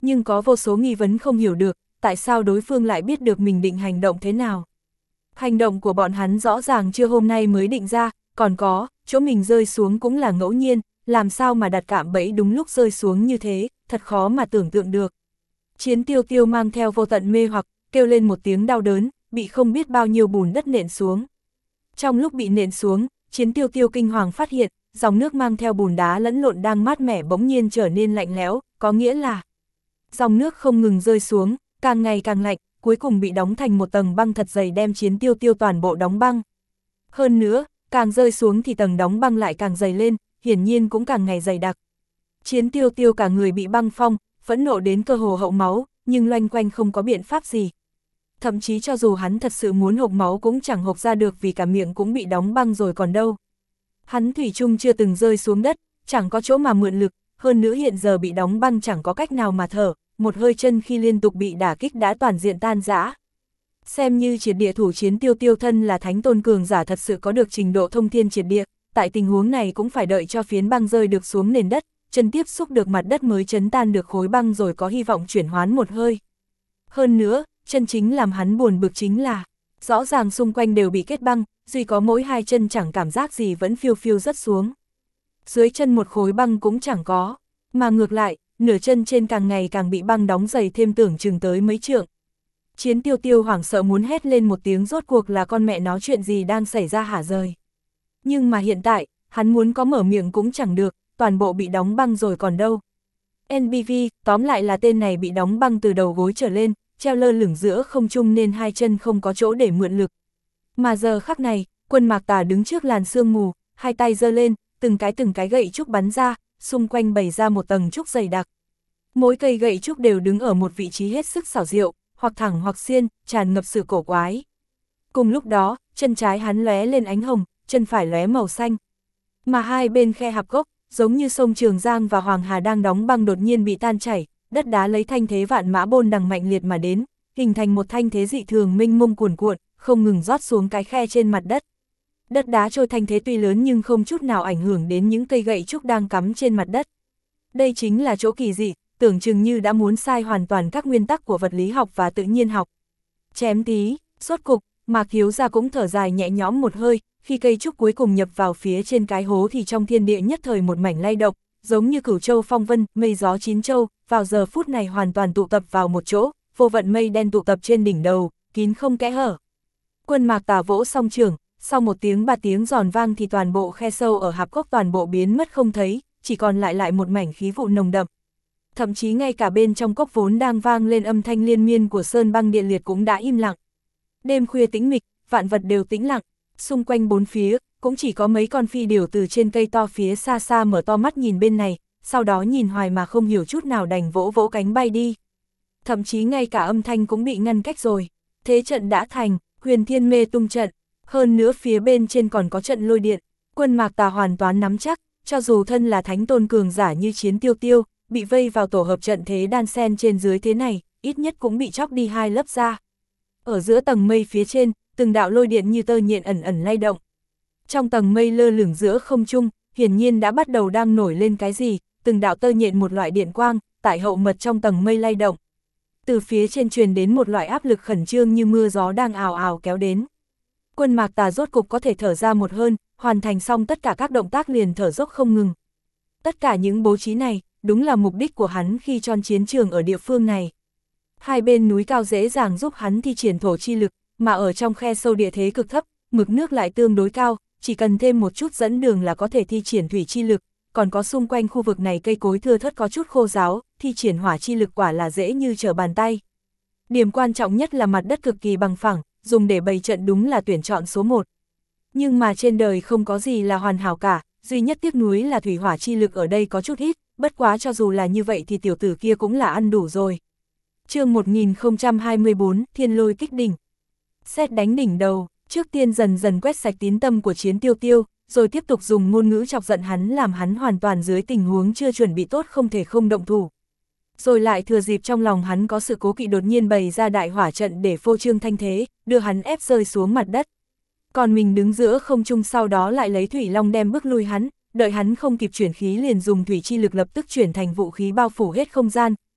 nhưng có vô số nghi vấn không hiểu được, tại sao đối phương lại biết được mình định hành động thế nào. Hành động của bọn hắn rõ ràng chưa hôm nay mới định ra, còn có, chỗ mình rơi xuống cũng là ngẫu nhiên, làm sao mà đặt cạm bẫy đúng lúc rơi xuống như thế, thật khó mà tưởng tượng được. Chiến Tiêu Tiêu mang theo vô tận mê hoặc, kêu lên một tiếng đau đớn, bị không biết bao nhiêu bùn đất nện xuống. Trong lúc bị nện xuống, Chiến Tiêu Tiêu kinh hoàng phát hiện, dòng nước mang theo bùn đá lẫn lộn đang mát mẻ bỗng nhiên trở nên lạnh lẽo, có nghĩa là dòng nước không ngừng rơi xuống, càng ngày càng lạnh, cuối cùng bị đóng thành một tầng băng thật dày đem Chiến Tiêu Tiêu toàn bộ đóng băng. Hơn nữa, càng rơi xuống thì tầng đóng băng lại càng dày lên, hiển nhiên cũng càng ngày dày đặc. Chiến Tiêu Tiêu cả người bị băng phong, phẫn nộ đến cơ hồ hộc máu, nhưng loanh quanh không có biện pháp gì. Thậm chí cho dù hắn thật sự muốn hộc máu cũng chẳng hộc ra được vì cả miệng cũng bị đóng băng rồi còn đâu. Hắn thủy chung chưa từng rơi xuống đất, chẳng có chỗ mà mượn lực, hơn nữa hiện giờ bị đóng băng chẳng có cách nào mà thở, một hơi chân khi liên tục bị đả kích đã toàn diện tan rã. Xem như triệt địa thủ Chiến Tiêu Tiêu thân là thánh tôn cường giả thật sự có được trình độ thông thiên triệt địa, tại tình huống này cũng phải đợi cho phiến băng rơi được xuống nền đất, chân tiếp xúc được mặt đất mới chấn tan được khối băng rồi có hy vọng chuyển hoán một hơi. Hơn nữa, chân chính làm hắn buồn bực chính là, rõ ràng xung quanh đều bị kết băng, duy có mỗi hai chân chẳng cảm giác gì vẫn phiêu phiêu rất xuống. Dưới chân một khối băng cũng chẳng có, mà ngược lại, nửa chân trên càng ngày càng bị băng đóng dày thêm tưởng chừng tới mấy trượng. Chiến Tiêu Tiêu hoảng sợ muốn hét lên một tiếng rốt cuộc là con mẹ nó chuyện gì đang xảy ra hả rời. Nhưng mà hiện tại, hắn muốn có mở miệng cũng chẳng được, toàn bộ bị đóng băng rồi còn đâu. NBV, tóm lại là tên này bị đóng băng từ đầu gối trở lên, treo lơ lửng giữa không trung nên hai chân không có chỗ để mượn lực. Mà giờ khắc này, Quân Mạc Tà đứng trước làn sương mù, hai tay giơ lên, từng cái gậy trúc bắn ra, xung quanh bày ra một tầng trúc dày đặc. Mỗi cây gậy trúc đều đứng ở một vị trí hết sức xảo diệu, hoặc thẳng hoặc xiên, tràn ngập sự cổ quái. Cùng lúc đó, chân trái hắn lóe lên ánh hồng, chân phải lóe màu xanh. Mà hai bên khe hạp gốc, giống như sông Trường Giang và Hoàng Hà đang đóng băng đột nhiên bị tan chảy, đất đá lấy thanh thế vạn mã bôn đằng mạnh liệt mà đến, hình thành một thanh thế dị thường mênh mông cuồn cuộn, không ngừng rót xuống cái khe trên mặt đất. Đất đá trôi thanh thế tuy lớn nhưng không chút nào ảnh hưởng đến những cây gậy trúc đang cắm trên mặt đất. Đây chính là chỗ kỳ dị, tưởng chừng như đã muốn sai hoàn toàn các nguyên tắc của vật lý học và tự nhiên học. Chém tí, sốt cục, Mạc thiếu gia cũng thở dài nhẹ nhõm một hơi, khi cây trúc cuối cùng nhập vào phía trên cái hố thì trong thiên địa nhất thời một mảnh lay động, giống như cửu châu phong vân, mây gió chín châu, vào giờ phút này hoàn toàn tụ tập vào một chỗ, vô vận mây đen tụ tập trên đỉnh đầu, kín không kẽ hở. Quân Mạc Tà vỗ song trường, sau một tiếng ba tiếng giòn vang thì toàn bộ khe sâu ở hạp cốc toàn bộ biến mất không thấy, chỉ còn lại một mảnh khí vụ nồng đậm. Thậm chí ngay cả bên trong cốc vốn đang vang lên âm thanh liên miên của sơn băng địa liệt cũng đã im lặng. Đêm khuya tĩnh mịch, vạn vật đều tĩnh lặng, xung quanh bốn phía, cũng chỉ có mấy con phi điểu từ trên cây to phía xa xa mở to mắt nhìn bên này, sau đó nhìn hoài mà không hiểu chút nào đành vỗ vỗ cánh bay đi. Thậm chí ngay cả âm thanh cũng bị ngăn cách rồi. Thế trận đã thành, Huyền Thiên Mê Tung trận, hơn nữa phía bên trên còn có trận lôi điện. Quân Mạc Tà hoàn toàn nắm chắc, cho dù thân là thánh tôn cường giả như Chiến Tiêu Tiêu, bị vây vào tổ hợp trận thế đan sen trên dưới thế này, ít nhất cũng bị chóc đi hai lớp da. Ở giữa tầng mây phía trên, từng đạo lôi điện như tơ nhện ẩn ẩn lay động. Trong tầng mây lơ lửng giữa không trung, hiển nhiên đã bắt đầu đang nổi lên cái gì, từng đạo tơ nhện một loại điện quang, tại hậu mật trong tầng mây lay động. Từ phía trên truyền đến một loại áp lực khẩn trương như mưa gió đang ào ào kéo đến. Quân Mạc Tà rốt cục có thể thở ra một hơi, hoàn thành xong tất cả các động tác liền thở dốc không ngừng. Tất cả những bố trí này, đúng là mục đích của hắn khi chọn chiến trường ở địa phương này. Hai bên núi cao dễ dàng giúp hắn thi triển thổ chi lực, mà ở trong khe sâu địa thế cực thấp, mực nước lại tương đối cao, chỉ cần thêm một chút dẫn đường là có thể thi triển thủy chi lực, còn có xung quanh khu vực này cây cối thưa thớt có chút khô ráo, thi triển hỏa chi lực quả là dễ như trở bàn tay. Điểm quan trọng nhất là mặt đất cực kỳ bằng phẳng, dùng để bày trận đúng là tuyển chọn số 1. Nhưng mà trên đời không có gì là hoàn hảo cả, duy nhất tiếc nuối là thủy hỏa chi lực ở đây có chút ít, bất quá cho dù là như vậy thì tiểu tử kia cũng là ăn đủ rồi. Chương 1024, Thiên Lôi kích đỉnh. Sét đánh đỉnh đầu, trước tiên dần dần quét sạch tín tâm của Chiến Tiêu Tiêu, rồi tiếp tục dùng ngôn ngữ chọc giận hắn làm hắn hoàn toàn dưới tình huống chưa chuẩn bị tốt không thể không động thủ. Rồi lại thừa dịp trong lòng hắn có sự cố kỵ đột nhiên bày ra đại hỏa trận để phô trương thanh thế, đưa hắn ép rơi xuống mặt đất. Còn mình đứng giữa không trung sau đó lại lấy thủy long đem bước lui hắn, đợi hắn không kịp chuyển khí liền dùng thủy chi lực lập tức chuyển thành vũ khí bao phủ hết không gian,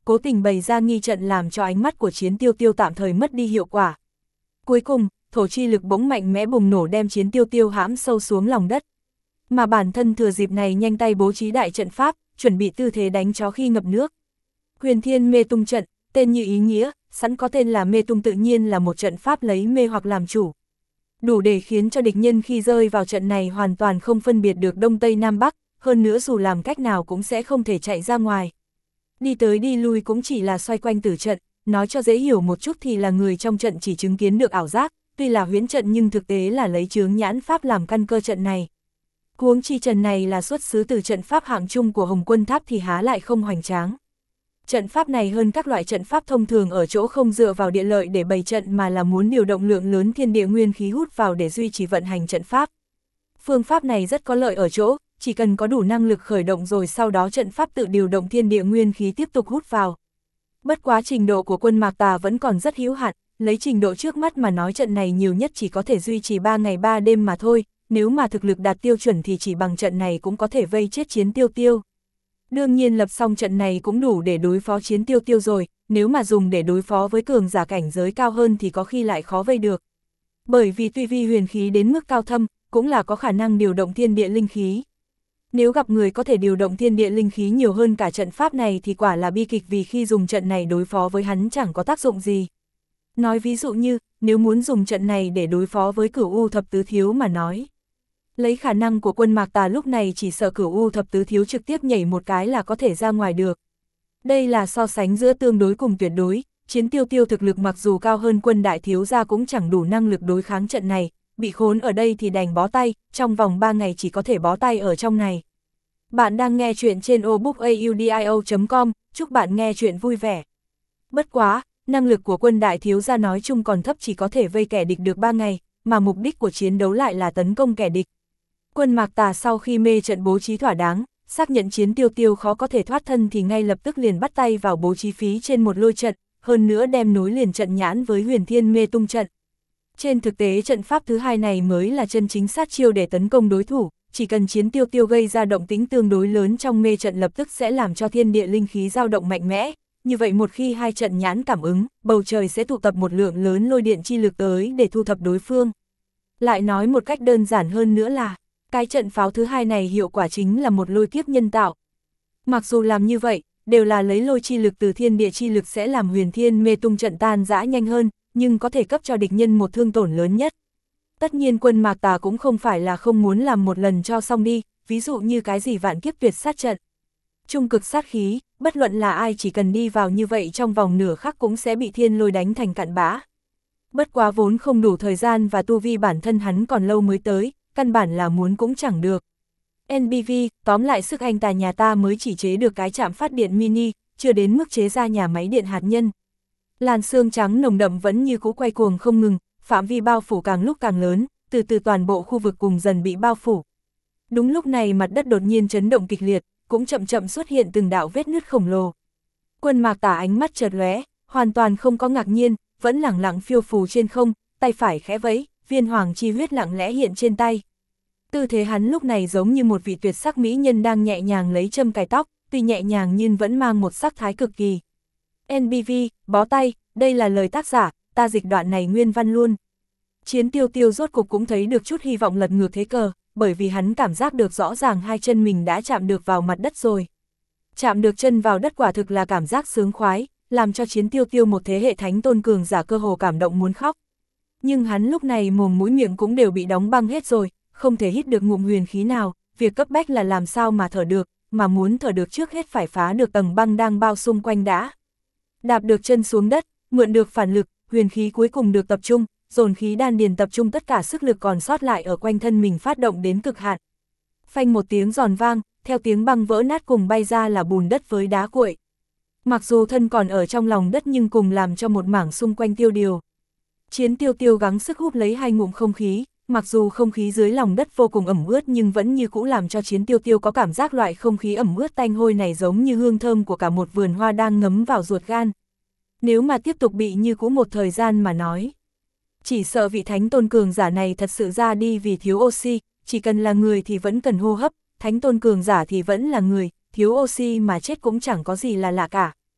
cố tình bày ra nghi trận làm cho ánh mắt của Chiến Tiêu Tiêu tạm thời mất đi hiệu quả. Cuối cùng, thổ chi lực bỗng mạnh mẽ bùng nổ đem Chiến Tiêu Tiêu hãm sâu xuống lòng đất. Mà bản thân thừa dịp này nhanh tay bố trí đại trận pháp, chuẩn bị tư thế đánh chó khi ngập nước. Huyền Thiên Mê Tung trận, tên như ý nghĩa, sẵn có tên là mê tung tự nhiên là một trận pháp lấy mê hoặc làm chủ. Đủ để khiến cho địch nhân khi rơi vào trận này hoàn toàn không phân biệt được Đông Tây Nam Bắc, hơn nữa dù làm cách nào cũng sẽ không thể chạy ra ngoài. Đi tới đi lui cũng chỉ là xoay quanh tử trận, nói cho dễ hiểu một chút thì là người trong trận chỉ chứng kiến được ảo giác, tuy là huyễn trận nhưng thực tế là lấy chướng nhãn pháp làm căn cơ trận này. Huống chi trận này là xuất xứ từ trận pháp hạng trung của Hồng Quân Tháp thì há lại không hoành tráng. Trận pháp này hơn các loại trận pháp thông thường ở chỗ không dựa vào địa lợi để bày trận mà là muốn điều động lượng lớn thiên địa nguyên khí hút vào để duy trì vận hành trận pháp. Phương pháp này rất có lợi ở chỗ, chỉ cần có đủ năng lực khởi động rồi sau đó trận pháp tự điều động thiên địa nguyên khí tiếp tục hút vào. Bất quá trình độ của quân Mạc Tà vẫn còn rất hữu hạn, lấy trình độ trước mắt mà nói trận này nhiều nhất chỉ có thể duy trì 3 ngày 3 đêm mà thôi, nếu mà thực lực đạt tiêu chuẩn thì chỉ bằng trận này cũng có thể vây chết Chiến Tiêu Tiêu. Đương nhiên lập xong trận này cũng đủ để đối phó Chiến Tiêu Tiêu rồi, nếu mà dùng để đối phó với cường giả cảnh giới cao hơn thì có khi lại khó vây được. Bởi vì tuy vi huyền khí đến mức cao thâm, cũng là có khả năng điều động thiên địa linh khí. Nếu gặp người có thể điều động thiên địa linh khí nhiều hơn cả trận pháp này thì quả là bi kịch vì khi dùng trận này đối phó với hắn chẳng có tác dụng gì. Nói ví dụ như, nếu muốn dùng trận này để đối phó với Cửu U Thập Tứ Thiếu mà nói. Lấy khả năng của quân Mạc Tà lúc này chỉ sợ Cửu U Thập Tứ Thiếu trực tiếp nhảy một cái là có thể ra ngoài được. Đây là so sánh giữa tương đối cùng tuyệt đối, Chiến Tiêu Tiêu thực lực mặc dù cao hơn quân đại thiếu gia cũng chẳng đủ năng lực đối kháng trận này, bị khốn ở đây thì đành bó tay, trong vòng 3 ngày chỉ có thể bó tay ở trong này. Bạn đang nghe chuyện trên obookaudio.com, chúc bạn nghe chuyện vui vẻ. Bất quá, năng lực của quân đại thiếu gia nói chung còn thấp chỉ có thể vây kẻ địch được 3 ngày, mà mục đích của chiến đấu lại là tấn công kẻ địch. Quân Mạc Tà sau khi mê trận bố trí thỏa đáng, xác nhận Chiến Tiêu Tiêu khó có thể thoát thân thì ngay lập tức liền bắt tay vào bố trí phí trên một lôi trận, hơn nữa đem nối liền trận nhãn với Huyền Thiên Mê Tung trận. Trên thực tế trận pháp thứ hai này mới là chân chính sát chiêu để tấn công đối thủ, chỉ cần Chiến Tiêu Tiêu gây ra động tĩnh tương đối lớn trong mê trận lập tức sẽ làm cho thiên địa linh khí dao động mạnh mẽ, như vậy một khi hai trận nhãn cảm ứng, bầu trời sẽ tụ tập một lượng lớn lôi điện chi lực tới để thu thập đối phương. Lại nói một cách đơn giản hơn nữa là, cái trận pháo thứ hai này hiệu quả chính là một lôi kiếp nhân tạo. Mặc dù làm như vậy, đều là lấy lôi chi lực từ thiên địa chi lực sẽ làm Huyền Thiên Mê Tung trận tan rã nhanh hơn, nhưng có thể cấp cho địch nhân một thương tổn lớn nhất. Tất nhiên quân Mạc Tà cũng không phải là không muốn làm một lần cho xong đi, ví dụ như cái gì vạn kiếp tuyệt sát trận. Trung cực sát khí, bất luận là ai chỉ cần đi vào như vậy trong vòng nửa khắc cũng sẽ bị thiên lôi đánh thành cặn bã. Bất quá vốn không đủ thời gian và tu vi bản thân hắn còn lâu mới tới, căn bản là muốn cũng chẳng được. NBV, tóm lại sức anh ta nhà ta mới chỉ chế được cái trạm phát điện mini, chưa đến mức chế ra nhà máy điện hạt nhân. Làn sương trắng nồng đậm vẫn như cũ quay cuồng không ngừng, phạm vi bao phủ càng lúc càng lớn, từ từ toàn bộ khu vực cùng dần bị bao phủ. Đúng lúc này mặt đất đột nhiên chấn động kịch liệt, cũng chậm chậm xuất hiện từng đạo vết nứt khổng lồ. Quân Mạc Tà ánh mắt chợt lóe, hoàn toàn không có ngạc nhiên, vẫn lẳng lặng phiêu phù trên không, tay phải khẽ vẫy, viên hoàng chi huyết lặng lẽ hiện trên tay. Tư thế hắn lúc này giống như một vị tuyệt sắc mỹ nhân đang nhẹ nhàng lấy châm cài tóc, tuy nhẹ nhàng nhưng vẫn mang một sắc thái cực kỳ. NBV, bó tay, đây là lời tác giả, ta dịch đoạn này nguyên văn luôn. Chiến Tiêu Tiêu rốt cục cũng thấy được chút hy vọng lật ngược thế cờ, bởi vì hắn cảm giác được rõ ràng hai chân mình đã chạm được vào mặt đất rồi. Chạm được chân vào đất quả thực là cảm giác sướng khoái, làm cho Chiến Tiêu Tiêu một thế hệ thánh tôn cường giả cơ hồ cảm động muốn khóc. Nhưng hắn lúc này mồm mũi miệng cũng đều bị đóng băng hết rồi, không thể hít được ngụm huyền khí nào, việc cấp bách là làm sao mà thở được, mà muốn thở được trước hết phải phá được tầng băng đang bao xung quanh đã. Đạp được chân xuống đất, mượn được phản lực, huyền khí cuối cùng được tập trung, dồn khí đan điền tập trung tất cả sức lực còn sót lại ở quanh thân mình phát động đến cực hạn. Phanh một tiếng giòn vang, theo tiếng băng vỡ nát cùng bay ra là bùn đất với đá cuội. Mặc dù thân còn ở trong lòng đất nhưng cùng làm cho một mảng xung quanh tiêu điều. Chiến Tiêu Tiêu gắng sức hút lấy hai ngụm không khí, mặc dù không khí dưới lòng đất vô cùng ẩm ướt nhưng vẫn như cũ làm cho Chiến Tiêu Tiêu có cảm giác loại không khí ẩm ướt tanh hôi này giống như hương thơm của cả một vườn hoa đang ngấm vào ruột gan. Nếu mà tiếp tục bị như cũ một thời gian mà nói, chỉ sợ vị thánh tôn cường giả này thật sự ra đi vì thiếu oxy, chỉ cần là người thì vẫn cần hô hấp, thánh tôn cường giả thì vẫn là người, thiếu oxy mà chết cũng chẳng có gì là lạ cả.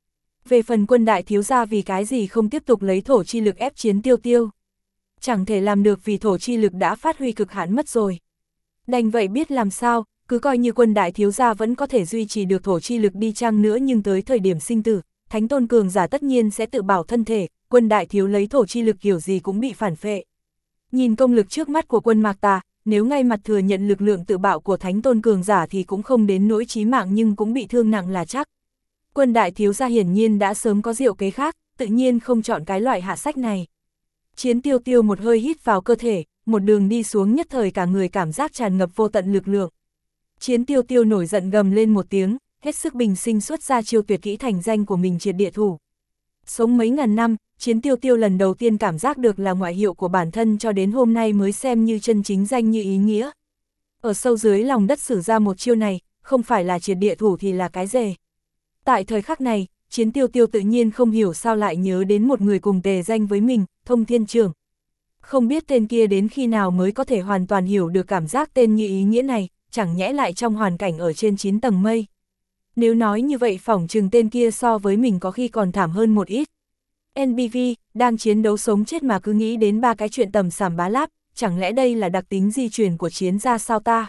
Về phần Quân đại thiếu gia vì cái gì không tiếp tục lấy thổ chi lực ép Chiến Tiêu Tiêu. Chẳng thể làm được vì thổ chi lực đã phát huy cực hạn mất rồi. Đành vậy biết làm sao, cứ coi như Quân đại thiếu gia vẫn có thể duy trì được thổ chi lực đi chăng nữa, nhưng tới thời điểm sinh tử, thánh tôn cường giả tất nhiên sẽ tự bảo thân thể, Quân đại thiếu lấy thổ chi lực kiểu gì cũng bị phản phệ. Nhìn công lực trước mắt của Quân Mạc Tà, nếu ngay mặt thừa nhận lực lượng tự bạo của thánh tôn cường giả thì cũng không đến nỗi chí mạng nhưng cũng bị thương nặng là chắc. Quân đại thiếu gia hiển nhiên đã sớm có diệu kế khác, tự nhiên không chọn cái loại hạ sách này. Chiến Tiêu Tiêu một hơi hít vào cơ thể, một đường đi xuống nhất thời cả người cảm giác tràn ngập vô tận lực lượng. Chiến Tiêu Tiêu nổi giận gầm lên một tiếng, hết sức bình sinh xuất ra chiêu tuyệt kỹ thành danh của mình Triệt Địa Thủ. Sống mấy ngàn năm, Chiến Tiêu Tiêu lần đầu tiên cảm giác được là ngoại hiệu của bản thân, cho đến hôm nay mới xem như chân chính danh như ý nghĩa. Ở sâu dưới lòng đất sử ra một chiêu này, không phải là Triệt Địa Thủ thì là cái gì? Tại thời khắc này, Chiến Tiêu Tiêu tự nhiên không hiểu sao lại nhớ đến một người cùng tề danh với mình, Thông Thiên Trưởng. Không biết tên kia đến khi nào mới có thể hoàn toàn hiểu được cảm giác tên như ý nghĩa này, chẳng nhẽ lại trong hoàn cảnh ở trên 9 tầng mây. Nếu nói như vậy phỏng chừng tên kia so với mình có khi còn thảm hơn một ít. NBV, đang chiến đấu sống chết mà cứ nghĩ đến ba cái chuyện tầm sàm bá láp, chẳng lẽ đây là đặc tính di truyền của Chiến gia sao ta?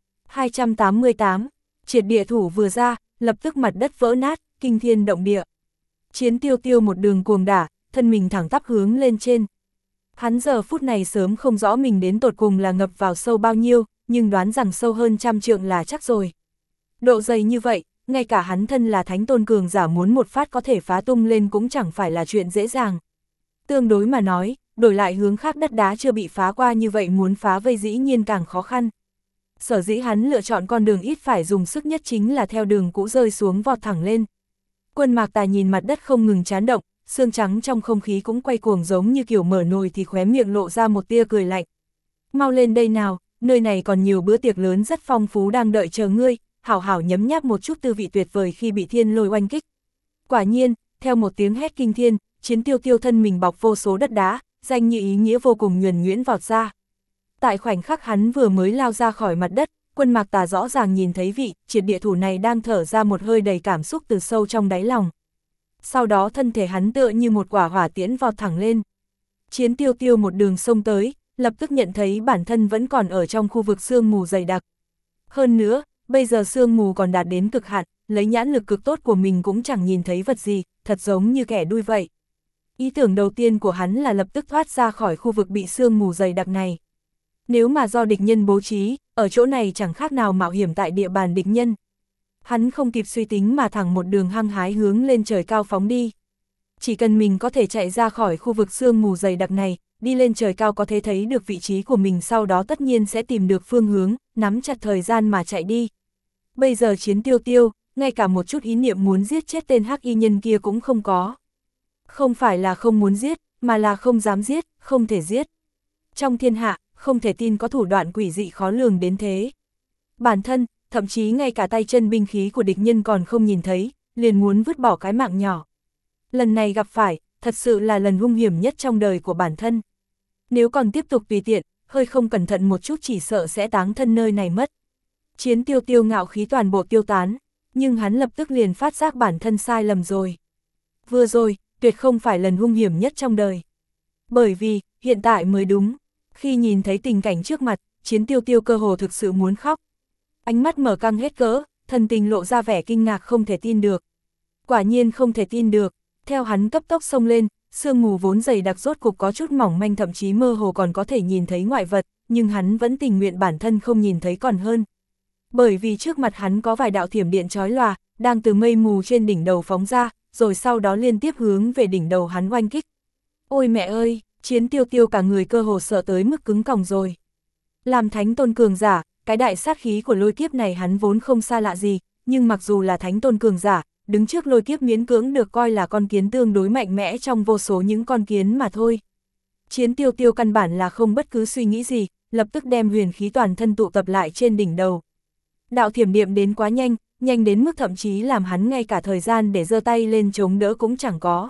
288, Triệt Địa Thủ vừa ra, lập tức mặt đất vỡ nát, kinh thiên động địa. Chiến Tiêu Tiêu một đường cuồng đả, thân mình thẳng tắp hướng lên trên. Hắn giờ phút này sớm không rõ mình đến tột cùng là ngập vào sâu bao nhiêu, nhưng đoán rằng sâu hơn 100 trượng là chắc rồi. Độ dày như vậy, ngay cả hắn thân là thánh tôn cường giả muốn một phát có thể phá tung lên cũng chẳng phải là chuyện dễ dàng. Tương đối mà nói, đổi lại hướng khác đất đá chưa bị phá qua như vậy muốn phá vây dĩ nhiên càng khó khăn. Sở dĩ hắn lựa chọn con đường ít phải dùng sức nhất chính là theo đường cũ rơi xuống vọt thẳng lên. Quân Mạc Tà nhìn mặt đất không ngừng chán động, xương trắng trong không khí cũng quay cuồng giống như kiểu mở nồi thì khóe miệng lộ ra một tia cười lạnh. Mau lên đây nào, nơi này còn nhiều bữa tiệc lớn rất phong phú đang đợi chờ ngươi, hảo hảo nhấm nháp một chút tư vị tuyệt vời khi bị thiên lôi oanh kích. Quả nhiên, theo một tiếng hét kinh thiên, Chiến Tiêu Tiêu thân mình bọc vô số đất đá, danh như ý nghĩa vô cùng nhuần nhuyễn vọt ra. Tại khoảnh khắc hắn vừa mới lao ra khỏi mặt đất, Quân Mạc Tà rõ ràng nhìn thấy vị Triệt Địa Thủ này đang thở ra một hơi đầy cảm xúc từ sâu trong đáy lòng. Sau đó thân thể hắn tựa như một quả hỏa tiễn vọt thẳng lên. Chiến Tiêu Tiêu một đường xông tới, lập tức nhận thấy bản thân vẫn còn ở trong khu vực sương mù dày đặc. Hơn nữa, bây giờ sương mù còn đạt đến cực hạn, lấy nhãn lực cực tốt của mình cũng chẳng nhìn thấy vật gì, thật giống như kẻ đuôi vậy. Ý tưởng đầu tiên của hắn là lập tức thoát ra khỏi khu vực bị sương mù dày đặc này. Nếu mà do địch nhân bố trí, ở chỗ này chẳng khác nào mạo hiểm tại địa bàn địch nhân. Hắn không kịp suy tính mà thẳng một đường hăng hái hướng lên trời cao phóng đi. Chỉ cần mình có thể chạy ra khỏi khu vực sương mù dày đặc này, đi lên trời cao có thể thấy được vị trí của mình, sau đó tất nhiên sẽ tìm được phương hướng, nắm chặt thời gian mà chạy đi. Bây giờ Chiến Tiêu Tiêu, ngay cả một chút ý niệm muốn giết chết tên hắc y nhân kia cũng không có. Không phải là không muốn giết, mà là không dám giết, không thể giết. Trong thiên hạ, không thể tin có thủ đoạn quỷ dị khó lường đến thế. Bản thân, thậm chí ngay cả tay chân binh khí của địch nhân còn không nhìn thấy, liền muốn vứt bỏ cái mạng nhỏ. Lần này gặp phải, thật sự là lần hung hiểm nhất trong đời của bản thân. Nếu còn tiếp tục tùy tiện, hơi không cẩn thận một chút chỉ sợ sẽ táng thân nơi này mất. Chiến Tiêu Tiêu ngạo khí toàn bộ tiêu tán, nhưng hắn lập tức liền phát giác bản thân sai lầm rồi. Vừa rồi, tuyệt không phải lần hung hiểm nhất trong đời. Bởi vì, hiện tại mới đúng. Khi nhìn thấy tình cảnh trước mặt, Chiến Tiêu Tiêu cơ hồ thực sự muốn khóc. Ánh mắt mở căng hết cỡ, thần tình lộ ra vẻ kinh ngạc không thể tin được. Quả nhiên không thể tin được, theo hắn cấp tốc xông lên, sương mù vốn dày đặc rốt cục có chút mỏng manh, thậm chí mơ hồ còn có thể nhìn thấy ngoại vật, nhưng hắn vẫn tình nguyện bản thân không nhìn thấy còn hơn. Bởi vì trước mặt hắn có vài đạo thiểm điện chói lòa, đang từ mây mù trên đỉnh đầu phóng ra, rồi sau đó liên tiếp hướng về đỉnh đầu hắn oanh kích. Ôi mẹ ơi, Chiến Tiêu Tiêu cả người cơ hồ sợ tới mức cứng còng rồi. Làm thánh tôn cường giả, cái đại sát khí của lôi kiếp này hắn vốn không xa lạ gì, nhưng mặc dù là thánh tôn cường giả, đứng trước lôi kiếp miễn cưỡng được coi là con kiến tương đối mạnh mẽ trong vô số những con kiến mà thôi. Chiến Tiêu Tiêu căn bản là không bất cứ suy nghĩ gì, lập tức đem huyền khí toàn thân tụ tập lại trên đỉnh đầu. Đạo thiểm điện đến quá nhanh, nhanh đến mức thậm chí làm hắn ngay cả thời gian để giơ tay lên chống đỡ cũng chẳng có.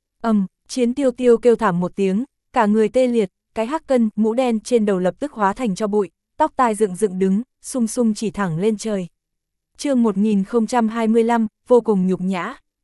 Chiến Tiêu Tiêu kêu thảm một tiếng, cả người tê liệt, cái hắc cân, mũ đen trên đầu lập tức hóa thành cho bụi, tóc tai dựng dựng đứng, sung sung chỉ thẳng lên trời. Chương 1025, vô cùng nhục nhã.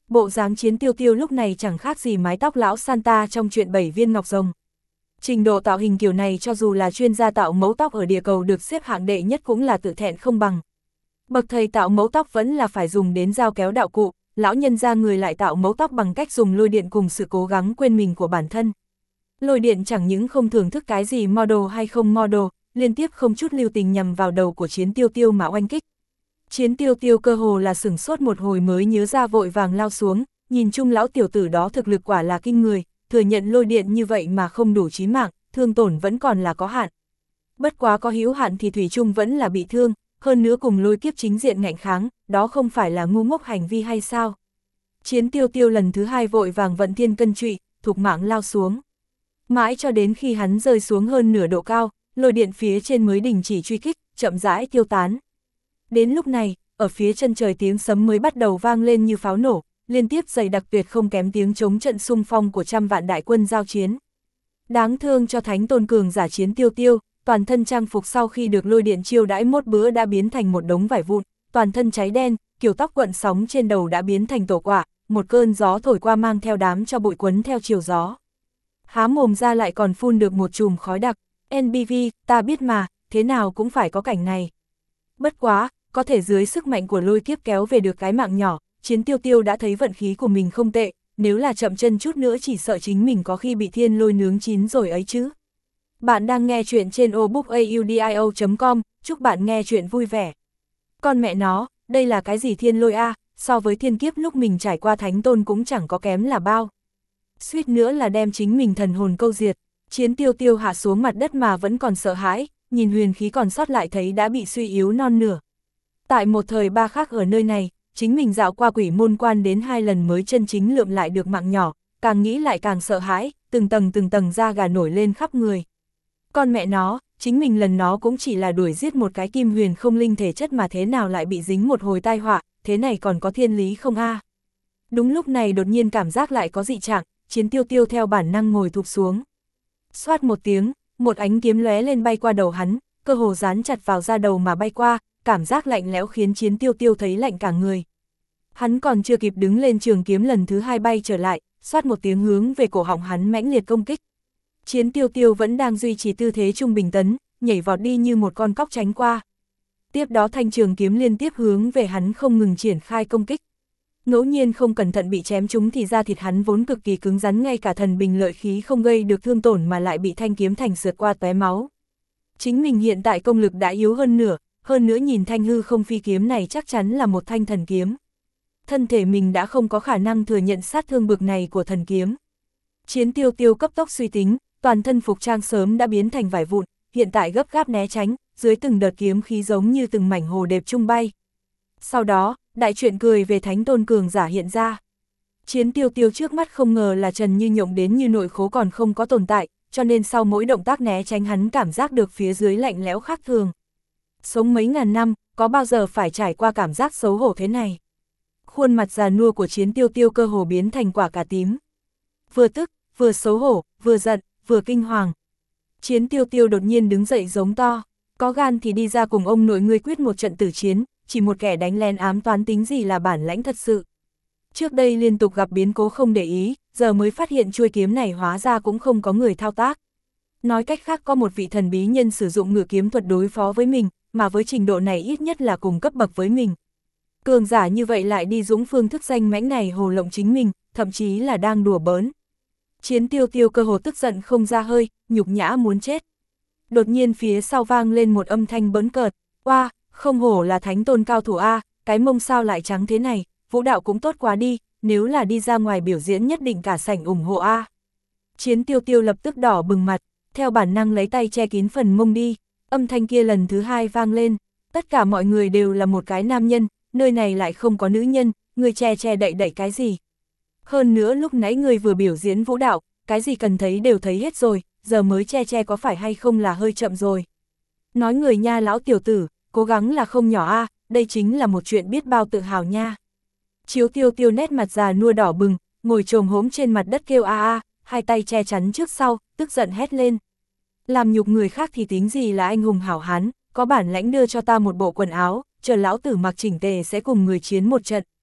Bộ dáng Chiến Tiêu Tiêu lúc này chẳng khác gì mái tóc lão Santa trong chuyện 7 viên ngọc rồng. Trình độ tạo hình kiểu này cho dù là chuyên gia tạo mẫu tóc ở địa cầu được xếp hạng đệ nhất cũng là tự thẹn không bằng. Bậc thầy tạo mẫu tóc vẫn là phải dùng đến dao kéo đạo cụ, lão nhân gia người lại tạo mẫu tóc bằng cách dùng lôi điện cùng sự cố gắng quên mình của bản thân. Lôi điện chẳng những không thưởng thức cái gì model hay không model, liên tiếp không chút lưu tình nhằm vào đầu của Chiến Tiêu Tiêu mà oanh kích. Chiến Tiêu Tiêu cơ hồ là sửng sốt một hồi mới nhớ ra vội vàng lao xuống, nhìn chung lão tiểu tử đó thực lực quả là kinh người, thừa nhận lôi điện như vậy mà không đủ chí mạng, thương tổn vẫn còn là có hạn. Bất quá có hữu hạn thì thủy chung vẫn là bị thương, hơn nữa cùng lôi kiếp chính diện ngạnh kháng, đó không phải là ngu ngốc hành vi hay sao? Chiến Tiêu Tiêu lần thứ hai vội vàng vận thiên cân trụy, thục mạng lao xuống. Mãi cho đến khi hắn rơi xuống hơn nửa độ cao, lôi điện phía trên mới đình chỉ truy kích, chậm rãi tiêu tán. Đến lúc này, ở phía chân trời tiếng sấm mới bắt đầu vang lên như pháo nổ, liên tiếp dày đặc tuyệt không kém tiếng chống trận xung phong của trăm vạn đại quân giao chiến. Đáng thương cho thánh tôn cường giả Chiến Tiêu Tiêu, toàn thân trang phục sau khi được lôi điện chiêu đãi một bữa đã biến thành một đống vải vụn, toàn thân cháy đen, kiểu tóc quặn sóng trên đầu đã biến thành tổ quả, một cơn gió thổi qua mang theo đám cho bụi quấn theo chiều gió. Há mồm ra lại còn phun được một chùm khói đặc, NBV, ta biết mà, thế nào cũng phải có cảnh này. Bất quá, có thể dưới sức mạnh của lôi kiếp kéo về được cái mạng nhỏ, Chiến Tiêu Tiêu đã thấy vận khí của mình không tệ, nếu là chậm chân chút nữa chỉ sợ chính mình có khi bị thiên lôi nướng chín rồi ấy chứ. Bạn đang nghe chuyện trên obookaudio.com, chúc bạn nghe chuyện vui vẻ. Con mẹ nó, đây là cái gì thiên lôi a, so với thiên kiếp lúc mình trải qua thánh tôn cũng chẳng có kém là bao. Suýt nữa là đem chính mình thần hồn câu diệt, Chiến Tiêu Tiêu hạ xuống mặt đất mà vẫn còn sợ hãi, nhìn huyền khí còn sót lại thấy đã bị suy yếu non nửa. Tại một thời ba khác ở nơi này, chính mình dạo qua quỷ môn quan đến 2 lần mới chân chính lượm lại được mạng nhỏ, càng nghĩ lại càng sợ hãi, từng tầng da gà nổi lên khắp người. Con mẹ nó, chính mình lần nó cũng chỉ là đuổi giết một cái kim huyền không linh thể chất mà thế nào lại bị dính một hồi tai họa, thế này còn có thiên lý không a? Đúng lúc này đột nhiên cảm giác lại có dị trạng, Chiến Tiêu Tiêu theo bản năng ngồi thụp xuống. Xoát một tiếng, một ánh kiếm lóe lên bay qua đầu hắn, cơ hồ dán chặt vào da đầu mà bay qua, cảm giác lạnh lẽo khiến Chiến Tiêu Tiêu thấy lạnh cả người. Hắn còn chưa kịp đứng lên trường kiếm lần thứ hai bay trở lại, xoát một tiếng hướng về cổ họng hắn mãnh liệt công kích. Chiến Tiêu Tiêu vẫn đang duy trì tư thế trung bình tấn, nhảy vọt đi như một con cóc tránh qua. Tiếp đó thanh trường kiếm liên tiếp hướng về hắn không ngừng triển khai công kích. Ngẫu nhiên không cẩn thận bị chém trúng thì da thịt hắn vốn cực kỳ cứng rắn, ngay cả thần bình lợi khí không gây được thương tổn mà lại bị thanh kiếm thành sượt qua tóe máu. Chính mình hiện tại công lực đã yếu hơn nữa nhìn thanh hư không phi kiếm này chắc chắn là một thanh thần kiếm. Thân thể mình đã không có khả năng thừa nhận sát thương bực này của thần kiếm. Chiến Tiêu Tiêu cấp tốc suy tính, toàn thân phục trang sớm đã biến thành vải vụn, hiện tại gấp gáp né tránh, dưới từng đợt kiếm khí giống như từng mảnh hồ đẹp trung bay. Sau đó, đại chuyện cười về thánh tôn cường giả hiện ra. Chiến Tiêu Tiêu trước mắt không ngờ là Trần Như Nhộng đến như nội khố còn không có tồn tại, cho nên sau mỗi động tác né tránh hắn cảm giác được phía dưới lạnh lẽo khác thường. Sống mấy ngàn năm, có bao giờ phải trải qua cảm giác xấu hổ thế này. Khuôn mặt già nua của Chiến Tiêu Tiêu cơ hồ biến thành quả cà tím. Vừa tức, vừa xấu hổ, vừa giận, vừa kinh hoàng. Chiến Tiêu Tiêu đột nhiên đứng dậy giống to, có gan thì đi ra cùng ông nội ngươi quyết một trận tử chiến, chỉ một kẻ đánh lén ám toán tính gì là bản lãnh thật sự. Trước đây liên tục gặp biến cố không để ý, giờ mới phát hiện chuôi kiếm này hóa ra cũng không có người thao tác. Nói cách khác có một vị thần bí nhân sử dụng ngự kiếm thuật đối phó với mình, mà với trình độ này ít nhất là cùng cấp bậc với mình. Cường giả như vậy lại đi dũng phương thức danh mãnh này hồ lộng chính mình, thậm chí là đang đùa bỡn. Chiến Tiêu Tiêu cơ hồ tức giận không ra hơi, nhục nhã muốn chết. Đột nhiên phía sau vang lên một âm thanh bỡn cợt, oa, không hổ là thánh tôn cao thủ a, cái mông sao lại trắng thế này, vũ đạo cũng tốt quá đi, nếu là đi ra ngoài biểu diễn nhất định cả sảnh ủng hộ a. Chiến Tiêu Tiêu lập tức đỏ bừng mặt, theo bản năng lấy tay che kín phần mông đi, âm thanh kia lần thứ hai vang lên, tất cả mọi người đều là một cái nam nhân, nơi này lại không có nữ nhân, người che đậy cái gì. Hơn nữa lúc nãy người vừa biểu diễn vũ đạo, cái gì cần thấy đều thấy hết rồi, giờ mới che có phải hay không là hơi chậm rồi. Nói người nha lão tiểu tử, cố gắng là không nhỏ a, đây chính là một chuyện biết bao tự hào nha. Chiếu Tiêu Tiêu nét mặt già nua đỏ bừng, ngồi chồm hổm trên mặt đất kêu a, hai tay che chắn trước sau, tức giận hét lên. Làm nhục người khác thì tính gì là anh hùng hảo hán, có bản lãnh đưa cho ta một bộ quần áo, chờ lão tử mặc chỉnh tề sẽ cùng người chiến một trận.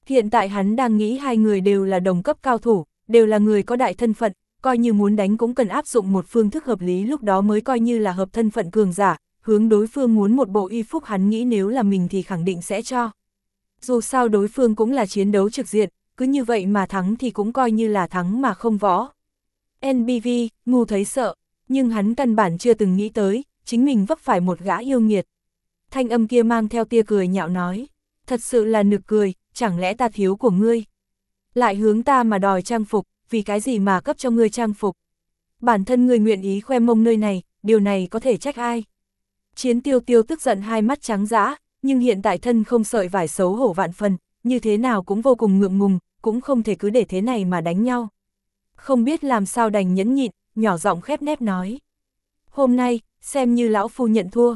Hiện tại hắn đang nghĩ hai người đều là đồng cấp cao thủ, đều là người có đại thân phận, coi như muốn đánh cũng cần áp dụng một phương thức hợp lý, lúc đó mới coi như là hợp thân phận cường giả, hướng đối phương muốn một bộ y phục, hắn nghĩ nếu là mình thì khẳng định sẽ cho. Dù sao đối phương cũng là chiến đấu trực diện, cứ như vậy mà thắng thì cũng coi như là thắng mà không võ. NBV, ngu thấy sợ, nhưng hắn căn bản chưa từng nghĩ tới, chính mình vấp phải một gã yêu nghiệt. Thanh âm kia mang theo tia cười nhạo nói, thật sự là nực cười, chẳng lẽ ta thiếu của ngươi? Lại hướng ta mà đòi trang phục, vì cái gì mà cấp cho ngươi trang phục? Bản thân ngươi nguyện ý khoe mông nơi này, điều này có thể trách ai? Chiến Tiêu Tiêu tức giận hai mắt trắng dã, nhưng hiện tại thân không sợi vải xấu hổ vạn phần, như thế nào cũng vô cùng ngượng ngùng, cũng không thể cứ để thế này mà đánh nhau. Không biết làm sao đành nhẫn nhịn, nhỏ giọng khép nép nói. Hôm nay, xem như lão phu nhận thua,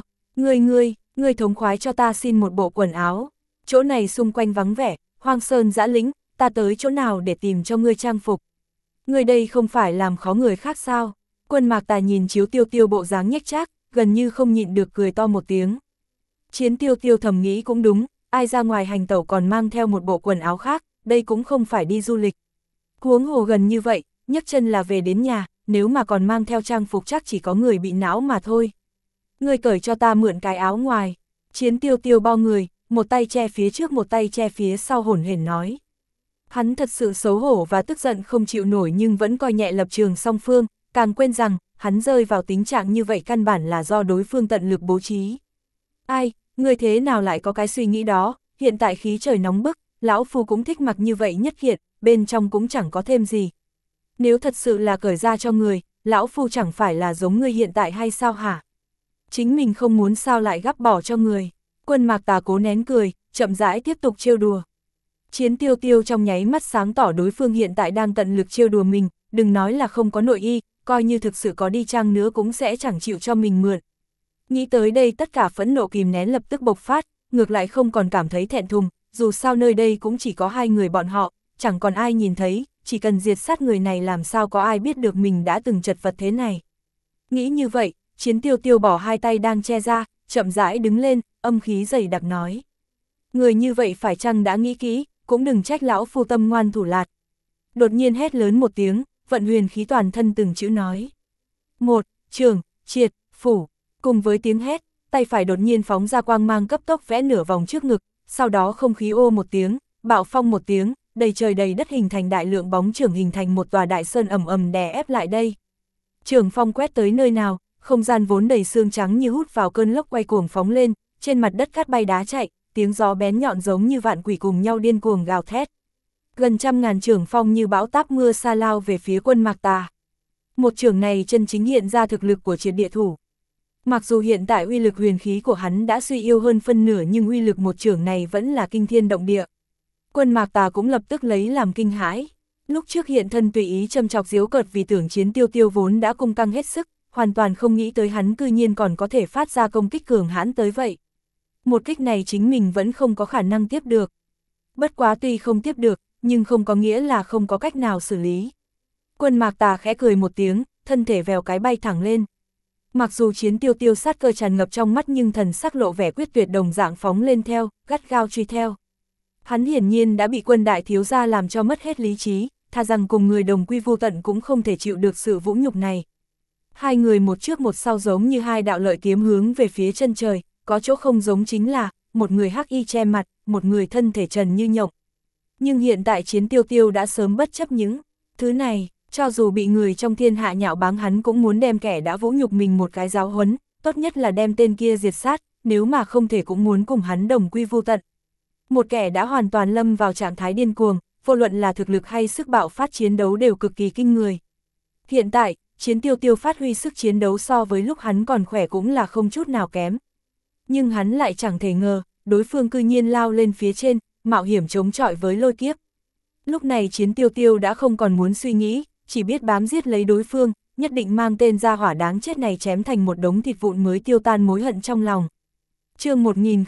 ngươi thống khoái cho ta xin một bộ quần áo. Chỗ này xung quanh vắng vẻ, hoang sơn dã lĩnh, ta tới chỗ nào để tìm cho ngươi trang phục. Ngươi đây không phải làm khó người khác sao? Quân Mạc Tà nhìn Chiếu Tiêu Tiêu bộ dáng nhếch nhác, gần như không nhịn được cười to một tiếng. Chiến Tiêu Tiêu thầm nghĩ cũng đúng, ai ra ngoài hành tẩu còn mang theo một bộ quần áo khác, đây cũng không phải đi du lịch. Huống hồ gần như vậy, nhấc chân là về đến nhà, nếu mà còn mang theo trang phục chắc chỉ có người bị não mà thôi. Ngươi cởi cho ta mượn cái áo ngoài. Chiến Tiêu Tiêu bo người, một tay che phía trước một tay che phía sau hổn hển nói. Hắn thật sự xấu hổ và tức giận không chịu nổi nhưng vẫn coi nhẹ lập trường song phương, càng quên rằng, hắn rơi vào tình trạng như vậy căn bản là do đối phương tận lực bố trí. Ai, người thế nào lại có cái suy nghĩ đó, hiện tại khí trời nóng bức, lão phu cũng thích mặc như vậy nhất hiện, bên trong cũng chẳng có thêm gì. Nếu thật sự là cởi ra cho người, lão phu chẳng phải là giống ngươi hiện tại hay sao hả? Chính mình không muốn sao lại gắp bỏ cho người. Quân Mạc Tà cố nén cười, chậm rãi tiếp tục trêu đùa. Chiến Tiêu Tiêu trong nháy mắt sáng tỏ đối phương hiện tại đang tận lực trêu đùa mình, đừng nói là không có nội y, coi như thực sự có đi chăng nữa cũng sẽ chẳng chịu cho mình mượn. Nghĩ tới đây tất cả phẫn nộ kìm nén lập tức bộc phát, ngược lại không còn cảm thấy thẹn thùng, dù sao nơi đây cũng chỉ có hai người bọn họ, chẳng còn ai nhìn thấy, chỉ cần diệt sát người này làm sao có ai biết được mình đã từng chật vật thế này. Nghĩ như vậy, Chiến Tiêu Tiêu bỏ hai tay đang che ra, chậm rãi đứng lên, âm khí dày đặc nói. Người như vậy phải chăng đã nghĩ kỹ, cũng đừng trách lão phu tâm ngoan thủ lạt. Đột nhiên hét lớn một tiếng, vận huyền khí toàn thân từng chữ nói. Một, trường, triệt, phủ, cùng với tiếng hét, tay phải đột nhiên phóng ra quang mang cấp tốc vẽ nửa vòng trước ngực, sau đó không khí ô một tiếng, bạo phong một tiếng, đầy trời đầy đất hình thành đại lượng bóng chưởng hình thành một tòa đại sơn ầm ầm đè ép lại đây. Trường phong quét tới nơi nào, không gian vốn đầy xương trắng như hút vào cơn lốc quay cuồng phóng lên, trên mặt đất cát bay đá chạy, tiếng gió bén nhọn giống như vạn quỷ cùng nhau điên cuồng gào thét. Gần trăm ngàn trường phong như bão táp mưa sa lao về phía Quân Mạc Tà. Một trường này chân chính hiện ra thực lực của triệt địa thủ. Mặc dù hiện tại uy lực huyền khí của hắn đã suy yếu hơn phân nửa nhưng uy lực một trường này vẫn là kinh thiên động địa. Quân Mạc Tà cũng lập tức lấy làm kinh hãi. Lúc trước hiện thân tùy ý châm chọc giễu cợt vì tưởng Chiến Tiêu Tiêu vốn đã cung căng hết sức, hoàn toàn không nghĩ tới hắn cư nhiên còn có thể phát ra công kích cường hãn tới vậy. Một kích này chính mình vẫn không có khả năng tiếp được. Bất quá tuy không tiếp được, nhưng không có nghĩa là không có cách nào xử lý. Quân Mạc Tà khẽ cười một tiếng, thân thể vèo cái bay thẳng lên. Mặc dù Chiến Tiêu Tiêu sát cơ tràn ngập trong mắt nhưng thần sắc lộ vẻ quyết tuyệt đồng dạng phóng lên theo, gắt gao truy theo. Hắn hiển nhiên đã bị Quân đại thiếu gia làm cho mất hết lý trí, thà rằng cùng người đồng quy vô tận cũng không thể chịu được sự vũ nhục này. Hai người một trước một sau giống như hai đạo lợi kiếm hướng về phía chân trời, có chỗ không giống chính là, một người hắc y che mặt, một người thân thể trần như nhộng. Nhưng hiện tại Chiến Tiêu Tiêu đã sớm bất chấp những thứ này, cho dù bị người trong thiên hạ nhạo báng hắn cũng muốn đem kẻ đã vũ nhục mình một cái giáo huấn, tốt nhất là đem tên kia diệt sát, nếu mà không thể cũng muốn cùng hắn đồng quy vô tận. Một kẻ đã hoàn toàn lâm vào trạng thái điên cuồng, vô luận là thực lực hay sức bạo phát chiến đấu đều cực kỳ kinh người. Hiện tại, Chiến Tiêu Tiêu phát huy sức chiến đấu so với lúc hắn còn khỏe cũng là không chút nào kém. Nhưng hắn lại chẳng thể ngờ, đối phương cư nhiên lao lên phía trên, mạo hiểm chống chọi với lôi kiếp. Lúc này Chiến Tiêu Tiêu đã không còn muốn suy nghĩ, chỉ biết bám giết lấy đối phương, nhất định mang tên gia hỏa đáng chết này chém thành một đống thịt vụn mới tiêu tan mối hận trong lòng. Chương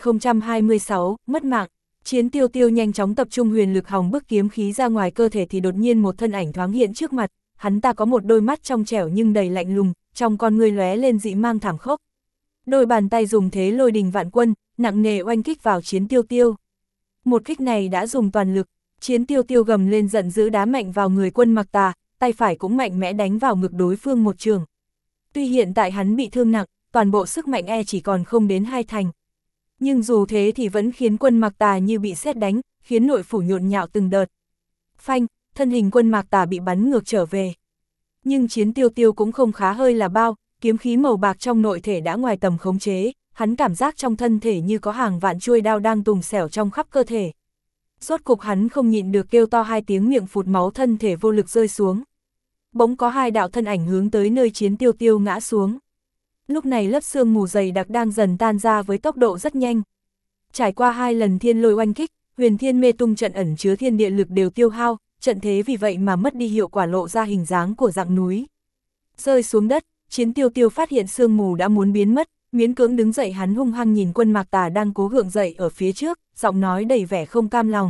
1026, mất mạng. Chiến Tiêu Tiêu nhanh chóng tập trung huyền lực hòng bức kiếm khí ra ngoài cơ thể thì đột nhiên một thân ảnh thoáng hiện trước mặt, hắn ta có một đôi mắt trong trẻo nhưng đầy lạnh lùng, trong con ngươi lóe lên dị mang thảm khốc. Đôi bàn tay dùng thế lôi đình vạn quân, nặng nề oanh kích vào Chiến Tiêu Tiêu. Một kích này đã dùng toàn lực, Chiến Tiêu Tiêu gầm lên giận dữ đá mạnh vào người Quân Mặc Tà, tay phải cũng mạnh mẽ đánh vào ngực đối phương một trường. Tuy hiện tại hắn bị thương nặng, toàn bộ sức mạnh chỉ còn không đến 2 thành. Nhưng dù thế thì vẫn khiến Quân Mặc Tà như bị sét đánh, khiến nội phủ nhộn nhạo từng đợt. Phanh, thân hình Quân Mặc Tà bị bắn ngược trở về. Nhưng Chiến Tiêu Tiêu cũng không khá hơi là bao, kiếm khí màu bạc trong nội thể đã ngoài tầm khống chế, hắn cảm giác trong thân thể như có hàng vạn chuôi đao đang tùng xẻo trong khắp cơ thể. Rốt cục hắn không nhịn được kêu to 2 tiếng, miệng phụt máu, thân thể vô lực rơi xuống. Bỗng có 2 đạo thân ảnh hướng tới nơi Chiến Tiêu Tiêu ngã xuống. Lúc này lớp sương mù dày đặc đang dần tan ra với tốc độ rất nhanh. Trải qua 2 lần thiên lôi oanh kích, Huyền Thiên Mê Tung trận ẩn chứa thiên địa lực đều tiêu hao, trận thế vì vậy mà mất đi hiệu quả, lộ ra hình dáng của dạng núi. Rơi xuống đất, Chiến Tiêu Tiêu phát hiện sương mù đã muốn biến mất, miễn cưỡng đứng dậy, hắn hung hăng nhìn Quân Mặc Tà đang cố gượng dậy ở phía trước, giọng nói đầy vẻ không cam lòng.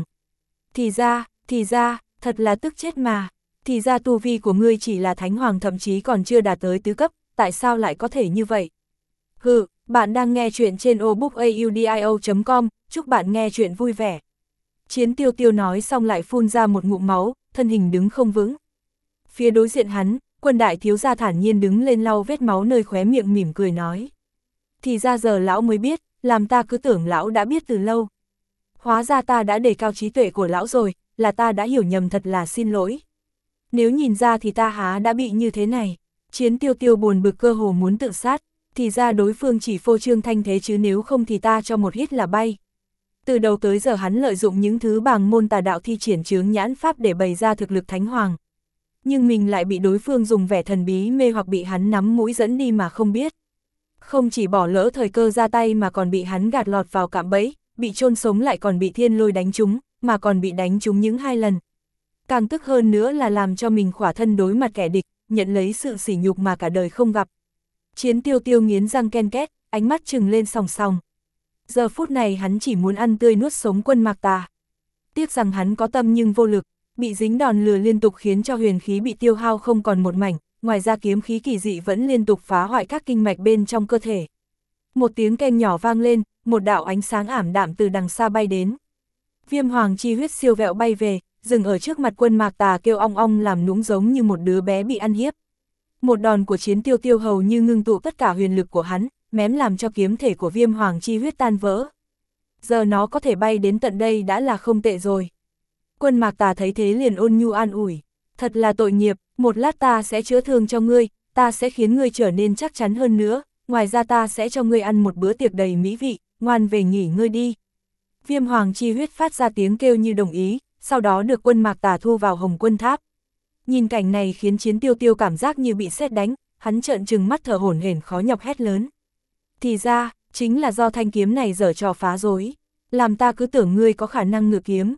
Thì ra, thật là tức chết mà. Thì ra tu vi của ngươi chỉ là thánh hoàng, thậm chí còn chưa đạt tới tứ cấp, tại sao lại có thể như vậy? Hừ, bạn đang nghe chuyện trên obookaudio.com, chúc bạn nghe chuyện vui vẻ. Chiến Tiêu Tiêu nói xong lại phun ra một ngụm máu, thân hình đứng không vững. Phía đối diện hắn, Quân đại thiếu gia thản nhiên đứng lên lau vết máu nơi khóe miệng, mỉm cười nói. Thì ra giờ lão mới biết, làm ta cứ tưởng lão đã biết từ lâu. Hóa ra ta đã đề cao trí tuệ của lão rồi, là ta đã hiểu nhầm, thật là xin lỗi. Nếu nhìn ra thì ta há đã bị như thế này. Chiến Tiêu Tiêu buồn bực cơ hồ muốn tự sát, thì ra đối phương chỉ phô trương thanh thế chứ nếu không thì ta cho một hít là bay. Từ đầu tới giờ hắn lợi dụng những thứ bàng môn tà đạo thi triển chướng nhãn pháp để bày ra thực lực thánh hoàng. Nhưng mình lại bị đối phương dùng vẻ thần bí mê hoặc, bị hắn nắm mũi dẫn đi mà không biết. Không chỉ bỏ lỡ thời cơ ra tay mà còn bị hắn gạt lọt vào cạm bẫy, bị chôn sống, lại còn bị thiên lôi đánh trúng, mà còn bị đánh trúng những 2 lần. Càng tức hơn nữa là làm cho mình khỏa thân đối mặt kẻ địch, nhận lấy sự sỉ nhục mà cả đời không gặp. Chiến Tiêu Tiêu nghiến răng ken két, ánh mắt trừng lên sòng sòng. Giờ phút này hắn chỉ muốn ăn tươi nuốt sống Quân Mặc Tà. Tiếc rằng hắn có tâm nhưng vô lực, bị dính đòn lừa liên tục khiến cho huyền khí bị tiêu hao không còn một mảnh, ngoài ra kiếm khí kỳ dị vẫn liên tục phá hoại các kinh mạch bên trong cơ thể. Một tiếng keng nhỏ vang lên, một đạo ánh sáng ảm đạm từ đằng xa bay đến. Viêm hoàng chi huyết siêu vẹo bay về, dừng ở trước mặt Quân Mặc Tà, kêu ong ong làm nũng giống như một đứa bé bị ăn hiếp. Một đòn của Chiến Tiêu Tiêu hầu như ngưng tụ tất cả huyền lực của hắn, mém làm cho kiếm thể của viêm hoàng chi huyết tan vỡ. Giờ nó có thể bay đến tận đây đã là không tệ rồi. Quân Mặc Tà thấy thế liền ôn nhu an ủi. Thật là tội nghiệp, một lát ta sẽ chữa thương cho ngươi, ta sẽ khiến ngươi trở nên chắc chắn hơn nữa, ngoài ra ta sẽ cho ngươi ăn một bữa tiệc đầy mỹ vị, ngoan về nghỉ ngơi đi. Viêm hoàng chi huyết phát ra tiếng kêu như đồng ý, sau đó được Quân Mặc Tà thu vào Hồng Quân Tháp. Nhìn cảnh này khiến Chiến Tiêu Tiêu cảm giác như bị sét đánh, hắn trợn trừng mắt thở hổn hển khó nhọc hét lớn. Thì ra, chính là do thanh kiếm này giở trò phá rối, làm ta cứ tưởng ngươi có khả năng ngự kiếm,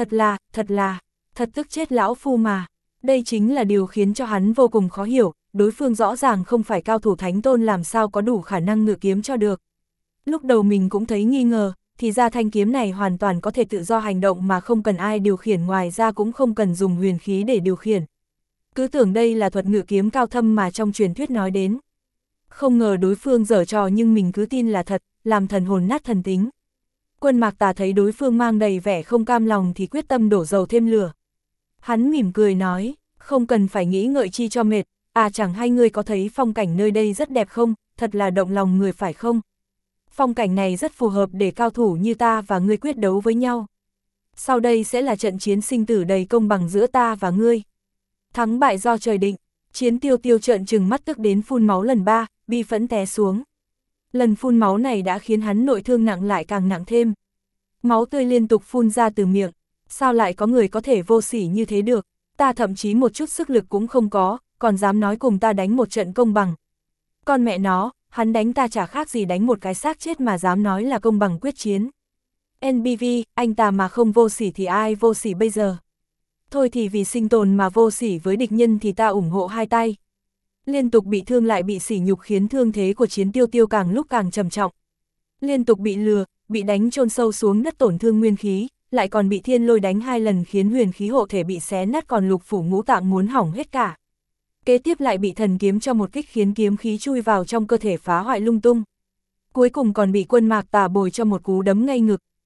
thật tức chết lão phu mà. Đây chính là điều khiến cho hắn vô cùng khó hiểu, đối phương rõ ràng không phải cao thủ thánh tôn, làm sao có đủ khả năng ngự kiếm cho được. Lúc đầu mình cũng thấy nghi ngờ, thì ra thanh kiếm này hoàn toàn có thể tự do hành động mà không cần ai điều khiển, ngoài ra cũng không cần dùng huyền khí để điều khiển. Cứ tưởng đây là thuật ngự kiếm cao thâm mà trong truyền thuyết nói đến. Không ngờ đối phương giở trò nhưng mình cứ tin là thật, làm thần hồn nát thần tính. Quân Mặc Tà thấy đối phương mang đầy vẻ không cam lòng thì quyết tâm đổ dầu thêm lửa. Hắn mỉm cười nói, không cần phải nghĩ ngợi chi cho mệt, chẳng hay ngươi có thấy phong cảnh nơi đây rất đẹp không, thật là động lòng người phải không? Phong cảnh này rất phù hợp để cao thủ như ta và ngươi quyết đấu với nhau. Sau đây sẽ là trận chiến sinh tử đầy công bằng giữa ta và ngươi. Thắng bại do trời định. Chiến Tiêu Tiêu trợn trừng mắt tức đến phun máu lần 3, bi phẫn té xuống. Lần phun máu này đã khiến hắn nội thương nặng lại càng nặng thêm. Máu tươi liên tục phun ra từ miệng. Sao lại có người có thể vô sỉ như thế được? Ta thậm chí một chút sức lực cũng không có, còn dám nói cùng ta đánh một trận công bằng. Con mẹ nó, hắn đánh ta chả khác gì đánh một cái xác chết mà dám nói là công bằng quyết chiến. NBV, anh ta mà không vô sỉ thì ai vô sỉ bây giờ? Thôi thì vì sinh tồn mà vô sỉ với địch nhân thì ta ủng hộ hai tay. Liên tục bị thương lại bị sỉ nhục khiến thương thế của Chiến Tiêu Tiêu càng lúc càng trầm trọng. Liên tục bị lừa, bị đánh chôn sâu xuống đất tổn thương nguyên khí, lại còn bị thiên lôi đánh 2 lần khiến huyền khí hộ thể bị xé nát, còn lục phủ ngũ tạng muốn hỏng hết cả. Kế tiếp lại bị thần kiếm cho một kích khiến kiếm khí chui vào trong cơ thể phá hoại lung tung. Cuối cùng còn bị Quân Mặc Tà bồi cho một cú đấm ngay ngực.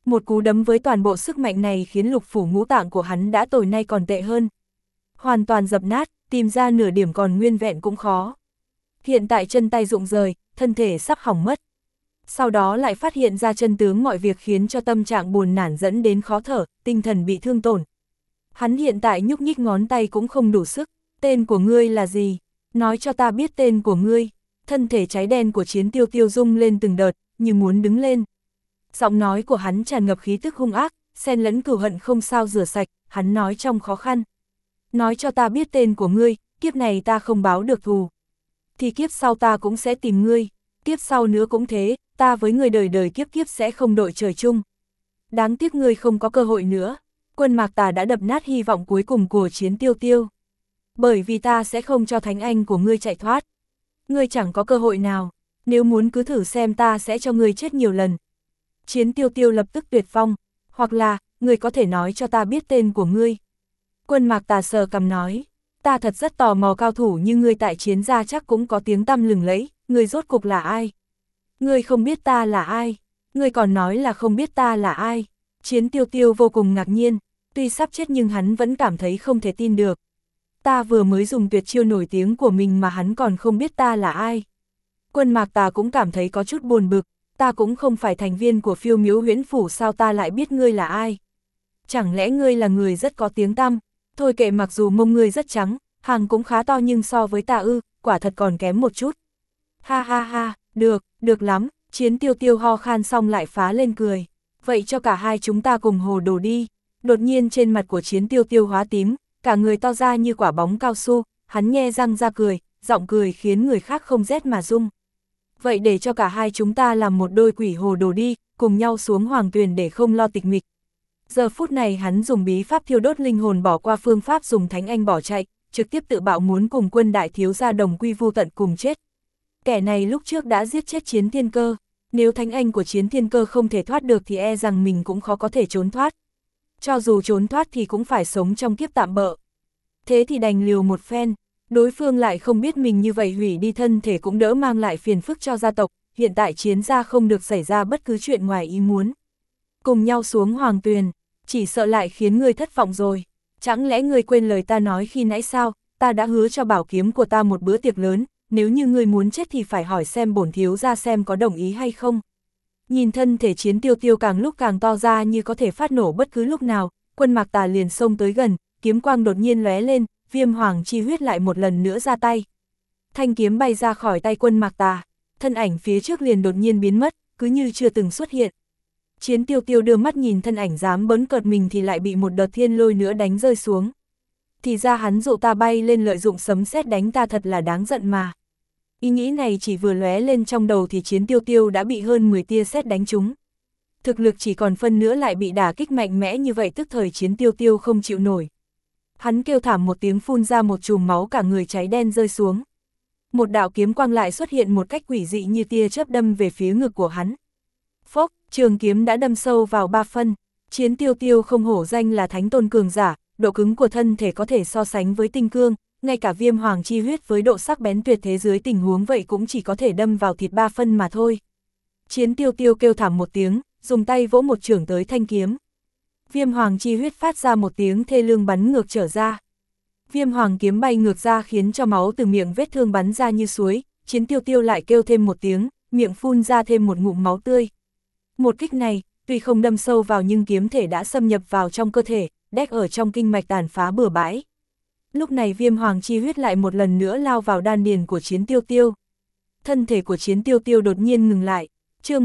Một cú đấm với toàn bộ sức mạnh này khiến lục phủ ngũ tạng của hắn đã tồi nay còn tệ hơn. Hoàn toàn dập nát, tìm ra nửa điểm còn nguyên vẹn cũng khó. Hiện tại chân tay rụng rời, thân thể sắp hỏng mất. Sau đó lại phát hiện ra chân tướng mọi việc khiến cho tâm trạng buồn nản dẫn đến khó thở, tinh thần bị thương tổn. Hắn hiện tại nhúc nhích ngón tay cũng không đủ sức. Tên của ngươi là gì? Nói cho ta biết tên của ngươi. Thân thể cháy đen của Chiến Tiêu Tiêu rung lên từng đợt, như muốn đứng lên. Giọng nói của hắn tràn ngập khí tức hung ác, xen lẫn cừu hận không sao rửa sạch, hắn nói trong khó khăn. Nói cho ta biết tên của ngươi, kiếp này ta không báo được thù. Thì kiếp sau ta cũng sẽ tìm ngươi, kiếp sau nữa cũng thế, ta với người đời đời kiếp kiếp sẽ không đội trời chung. Đáng tiếc ngươi không có cơ hội nữa, Quân Mạc Tà đã đập nát hy vọng cuối cùng của Chiến Tiêu Tiêu. Bởi vì ta sẽ không cho thánh anh của ngươi chạy thoát. Ngươi chẳng có cơ hội nào, nếu muốn cứ thử xem ta sẽ cho ngươi chết nhiều lần. Chiến Tiêu Tiêu lập tức tuyệt vong, hoặc là, ngươi có thể nói cho ta biết tên của ngươi. Quân Mạc Tà sờ cằm nói, ta thật rất tò mò cao thủ như ngươi tại Chiến gia chắc cũng có tiếng tăm lừng lẫy, ngươi rốt cục là ai? Ngươi không biết ta là ai? Ngươi còn nói là không biết ta là ai? Chiến Tiêu Tiêu vô cùng ngạc nhiên, tuy sắp chết nhưng hắn vẫn cảm thấy không thể tin được. Ta vừa mới dùng tuyệt chiêu nổi tiếng của mình mà hắn còn không biết ta là ai. Quân Mạc Tà cũng cảm thấy có chút buồn bực, ta cũng không phải thành viên của Phiêu Miếu Huyễn Phủ, sao ta lại biết ngươi là ai? Chẳng lẽ ngươi là người rất có tiếng tăm? Thôi kệ, mặc dù mông ngươi rất trắng, hàng cũng khá to nhưng so với ta quả thật còn kém một chút. Ha ha ha, được lắm, Chiến Tiêu Tiêu ho khan xong lại phá lên cười. Vậy cho cả hai chúng ta cùng hồ đồ đi. Đột nhiên trên mặt của Chiến Tiêu Tiêu hóa tím, cả người to ra như quả bóng cao su, hắn nhe răng ra cười, giọng cười khiến người khác không rét mà run. Vậy để cho cả hai chúng ta làm một đôi quỷ hồ đồ đi, cùng nhau xuống hoàng tuyền để không lo tịch mịch. Giờ phút này hắn dùng bí pháp thiêu đốt linh hồn bỏ qua phương pháp dùng thánh anh bỏ chạy, trực tiếp tự bạo muốn cùng Quân đại thiếu gia đồng quy vu tận cùng chết. Kẻ này lúc trước đã giết chết Chiến Thiên Cơ, nếu thánh anh của Chiến Thiên Cơ không thể thoát được thì e rằng mình cũng khó có thể trốn thoát. Cho dù trốn thoát thì cũng phải sống trong kiếp tạm bợ. Thế thì đành liều một phen, đối phương lại không biết mình như vậy hủy đi thân thể cũng đỡ mang lại phiền phức cho gia tộc, hiện tại Chiến gia không được xảy ra bất cứ chuyện ngoài ý muốn. Cùng nhau xuống hoàng tuyền, chỉ sợ lại khiến ngươi thất vọng rồi. Chẳng lẽ ngươi quên lời ta nói khi nãy sao, ta đã hứa cho bảo kiếm của ta một bữa tiệc lớn, nếu như ngươi muốn chết thì phải hỏi xem bổn thiếu gia xem có đồng ý hay không. Nhìn thân thể Chiến Tiêu Tiêu càng lúc càng to ra như có thể phát nổ bất cứ lúc nào, Quân Mạc Tà liền xông tới gần, kiếm quang đột nhiên lóe lên, Viêm Hoàng chi huyết lại một lần nữa ra tay. Thanh kiếm bay ra khỏi tay Quân Mạc Tà, thân ảnh phía trước liền đột nhiên biến mất, cứ như chưa từng xuất hiện. Chiến Tiêu Tiêu đưa mắt nhìn thân ảnh dám bỡn cợt mình thì lại bị một đợt thiên lôi nữa đánh rơi xuống. Thì ra hắn dụ ta bay lên lợi dụng sấm sét đánh ta, thật là đáng giận mà. Ý nghĩ này chỉ vừa lóe lên trong đầu thì Chiến Tiêu Tiêu đã bị hơn 10 tia sét đánh trúng. Thực lực chỉ còn phân nữa lại bị đả kích mạnh mẽ như vậy, tức thời Chiến Tiêu Tiêu không chịu nổi. Hắn kêu thảm một tiếng, phun ra một chùm máu, cả người cháy đen rơi xuống. Một đạo kiếm quang lại xuất hiện một cách quỷ dị như tia chớp đâm về phía ngực của hắn. Phốc, trường kiếm đã đâm sâu vào 3 phân. Chiến Tiêu Tiêu không hổ danh là thánh tôn cường giả, độ cứng của thân thể có thể so sánh với tinh cương, ngay cả Viêm Hoàng chi huyết với độ sắc bén tuyệt thế dưới tình huống vậy cũng chỉ có thể đâm vào thịt 3 phân mà thôi. Chiến Tiêu Tiêu kêu thảm một tiếng, dùng tay vỗ một chưởng tới thanh kiếm. Viêm Hoàng chi huyết phát ra một tiếng thê lương bắn ngược trở ra. Viêm Hoàng kiếm bay ngược ra khiến cho máu từ miệng vết thương bắn ra như suối, Chiến Tiêu Tiêu lại kêu thêm một tiếng, miệng phun ra thêm một ngụm máu tươi. Một kích này, tuy không đâm sâu vào nhưng kiếm thể đã xâm nhập vào trong cơ thể, đét ở trong kinh mạch tàn phá bừa bãi. Lúc này Viêm Hoàng chi huyết lại một lần nữa lao vào đan điền của Chiến Tiêu Tiêu. Thân thể của Chiến Tiêu Tiêu đột nhiên ngừng lại. Chương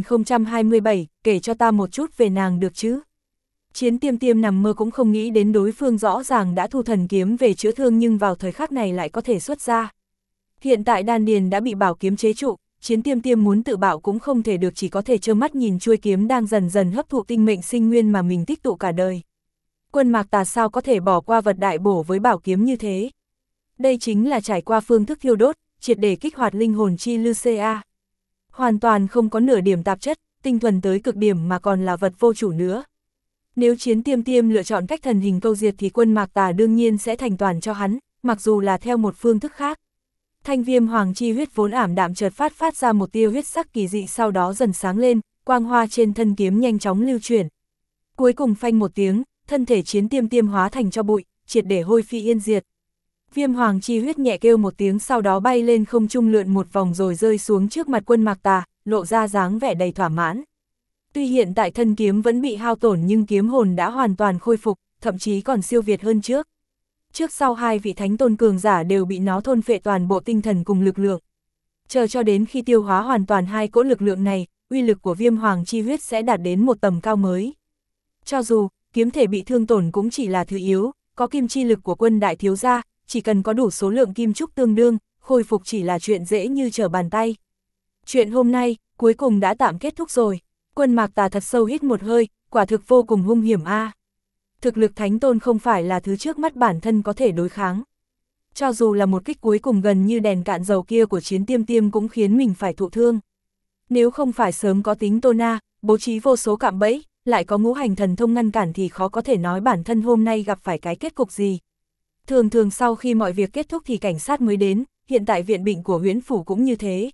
1027, kể cho ta một chút về nàng được chứ? Chiến Tiêm Tiêm nằm mơ cũng không nghĩ đến đối phương rõ ràng đã thu thần kiếm về chữa thương nhưng vào thời khắc này lại có thể xuất ra. Hiện tại đan điền đã bị bảo kiếm chế trụ, Chiến Tiêm Tiêm muốn tự bạo cũng không thể được, chỉ có thể trơ mắt nhìn chuôi kiếm đang dần dần hấp thụ tinh mệnh sinh nguyên mà mình tích tụ cả đời. Quân Mạc Tà sao có thể bỏ qua vật đại bổ với bảo kiếm như thế? Đây chính là trải qua phương thức thiêu đốt, triệt để kích hoạt linh hồn chi Lucia. Hoàn toàn không có nửa điểm tạp chất, tinh thuần tới cực điểm mà còn là vật vô chủ nữa. Nếu Chiến Tiêm Tiêm lựa chọn cách thần hình câu diệt thì Quân Mạc Tà đương nhiên sẽ thành toàn cho hắn, mặc dù là theo một phương thức khác. Thanh Viêm Hoàng chi huyết vốn ảm đạm chợt phát ra một tia huyết sắc kỳ dị, sau đó dần sáng lên, quang hoa trên thân kiếm nhanh chóng lưu chuyển. Cuối cùng phanh một tiếng, thân thể Chiến Tiêm Tiêm hóa thành tro bụi, triệt để hôi phi yên diệt. Viêm hoàng chi huyết nhẹ kêu một tiếng, sau đó bay lên không trung lượn một vòng rồi rơi xuống trước mặt Quân Mạc Tà, lộ ra dáng vẻ đầy thỏa mãn. Tuy hiện tại thân kiếm vẫn bị hao tổn nhưng kiếm hồn đã hoàn toàn khôi phục, thậm chí còn siêu việt hơn trước. Trước sau hai vị thánh tôn cường giả đều bị nó thôn phệ toàn bộ tinh thần cùng lực lượng. Chờ cho đến khi tiêu hóa hoàn toàn hai cỗ lực lượng này, uy lực của viêm hoàng chi huyết sẽ đạt đến một tầm cao mới. Cho dù, kiếm thể bị thương tổn cũng chỉ là thứ yếu, có kim chi lực của Quân đại thiếu gia, chỉ cần có đủ số lượng kim trúc tương đương, khôi phục chỉ là chuyện dễ như trở bàn tay. Chuyện hôm nay, cuối cùng đã tạm kết thúc rồi. Quân Mạc Tà thật sâu hít một hơi, quả thực vô cùng hung hiểm a. Thực lực thánh tôn không phải là thứ trước mắt bản thân có thể đối kháng. Cho dù là một kích cuối cùng gần như đèn cạn dầu kia của Chiến Tiêm Tiêm cũng khiến mình phải thụ thương. Nếu không phải sớm có tính Tô Na, bố trí vô số cạm bẫy, lại có ngũ hành thần thông ngăn cản thì khó có thể nói bản thân hôm nay gặp phải cái kết cục gì. Thường thường sau khi mọi việc kết thúc thì cảnh sát mới đến, hiện tại viện bệnh của Huyễn Phủ cũng như thế.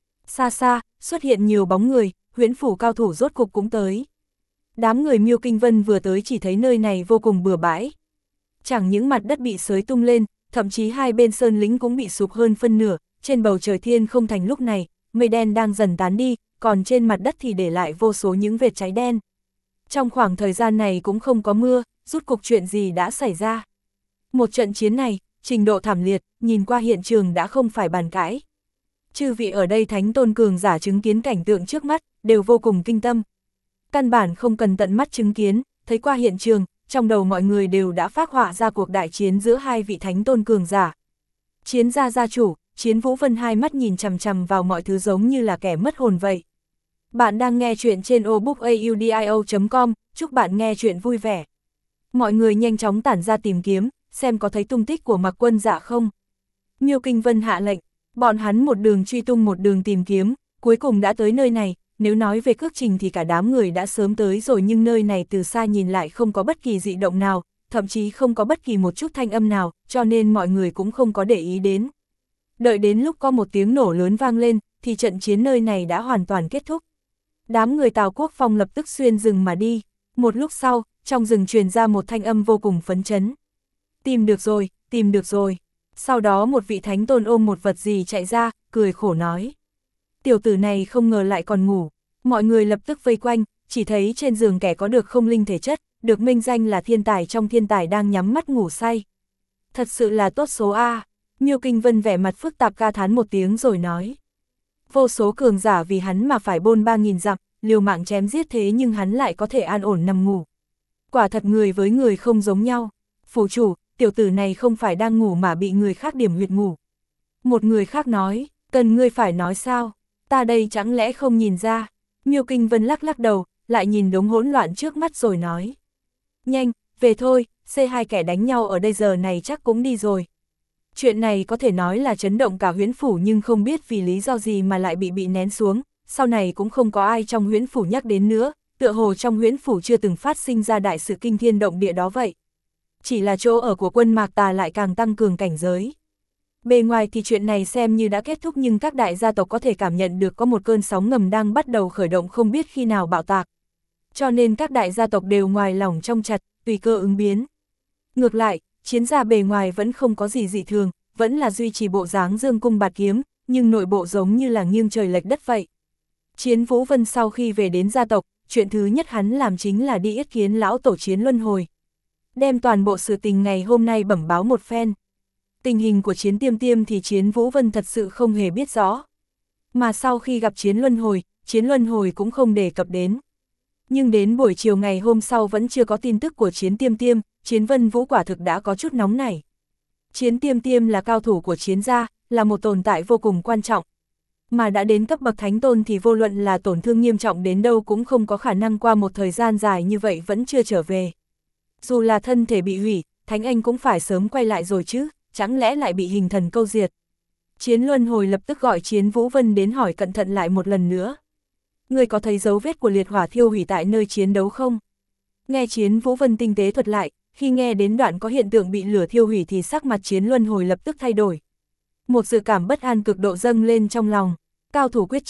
Xa xa, xuất hiện nhiều bóng người, Huyễn Phủ cao thủ rốt cục cũng tới. Đám người Miêu Kinh Vân vừa tới chỉ thấy nơi này vô cùng bừa bãi. Chẳng những mặt đất bị xới tung lên, thậm chí hai bên sơn lĩnh cũng bị sụp hơn phân nửa, trên bầu trời thiên không thành lúc này, mây đen đang dần tán đi, còn trên mặt đất thì để lại vô số những vệt cháy đen. Trong khoảng thời gian này cũng không có mưa, rốt cuộc chuyện gì đã xảy ra. Một trận chiến này, trình độ thảm liệt, nhìn qua hiện trường đã không phải bàn cãi. Chư vị ở đây thánh tôn cường giả chứng kiến cảnh tượng trước mắt, đều vô cùng kinh tâm. Căn bản không cần tận mắt chứng kiến, thấy qua hiện trường, trong đầu mọi người đều đã phác họa ra cuộc đại chiến giữa hai vị thánh tôn cường giả. Chiến gia gia chủ, Chiến Vũ Vân hai mắt nhìn chằm chằm vào mọi thứ giống như là kẻ mất hồn vậy. Bạn đang nghe chuyện trên obookaudio.com, chúc bạn nghe chuyện vui vẻ. Mọi người nhanh chóng tản ra tìm kiếm, xem có thấy tung tích của Mạc Quân Dạ không. Miêu Kinh Vân hạ lệnh, bọn hắn một đường truy tung một đường tìm kiếm, cuối cùng đã tới nơi này. Nếu nói về cước trình thì cả đám người đã sớm tới rồi, nhưng nơi này từ xa nhìn lại không có bất kỳ dị động nào, thậm chí không có bất kỳ một chút thanh âm nào, cho nên mọi người cũng không có để ý đến. Đợi đến lúc có một tiếng nổ lớn vang lên, thì trận chiến nơi này đã hoàn toàn kết thúc. Đám người Tào Quốc Phong lập tức xuyên rừng mà đi. Một lúc sau, trong rừng truyền ra một thanh âm vô cùng phấn chấn. Tìm được rồi, tìm được rồi. Sau đó một vị thánh tôn ôm một vật gì chạy ra, cười khổ nói. Tiểu tử này không ngờ lại còn ngủ. Mọi người lập tức vây quanh, chỉ thấy trên giường kẻ có được không linh thể chất, được minh danh là thiên tài trong thiên tài đang nhắm mắt ngủ say. Thật sự là tốt số A. Miêu Kinh Vân vẻ mặt phức tạp ca thán một tiếng rồi nói. Vô số cường giả vì hắn mà phải bôn 3.000 dặm, liều mạng chém giết, thế nhưng hắn lại có thể an ổn nằm ngủ. Quả thật người với người không giống nhau. Phủ chủ, tiểu tử này không phải đang ngủ mà bị người khác điểm huyệt ngủ. Một người khác nói, cần ngươi phải nói sao, ta đây chẳng lẽ không nhìn ra. Miêu Kinh Vân lắc lắc đầu, lại nhìn đống hỗn loạn trước mắt rồi nói. Nhanh, về thôi, C2 kẻ đánh nhau ở đây giờ này chắc cũng đi rồi. Chuyện này có thể nói là chấn động cả Huyễn Phủ, nhưng không biết vì lý do gì mà lại bị nén xuống, sau này cũng không có ai trong Huyễn Phủ nhắc đến nữa, tựa hồ trong Huyễn Phủ chưa từng phát sinh ra đại sự kinh thiên động địa đó vậy. Chỉ là chỗ ở của Quân Mạc Tà lại càng tăng cường cảnh giới. Bề ngoài thì chuyện này xem như đã kết thúc, nhưng các đại gia tộc có thể cảm nhận được có một cơn sóng ngầm đang bắt đầu khởi động, không biết khi nào bạo tạc. Cho nên các đại gia tộc đều ngoài lỏng trong chặt, tùy cơ ứng biến. Ngược lại, chiến gia bề ngoài vẫn không có gì dị thường, vẫn là duy trì bộ dáng dương cung bạt kiếm, nhưng nội bộ giống như là nghiêng trời lệch đất vậy. Chiến Vũ Vân sau khi về đến gia tộc, chuyện thứ nhất hắn làm chính là đi yết kiến lão tổ Chiến Luân Hồi. Đem toàn bộ sự tình ngày hôm nay bẩm báo một phen. Tình hình của Chiến Tiêm Tiêm thì Chiến Vũ Vân thật sự không hề biết rõ. Mà sau khi gặp Chiến Luân Hồi cũng không đề cập đến. Nhưng đến buổi chiều ngày hôm sau vẫn chưa có tin tức của Chiến Tiêm Tiêm, Chiến Vân Vũ quả thực đã có chút nóng nảy. Chiến Tiêm Tiêm là cao thủ của Chiến gia, là một tồn tại vô cùng quan trọng. Mà đã đến cấp bậc thánh tôn thì vô luận là tổn thương nghiêm trọng đến đâu cũng không có khả năng qua một thời gian dài như vậy vẫn chưa trở về. Dù là thân thể bị hủy, Thánh Anh cũng phải sớm quay lại rồi chứ, chẳng lẽ lại bị hình thần câu diệt. Chiến Luân Hồi lập tức gọi Chiến Vũ Vân đến hỏi cẩn thận lại một lần nữa. Ngươi có thấy dấu vết của liệt hỏa thiêu hủy tại nơi chiến đấu không? Nghe Chiến Vũ Vân tinh tế thuật lại, khi nghe đến đoạn có hiện tượng bị lửa thiêu hủy thì sắc mặt Chiến Luân Hồi lập tức thay đổi. Một dự cảm bất an cực độ dâng lên trong lòng. Cao thủ quyết chiến,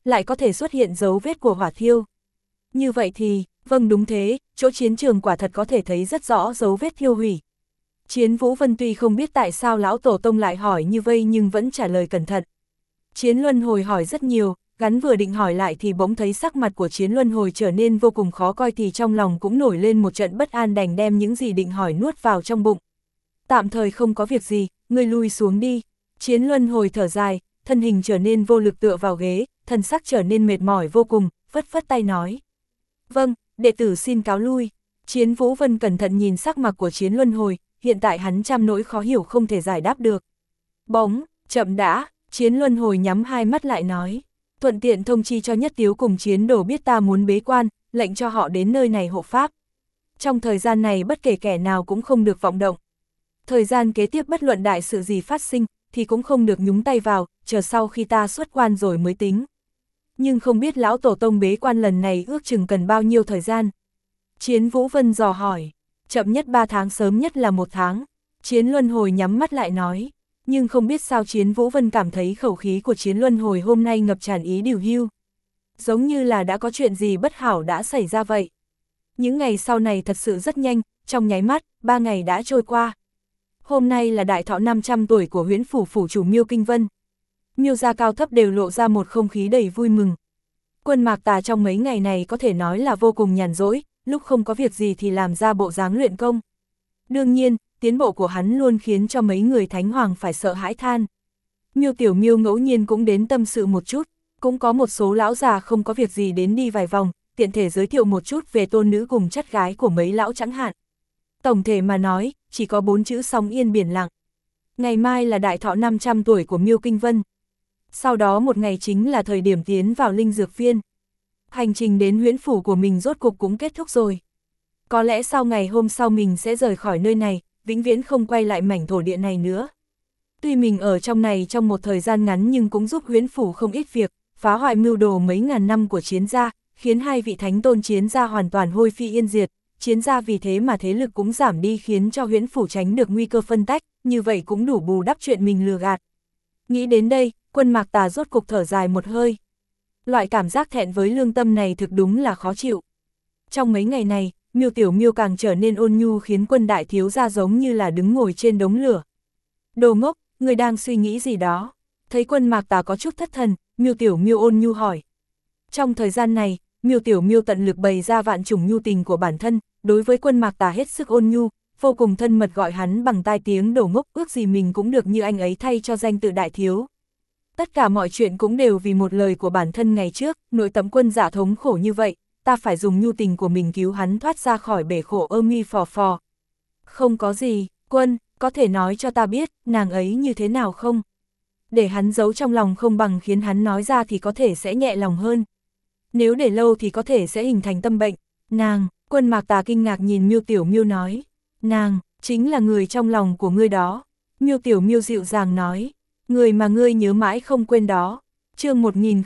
lại có thể xuất hiện dấu vết của hỏa thiêu. Như vậy thì, vâng đúng thế, chỗ chiến trường quả thật có thể thấy rất rõ dấu vết thiêu hủy. Chiến Vũ Vân tuy không biết tại sao lão tổ tông lại hỏi như vậy nhưng vẫn trả lời cẩn thận. Chiến Luân Hồi hỏi rất nhiều, gắn vừa định hỏi lại thì bỗng thấy sắc mặt của Chiến Luân Hồi trở nên vô cùng khó coi thì trong lòng cũng nổi lên một trận bất an đành đem những gì định hỏi nuốt vào trong bụng. Tạm thời không có việc gì, ngươi lui xuống đi. Chiến Luân Hồi thở dài, thân hình trở nên vô lực tựa vào ghế, thân sắc trở nên mệt mỏi vô cùng, phất phất tay nói. Vâng, đệ tử xin cáo lui. Chiến Vũ Vân cẩn thận nhìn sắc mặt của Chiến Luân Hồi, hiện tại hắn trăm nỗi khó hiểu không thể giải đáp được. Bóng, chậm đã, Chiến Luân Hồi nhắm hai mắt lại nói. Thuận tiện thông chi cho Nhất Tiếu cùng Chiến Đồ biết ta muốn bế quan, lệnh cho họ đến nơi này hộ pháp. Trong thời gian này bất kể kẻ nào cũng không được vọng động. Thời gian kế tiếp bất luận đại sự gì phát sinh, thì cũng không được nhúng tay vào, chờ sau khi ta xuất quan rồi mới tính. Nhưng không biết lão tổ tông bế quan lần này ước chừng cần bao nhiêu thời gian. Chiến Vũ Vân dò hỏi, chậm nhất 3 tháng, sớm nhất là 1 tháng. Chiến Luân Hồi nhắm mắt lại nói, nhưng không biết sao Chiến Vũ Vân cảm thấy khẩu khí của Chiến Luân Hồi hôm nay ngập tràn ý điều hưu. Giống như là đã có chuyện gì bất hảo đã xảy ra vậy. Những ngày sau này thật sự rất nhanh, trong nháy mắt, 3 ngày đã trôi qua. Hôm nay là đại thọ 500 tuổi của Huyễn Phủ phủ chủ Miêu Kinh Vân. Miêu gia cao thấp đều lộ ra một không khí đầy vui mừng. Quân Mạc Tà trong mấy ngày này có thể nói là vô cùng nhàn rỗi, lúc không có việc gì thì làm ra bộ dáng luyện công. Đương nhiên, tiến bộ của hắn luôn khiến cho mấy người thánh hoàng phải sợ hãi than. Miêu Tiểu Miêu ngẫu nhiên cũng đến tâm sự một chút, cũng có một số lão già không có việc gì đến đi vài vòng, tiện thể giới thiệu một chút về tôn nữ cùng chất gái của mấy lão chẳng hạn. Tổng thể mà nói, chỉ có 4 chữ sóng yên biển lặng. Ngày mai là đại thọ 500 tuổi của Miêu Kinh Vân. Sau đó một ngày chính là thời điểm tiến vào linh dược viên. Hành trình đến huyễn phủ của mình rốt cục cũng kết thúc rồi. Có lẽ sau ngày hôm sau mình sẽ rời khỏi nơi này, vĩnh viễn không quay lại mảnh thổ địa này nữa. Tuy mình ở trong này trong một thời gian ngắn nhưng cũng giúp huyễn phủ không ít việc, phá hoại mưu đồ mấy ngàn năm của Chiến gia, khiến 2 vị thánh tôn Chiến gia hoàn toàn hôi phi yên diệt. Chiến gia vì thế mà thế lực cũng giảm đi khiến cho huyễn phủ tránh được nguy cơ phân tách, như vậy cũng đủ bù đắp chuyện mình lừa gạt. Nghĩ đến đây, Quân Mạc Tà rốt cục thở dài một hơi. Loại cảm giác thẹn với lương tâm này thực đúng là khó chịu. Trong mấy ngày này, Miêu Tiểu Miêu càng trở nên ôn nhu khiến Quân đại thiếu gia giống như là đứng ngồi trên đống lửa. Đồ ngốc, người đang suy nghĩ gì đó? Thấy Quân Mạc Tà có chút thất thần, Miêu Tiểu Miêu ôn nhu hỏi. Trong thời gian này, Miêu Tiểu Miêu tận lực bày ra vạn chủng nhu tình của bản thân, đối với Quân Mạc Tà hết sức ôn nhu, vô cùng thân mật gọi hắn bằng tai tiếng đồ ngốc, ước gì mình cũng được như anh ấy thay cho danh tự đại thiếu. Tất cả mọi chuyện cũng đều vì một lời của bản thân ngày trước, nội tâm Quân giả thống khổ như vậy, ta phải dùng nhu tình của mình cứu hắn thoát ra khỏi bể khổ mi phò phò. Không có gì, Quân, có thể nói cho ta biết, nàng ấy như thế nào không? Để hắn giấu trong lòng không bằng khiến hắn nói ra thì có thể sẽ nhẹ lòng hơn. Nếu để lâu thì có thể sẽ hình thành tâm bệnh. Nàng, Quân Mạc Tà kinh ngạc nhìn Miêu Tiểu Miêu nói. Nàng, chính là người trong lòng của ngươi đó. Miêu Tiểu Miêu dịu dàng nói. Người mà ngươi nhớ mãi không quên đó. Chương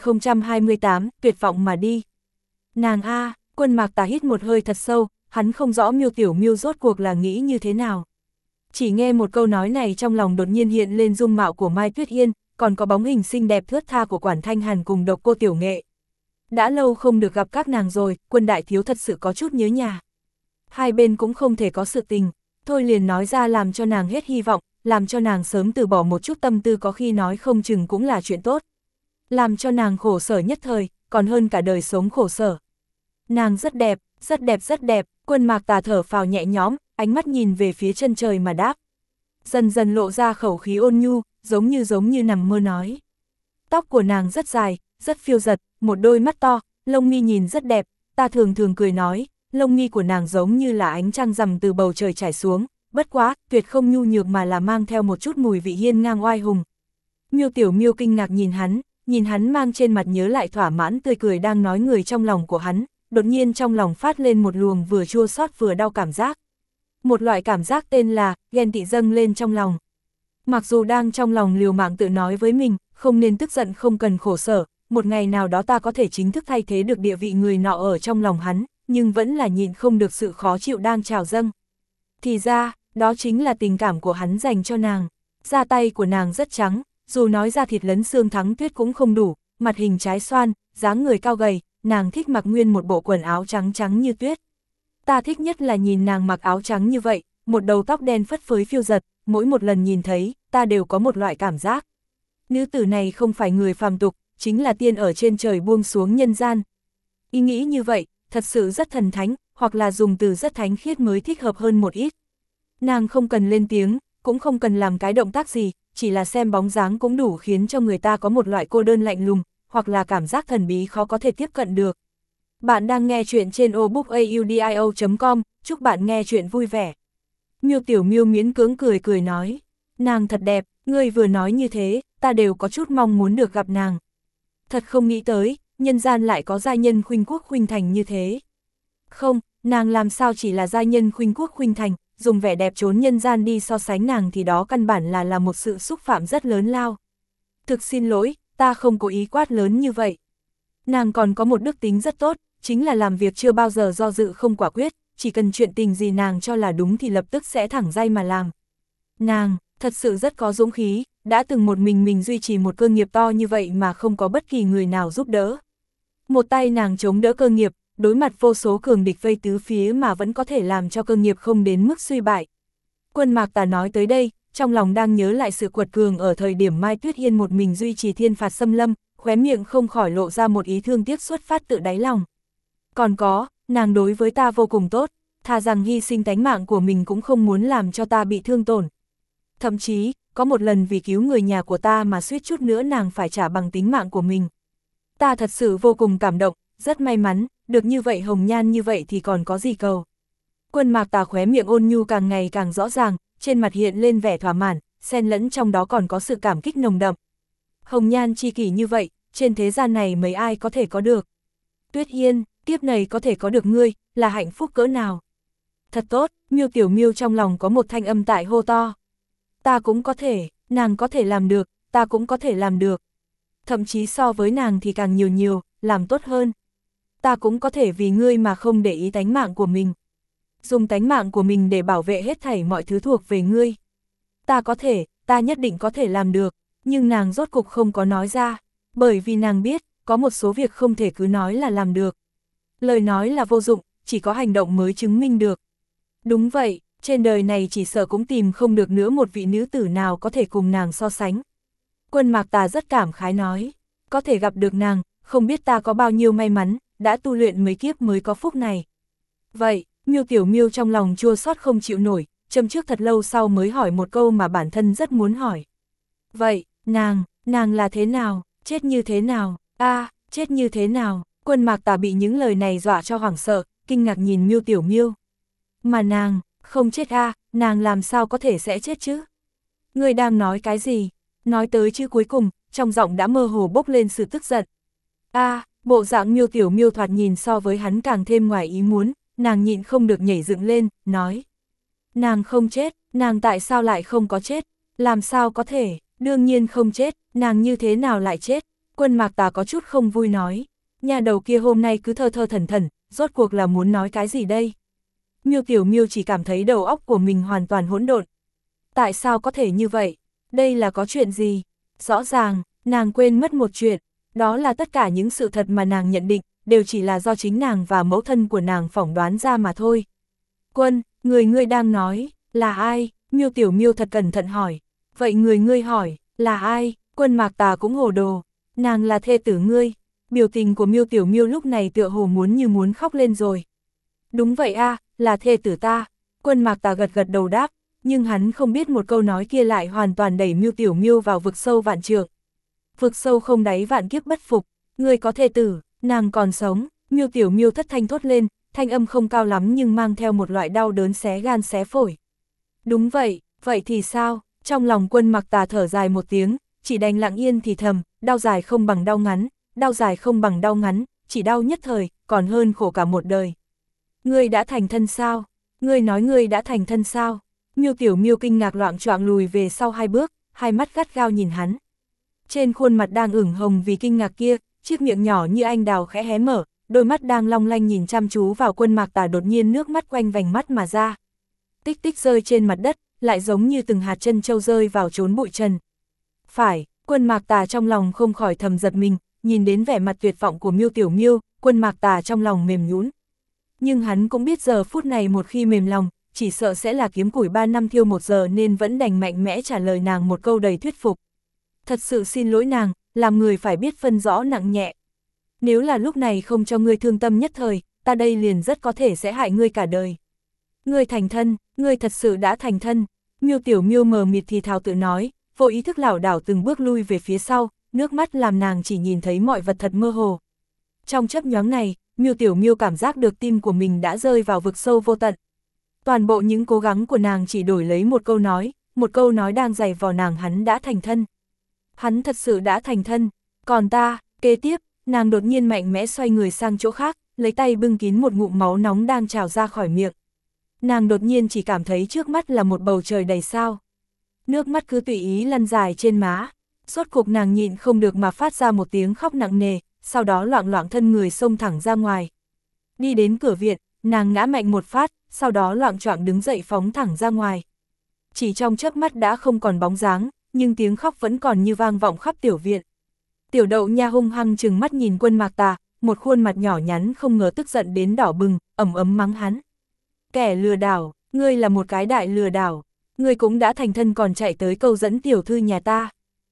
1028, tuyệt vọng mà đi. Nàng a, Quân Mạc Tà hít một hơi thật sâu, hắn không rõ Miêu Tiểu Miêu rốt cuộc là nghĩ như thế nào. Chỉ nghe một câu nói này trong lòng đột nhiên hiện lên dung mạo của Mai Tuyết Yên, còn có bóng hình xinh đẹp thướt tha của Quản Thanh Hàn cùng Độc Cô Tiểu Nghệ. Đã lâu không được gặp các nàng rồi, Quân đại thiếu thật sự có chút nhớ nhà. Hai bên cũng không thể có sự tình, thôi liền nói ra làm cho nàng hết hy vọng, làm cho nàng sớm từ bỏ một chút tâm tư có khi nói không chừng cũng là chuyện tốt. Làm cho nàng khổ sở nhất thời, còn hơn cả đời sống khổ sở. Nàng rất đẹp, rất đẹp rất đẹp, Quân Mạc Tà thở phào nhẹ nhõm, ánh mắt nhìn về phía chân trời mà đáp. Dần dần lộ ra khẩu khí ôn nhu, giống như nằm mơ nói. Tóc của nàng rất dài, rất phiêu giật, một đôi mắt to, lông mi nhìn rất đẹp, ta thường thường cười nói, lông mi của nàng giống như là ánh trăng rằm từ bầu trời trải xuống, bất quá, tuyệt không nhu nhược mà là mang theo một chút mùi vị hiên ngang oai hùng. Miêu Tiểu Miêu kinh ngạc nhìn hắn mang trên mặt nhớ lại thỏa mãn tươi cười đang nói người trong lòng của hắn, đột nhiên trong lòng phát lên một luồng vừa chua xót vừa đau cảm giác. Một loại cảm giác tên là ghen tị dâng lên trong lòng. Mặc dù đang trong lòng liều mạng tự nói với mình, không nên tức giận không cần khổ sở, một ngày nào đó ta có thể chính thức thay thế được địa vị người nọ ở trong lòng hắn, nhưng vẫn là nhịn không được sự khó chịu đang trào dâng. Thì ra, đó chính là tình cảm của hắn dành cho nàng. Da tay của nàng rất trắng, dù nói da thịt lấn xương thắng tuyết cũng không đủ, mặt hình trái xoan, dáng người cao gầy, nàng thích mặc nguyên một bộ quần áo trắng trắng như tuyết. Ta thích nhất là nhìn nàng mặc áo trắng như vậy, một đầu tóc đen phất phới phiêu giật, mỗi một lần nhìn thấy, ta đều có một loại cảm giác. Nữ tử này không phải người phàm tục, chính là tiên ở trên trời buông xuống nhân gian. Ý nghĩ như vậy, thật sự rất thần thánh, hoặc là dùng từ rất thánh khiết mới thích hợp hơn một ít. Nàng không cần lên tiếng, cũng không cần làm cái động tác gì, chỉ là xem bóng dáng cũng đủ khiến cho người ta có một loại cô đơn lạnh lùng, hoặc là cảm giác thần bí khó có thể tiếp cận được. Bạn đang nghe chuyện trên obookaudio.com, chúc bạn nghe chuyện vui vẻ. Miêu Tiểu Miêu miễn cưỡng cười cười nói, nàng thật đẹp, ngươi vừa nói như thế, ta đều có chút mong muốn được gặp nàng. Thật không nghĩ tới, nhân gian lại có giai nhân khuynh quốc khuynh thành như thế. Không, nàng làm sao chỉ là giai nhân khuynh quốc khuynh thành, dùng vẻ đẹp trốn nhân gian đi so sánh nàng thì đó căn bản là một sự xúc phạm rất lớn lao. Thực xin lỗi, ta không cố ý quát lớn như vậy. Nàng còn có một đức tính rất tốt, chính là làm việc chưa bao giờ do dự không quả quyết, chỉ cần chuyện tình gì nàng cho là đúng thì lập tức sẽ thẳng dây mà làm. Nàng, thật sự rất có dũng khí, đã từng một mình duy trì một cơ nghiệp to như vậy mà không có bất kỳ người nào giúp đỡ. Một tay nàng chống đỡ cơ nghiệp, đối mặt vô số cường địch vây tứ phía mà vẫn có thể làm cho cơ nghiệp không đến mức suy bại. Quân Mạc Tà nói tới đây, trong lòng đang nhớ lại sự quật cường ở thời điểm Mai Tuyết Yên một mình duy trì thiên phạt xâm lâm, khóe miệng không khỏi lộ ra một ý thương tiếc xuất phát tự đáy lòng. Còn có, nàng đối với ta vô cùng tốt, thà rằng hy sinh tánh mạng của mình cũng không muốn làm cho ta bị thương tổn. Thậm chí, có một lần vì cứu người nhà của ta mà suýt chút nữa nàng phải trả bằng tính mạng của mình. Ta thật sự vô cùng cảm động, rất may mắn, được như vậy hồng nhan như vậy thì còn có gì cầu. Quân Mạc Tà khóe miệng ôn nhu càng ngày càng rõ ràng, trên mặt hiện lên vẻ thỏa mãn, xen lẫn trong đó còn có sự cảm kích nồng đậm. Hồng nhan chi kỷ như vậy, trên thế gian này mấy ai có thể có được. Tuyết Yên, kiếp này có thể có được ngươi, là hạnh phúc cỡ nào. Thật tốt, Miêu Tiểu Miêu trong lòng có một thanh âm tại hô to. Ta cũng có thể, nàng có thể làm được, ta cũng có thể làm được. Thậm chí so với nàng thì càng nhiều, làm tốt hơn. Ta cũng có thể vì ngươi mà không để ý tánh mạng của mình. Dùng tánh mạng của mình để bảo vệ hết thảy mọi thứ thuộc về ngươi. Ta có thể, ta nhất định có thể làm được, nhưng nàng rốt cục không có nói ra, bởi vì nàng biết, có một số việc không thể cứ nói là làm được. Lời nói là vô dụng, chỉ có hành động mới chứng minh được. Đúng vậy, trên đời này chỉ sợ cũng tìm không được nữa một vị nữ tử nào có thể cùng nàng so sánh. Quân Mạc Tà rất cảm khái nói, có thể gặp được nàng, không biết ta có bao nhiêu may mắn, đã tu luyện mấy kiếp mới có phúc này. Vậy, Miêu Tiểu Miêu trong lòng chua xót không chịu nổi, châm trước thật lâu sau mới hỏi một câu mà bản thân rất muốn hỏi. Vậy, nàng là thế nào, chết như thế nào, chết như thế nào? Quân Mạc Tà bị những lời này dọa cho hoảng sợ, kinh ngạc nhìn Miêu Tiểu Miêu. Mà nàng, không chết nàng làm sao có thể sẽ chết chứ? Ngươi đang nói cái gì? Nói tới chữ cuối cùng, trong giọng đã mơ hồ bốc lên sự tức giận. Bộ dạng Miêu Tiểu Miêu thoạt nhìn so với hắn càng thêm ngoài ý muốn, nàng nhịn không được nhảy dựng lên, nói. Nàng không chết, nàng tại sao lại không có chết? Làm sao có thể, đương nhiên không chết, nàng như thế nào lại chết? Quân Mạc Tà có chút không vui nói. Nhà đầu kia hôm nay cứ thơ thẩn thẩn, rốt cuộc là muốn nói cái gì đây? Miêu Tiểu Miêu chỉ cảm thấy đầu óc của mình hoàn toàn hỗn độn. Tại sao có thể như vậy? Đây là có chuyện gì? Rõ ràng, nàng quên mất một chuyện, đó là tất cả những sự thật mà nàng nhận định, đều chỉ là do chính nàng và mẫu thân của nàng phỏng đoán ra mà thôi. Quân, người ngươi đang nói, là ai? Miêu Tiểu Miêu thật cẩn thận hỏi. Vậy người ngươi hỏi, là ai? Quân Mạc Tà cũng hồ đồ. Nàng là thê tử ngươi. Biểu tình của Miêu Tiểu Miêu lúc này tựa hồ muốn khóc lên rồi. Đúng vậy là thê tử ta. Quân Mạc Tà gật đầu đáp, nhưng hắn không biết một câu nói kia lại hoàn toàn đẩy Miêu Tiểu Miêu vào vực sâu vạn trượng. Vực sâu không đáy vạn kiếp bất phục, ngươi có thê tử, nàng còn sống. Miêu Tiểu Miêu thất thanh thốt lên, thanh âm không cao lắm nhưng mang theo một loại đau đớn xé gan xé phổi. Đúng vậy, vậy thì sao? Trong lòng Quân Mạc Tà thở dài một tiếng, chỉ đành lặng yên thì thầm, đau dài không bằng đau ngắn, đau dài không bằng đau ngắn, chỉ đau nhất thời, còn hơn khổ cả một đời. Ngươi đã thành thân sao? Ngươi nói ngươi đã thành thân sao? Miêu Tiểu Miêu kinh ngạc loạng choạng lùi về sau 2 bước, hai mắt gắt gao nhìn hắn. Trên khuôn mặt đang ửng hồng vì kinh ngạc kia, chiếc miệng nhỏ như anh đào khẽ hé mở, đôi mắt đang long lanh nhìn chăm chú vào Quân Mạc Tà, đột nhiên nước mắt quanh vành mắt mà ra. Tích tích rơi trên mặt đất, lại giống như từng hạt chân châu rơi vào chốn bụi trần. Phải, Quân Mạc Tà trong lòng không khỏi thầm giật mình, nhìn đến vẻ mặt tuyệt vọng của Miêu Tiểu Miêu, Quân Mạc Tà trong lòng mềm nhũn. Nhưng hắn cũng biết giờ phút này một khi mềm lòng, chỉ sợ sẽ là kiếm củi 3 năm thiêu 1 giờ nên vẫn đành mạnh mẽ trả lời nàng một câu đầy thuyết phục. Thật sự xin lỗi nàng, làm người phải biết phân rõ nặng nhẹ. Nếu là lúc này không cho ngươi thương tâm nhất thời, ta đây liền rất có thể sẽ hại ngươi cả đời. Ngươi thành thân, ngươi thật sự đã thành thân. Miêu Tiểu Miêu mờ mịt thì thào tự nói, vô ý thức lảo đảo từng bước lui về phía sau, nước mắt làm nàng chỉ nhìn thấy mọi vật thật mơ hồ. Trong chớp nhoáng này, Miêu Tiểu Miêu cảm giác được tim của mình đã rơi vào vực sâu vô tận. Toàn bộ những cố gắng của nàng chỉ đổi lấy một câu nói đang dày vò nàng hắn đã thành thân. Hắn thật sự đã thành thân, còn ta, kế tiếp, nàng đột nhiên mạnh mẽ xoay người sang chỗ khác, lấy tay bưng kín một ngụm máu nóng đang trào ra khỏi miệng. Nàng đột nhiên chỉ cảm thấy trước mắt là một bầu trời đầy sao. Nước mắt cứ tùy ý lăn dài trên má, rốt cuộc nàng nhịn không được mà phát ra một tiếng khóc nặng nề, sau đó loạng loạng thân người xông thẳng ra ngoài. Đi đến cửa viện, nàng ngã mạnh một phát, sau đó loạng choạng đứng dậy phóng thẳng ra ngoài. Chỉ trong chớp mắt đã không còn bóng dáng, nhưng tiếng khóc vẫn còn như vang vọng khắp tiểu viện. Tiểu Đậu Nha hung hăng trừng mắt nhìn Quân Mạc Tà, một khuôn mặt nhỏ nhắn không ngờ tức giận đến đỏ bừng, ầm ầm mắng hắn. Kẻ lừa đảo, ngươi là một cái đại lừa đảo, ngươi cũng đã thành thân còn chạy tới câu dẫn tiểu thư nhà ta.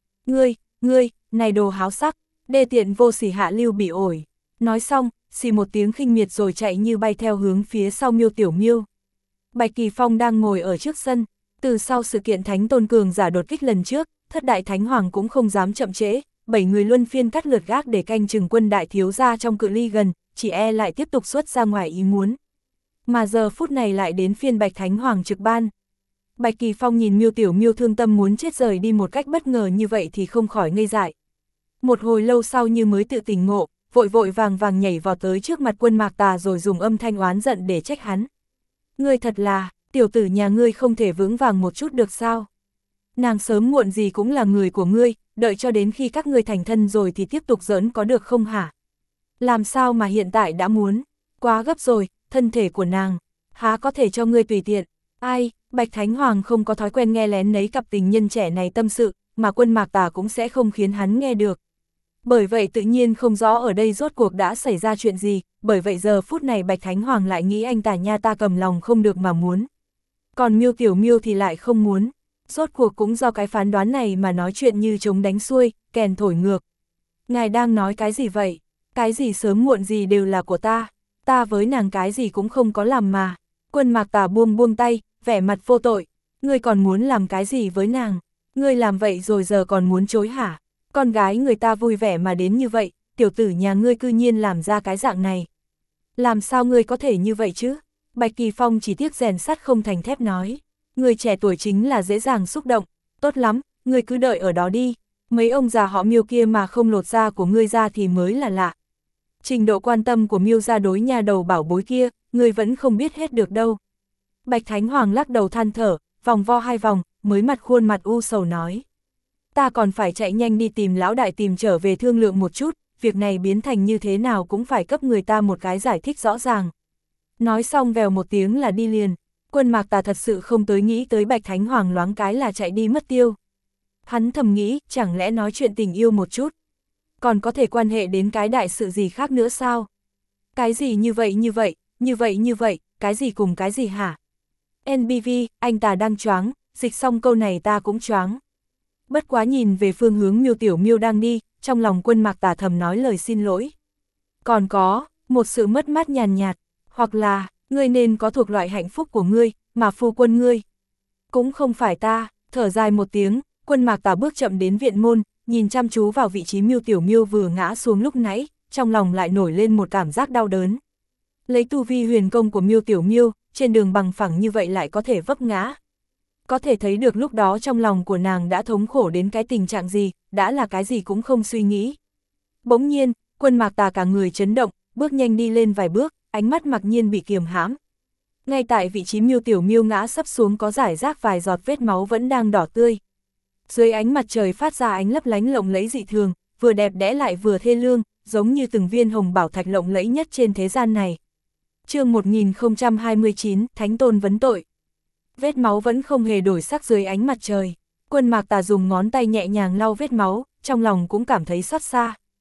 Ngươi, này đồ háo sắc, đê tiện vô sỉ hạ lưu bị ổi. Nói xong, xì một tiếng khinh miệt rồi chạy như bay theo hướng phía sau Miêu Tiểu Miêu. Bạch Kỳ Phong đang ngồi ở trước sân, từ sau sự kiện Thánh Tôn Cường giả đột kích lần trước, Thất Đại Thánh Hoàng cũng không dám chậm trễ, 7 người luân phiên cắt lượt gác để canh chừng Quân đại thiếu gia trong cự ly gần, chỉ e lại tiếp tục xuất ra ngoài ý muốn. Mà giờ phút này lại đến phiên Bạch Thánh Hoàng trực ban. Bạch Kỳ Phong nhìn Miêu Tiểu Miêu thương tâm muốn chết rời đi một cách bất ngờ như vậy thì không khỏi ngây dại. Một hồi lâu sau như mới tự tỉnh ngộ, vội vàng nhảy vào tới trước mặt Quân Mạc Tà rồi dùng âm thanh oán giận để trách hắn. Ngươi thật là, tiểu tử nhà ngươi không thể vững vàng một chút được sao? Nàng sớm muộn gì cũng là người của ngươi, đợi cho đến khi các ngươi thành thân rồi thì tiếp tục giỡn có được không hả? Làm sao mà hiện tại đã muốn? Quá gấp rồi, thân thể của nàng, há có thể cho ngươi tùy tiện. Ai, Bạch Thánh Hoàng không có thói quen nghe lén nấy cặp tình nhân trẻ này tâm sự, mà Quân Mạc Tà cũng sẽ không khiến hắn nghe được. Bởi vậy tự nhiên không rõ ở đây rốt cuộc đã xảy ra chuyện gì, bởi vậy giờ phút này Bạch Thánh Hoàng lại nghĩ anh tà nha ta cầm lòng không được mà muốn. Còn Miêu Tiểu Miêu thì lại không muốn, rốt cuộc cũng do cái phán đoán này mà nói chuyện như trống đánh xuôi, kèn thổi ngược. Ngài đang nói cái gì vậy? Cái gì sớm muộn gì đều là của ta với nàng cái gì cũng không có làm mà. Quân Mạc Tà buông tay, vẻ mặt vô tội, ngươi còn muốn làm cái gì với nàng? Ngươi làm vậy rồi giờ còn muốn chối hả? Con gái người ta vui vẻ mà đến như vậy, tiểu tử nhà ngươi cư nhiên làm ra cái dạng này. Làm sao ngươi có thể như vậy chứ? Bạch Kỳ Phong chỉ tiếc rèn sắt không thành thép nói. Người trẻ tuổi chính là dễ dàng xúc động, tốt lắm, ngươi cứ đợi ở đó đi. Mấy ông già họ Miêu kia mà không lột da của ngươi ra thì mới là lạ. Trình độ quan tâm của Miêu gia đối nhà đầu bảo bối kia, ngươi vẫn không biết hết được đâu. Bạch Thánh Hoàng lắc đầu than thở, vòng vo 2 vòng, mới mặt khuôn mặt u sầu nói. Ta còn phải chạy nhanh đi tìm lão đại tìm trở về thương lượng một chút, việc này biến thành như thế nào cũng phải cấp người ta một cái giải thích rõ ràng. Nói xong vèo một tiếng là đi liền, Quân Mạc Tà thật sự không tới nghĩ tới Bạch Thánh Hoàng loáng cái là chạy đi mất tiêu. Hắn thầm nghĩ, chẳng lẽ nói chuyện tình yêu một chút, còn có thể quan hệ đến cái đại sự gì khác nữa sao? Cái gì như vậy, cái gì cùng cái gì hả? NBV, anh ta đang choáng, dịch xong câu này ta cũng choáng. Bất quá nhìn về phương hướng Miêu Tiểu Miêu đang đi, trong lòng Quân Mạc Tà thầm nói lời xin lỗi. Còn có, một sự mất mát nhàn nhạt, hoặc là, ngươi nên có thuộc loại hạnh phúc của ngươi, mà phu quân ngươi. Cũng không phải ta, thở dài một tiếng, Quân Mạc Tà bước chậm đến viện môn, nhìn chăm chú vào vị trí Miêu Tiểu Miêu vừa ngã xuống lúc nãy, trong lòng lại nổi lên một cảm giác đau đớn. Lấy tu vi huyền công của Miêu Tiểu Miêu, trên đường bằng phẳng như vậy lại có thể vấp ngã. Có thể thấy được lúc đó trong lòng của nàng đã thống khổ đến cái tình trạng gì, đã là cái gì cũng không suy nghĩ. Bỗng nhiên, Quân Mạc Tà cả người chấn động, bước nhanh đi lên vài bước, ánh mắt mặc nhiên bị kiềm hãm. Ngay tại vị trí Miêu Tiểu Miêu ngã sấp xuống có rải rác vài giọt vết máu vẫn đang đỏ tươi. Dưới ánh mặt trời phát ra ánh lấp lánh lộng lẫy dị thường, vừa đẹp đẽ lại vừa thê lương, giống như từng viên hồng bảo thạch lộng lẫy nhất trên thế gian này. Chương 1029, Thánh Tôn vấn tội. Vết máu vẫn không hề đổi sắc dưới ánh mặt trời. Quân Mạc Tà dùng ngón tay nhẹ nhàng lau vết máu, trong lòng cũng cảm thấy xót xa.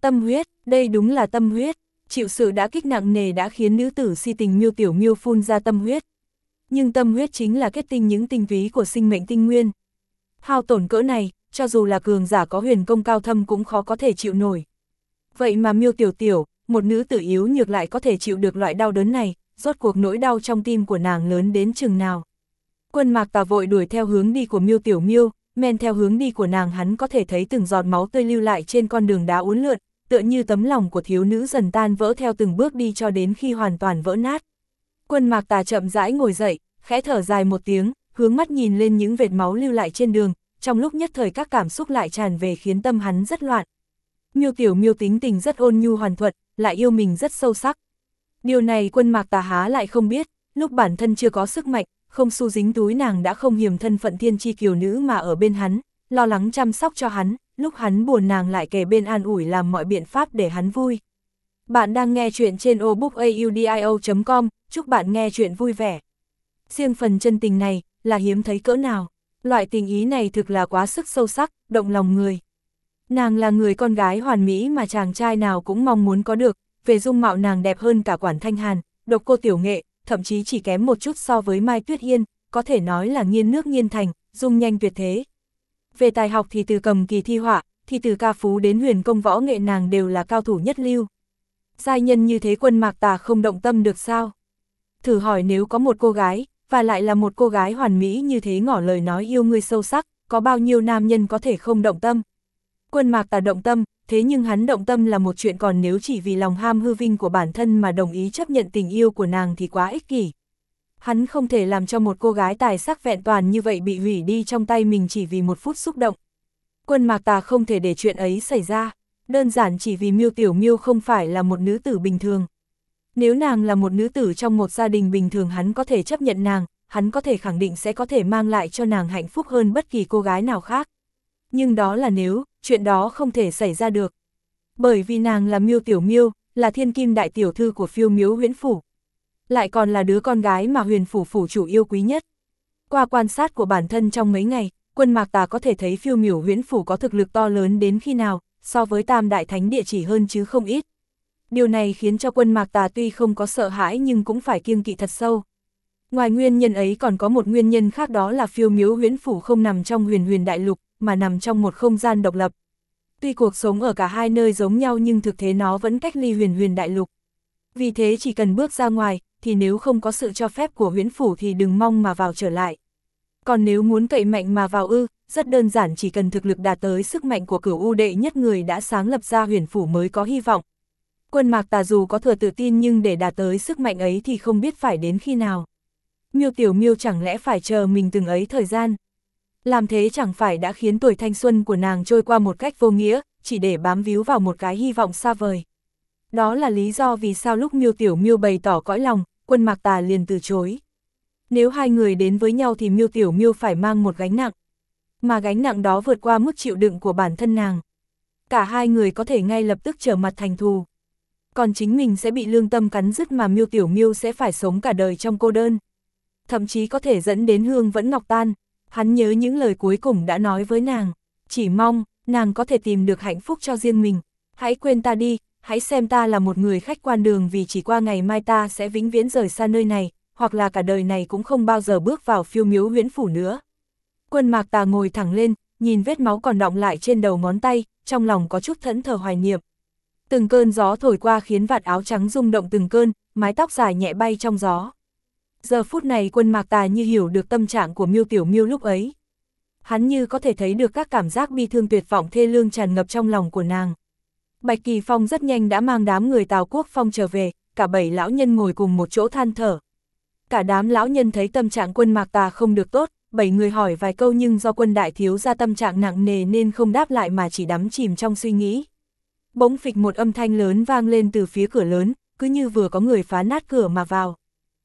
Tâm huyết, đây đúng là tâm huyết. Chịu sự đã kích nặng nề đã khiến nữ tử si tình Miêu Tiểu Miêu phun ra tâm huyết. Nhưng tâm huyết chính là kết tinh những tinh túy của sinh mệnh tinh nguyên. Hao tổn cỡ này, cho dù là cường giả có huyền công cao thâm cũng khó có thể chịu nổi. Vậy mà Miêu Tiểu Tiểu, một nữ tử yếu nhược lại có thể chịu được loại đau đớn này, rốt cuộc nỗi đau trong tim của nàng lớn đến chừng nào. Quân Mạc Tà vội đuổi theo hướng đi của Miêu Tiểu Miêu, men theo hướng đi của nàng hắn có thể thấy từng giọt máu tươi lưu lại trên con đường đá uốn lượn, tựa như tấm lòng của thiếu nữ dần tan vỡ theo từng bước đi cho đến khi hoàn toàn vỡ nát. Quân Mạc Tà chậm rãi ngồi dậy, khẽ thở dài một tiếng, hướng mắt nhìn lên những vệt máu lưu lại trên đường, trong lúc nhất thời các cảm xúc lại tràn về khiến tâm hắn rất loạn. Miêu Tiểu Miêu tính tình rất ôn nhu hoàn thuận, lại yêu mình rất sâu sắc. Điều này Quân Mạc Tà há lại không biết, lúc bản thân chưa có sức mạnh, không xu dính túi nàng đã không hiềm thân phận thiên chi kiều nữ mà ở bên hắn, lo lắng chăm sóc cho hắn, lúc hắn buồn nàng lại kề bên an ủi làm mọi biện pháp để hắn vui. Bạn đang nghe chuyện trên obookaudio.com, chúc bạn nghe chuyện vui vẻ. Riêng phần chân tình này, là hiếm thấy cỡ nào, loại tình ý này thực là quá sức sâu sắc, động lòng người. Nàng là người con gái hoàn mỹ mà chàng trai nào cũng mong muốn có được, về dung mạo nàng đẹp hơn cả Quản Thanh Hàn, Độc Cô Tiểu Nghệ, thậm chí chỉ kém một chút so với Mai Tuyết Hiên, có thể nói là nghiên nước nghiên thành, dung nhanh tuyệt thế. Về tài học thì từ cầm kỳ thi họa, thì từ ca phú đến huyền công võ nghệ nàng đều là cao thủ nhất lưu. Giai nhân như thế Quân Mạc Tà không động tâm được sao? Thử hỏi nếu có một cô gái, và lại là một cô gái hoàn mỹ như thế ngỏ lời nói yêu ngươi sâu sắc, có bao nhiêu nam nhân có thể không động tâm? Quân Mạc Tà động tâm, thế nhưng hắn động tâm là một chuyện, còn nếu chỉ vì lòng ham hư vinh của bản thân mà đồng ý chấp nhận tình yêu của nàng thì quá ích kỷ. Hắn không thể làm cho một cô gái tài sắc vẹn toàn như vậy bị hủy đi trong tay mình chỉ vì một phút xúc động. Quân Mạc Tà không thể để chuyện ấy xảy ra, đơn giản chỉ vì Miêu Tiểu Miêu không phải là một nữ tử bình thường. Nếu nàng là một nữ tử trong một gia đình bình thường hắn có thể chấp nhận nàng, hắn có thể khẳng định sẽ có thể mang lại cho nàng hạnh phúc hơn bất kỳ cô gái nào khác. Nhưng đó là nếu, chuyện đó không thể xảy ra được. Bởi vì nàng là Miêu Tiểu Miêu, là thiên kim đại tiểu thư của Phiêu Miếu Huyễn Phủ. Lại còn là đứa con gái mà Huyền Phủ phủ chủ yêu quý nhất. Qua quan sát của bản thân trong mấy ngày, Quân Mạc Tà có thể thấy Phiêu Miểu Huyễn Phủ có thực lực to lớn đến khi nào, so với Tam Đại Thánh Địa chỉ hơn chứ không ít. Điều này khiến cho Quân Mạc Tà tuy không có sợ hãi nhưng cũng phải kiêng kỵ thật sâu. Ngoài nguyên nhân ấy còn có một nguyên nhân khác, đó là Phiêu Miếu Huyễn Phủ không nằm trong Huyền Huyền Đại Lục, mà nằm trong một không gian độc lập. Tuy cuộc sống ở cả hai nơi giống nhau nhưng thực tế nó vẫn cách ly Huyền Huyền Đại Lục. Vì thế chỉ cần bước ra ngoài, thì nếu không có sự cho phép của Huyễn Phủ thì đừng mong mà vào trở lại. Còn nếu muốn cậy mạnh mà vào rất đơn giản, chỉ cần thực lực đạt tới sức mạnh của Cửu U đệ nhất người đã sáng lập ra Huyền Phủ mới có hy vọng. Quân Mạc Tà dù có thừa tự tin nhưng để đạt tới sức mạnh ấy thì không biết phải đến khi nào. Miêu Tiểu Miêu chẳng lẽ phải chờ mình từng ấy thời gian? Làm thế chẳng phải đã khiến tuổi thanh xuân của nàng trôi qua một cách vô nghĩa, chỉ để bám víu vào một cái hy vọng xa vời. Đó là lý do vì sao lúc Miêu Tiểu Miêu bày tỏ cõi lòng, Quân Mạc Tà liền từ chối. Nếu hai người đến với nhau thì Miêu Tiểu Miêu phải mang một gánh nặng, mà gánh nặng đó vượt qua mức chịu đựng của bản thân nàng. Cả hai người có thể ngay lập tức trở mặt thành thù. Còn chính mình sẽ bị lương tâm cắn rứt, mà Miêu Tiểu Miêu sẽ phải sống cả đời trong cô đơn. Thậm chí có thể dẫn đến hương vẫn ngọc tan. Hắn nhớ những lời cuối cùng đã nói với nàng, chỉ mong nàng có thể tìm được hạnh phúc cho riêng mình. Hãy quên ta đi, hãy xem ta là một người khách quan đường, vì chỉ qua ngày mai ta sẽ vĩnh viễn rời xa nơi này, hoặc là cả đời này cũng không bao giờ bước vào Phiêu Miếu Huyễn Phủ nữa. Quân Mạc Tà ngồi thẳng lên, nhìn vết máu còn đọng lại trên đầu ngón tay, trong lòng có chút thẫn thờ hoài niệm. Từng cơn gió thổi qua khiến vạt áo trắng rung động từng cơn, mái tóc dài nhẹ bay trong gió. Giờ phút này Quân Mạc Tà như hiểu được tâm trạng của Miêu Tiểu Miêu lúc ấy. Hắn như có thể thấy được các cảm giác bi thương tuyệt vọng thê lương tràn ngập trong lòng của nàng. Bạch Kỳ Phong rất nhanh đã mang đám người Tào Quốc Phong trở về, cả 7 lão nhân ngồi cùng một chỗ than thở. Cả đám lão nhân thấy tâm trạng Quân Mạc Tà không được tốt, 7 người hỏi vài câu nhưng do Quân đại thiếu gia tâm trạng nặng nề nên không đáp lại mà chỉ đắm chìm trong suy nghĩ. Bỗng phịch một âm thanh lớn vang lên từ phía cửa lớn, cứ như vừa có người phá nát cửa mà vào.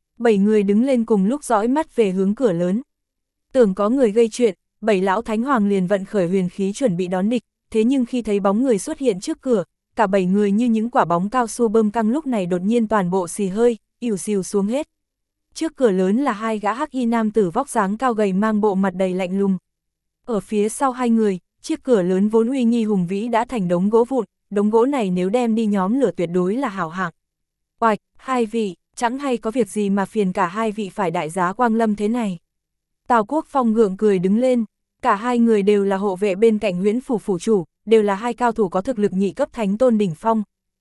7 người đứng lên cùng lúc dõi mắt về hướng cửa lớn. Tưởng có người gây chuyện, 7 lão thánh hoàng liền vận khởi huyền khí chuẩn bị đón địch, thế nhưng khi thấy bóng người xuất hiện trước cửa, cả 7 người như những quả bóng cao su bơm căng lúc này đột nhiên toàn bộ xì hơi, ỉu xìu xuống hết. Trước cửa lớn là 2 gã hắc y nam tử vóc dáng cao gầy mang bộ mặt đầy lạnh lùng. Ở phía sau hai người, chiếc cửa lớn vốn uy nghi hùng vĩ đã thành đống gỗ vụn, đống gỗ này nếu đem đi nhóm lửa tuyệt đối là hảo hạng. Oạch, hai vị, chẳng hay có việc gì mà phiền cả hai vị phải đại giá quang lâm thế này. Tào Quốc Phong gượng cười đứng lên, cả hai người đều là hộ vệ bên cạnh Huyễn Phủ phủ chủ, đều là hai cao thủ có thực lực nhị cấp thánh tôn đỉnh phong.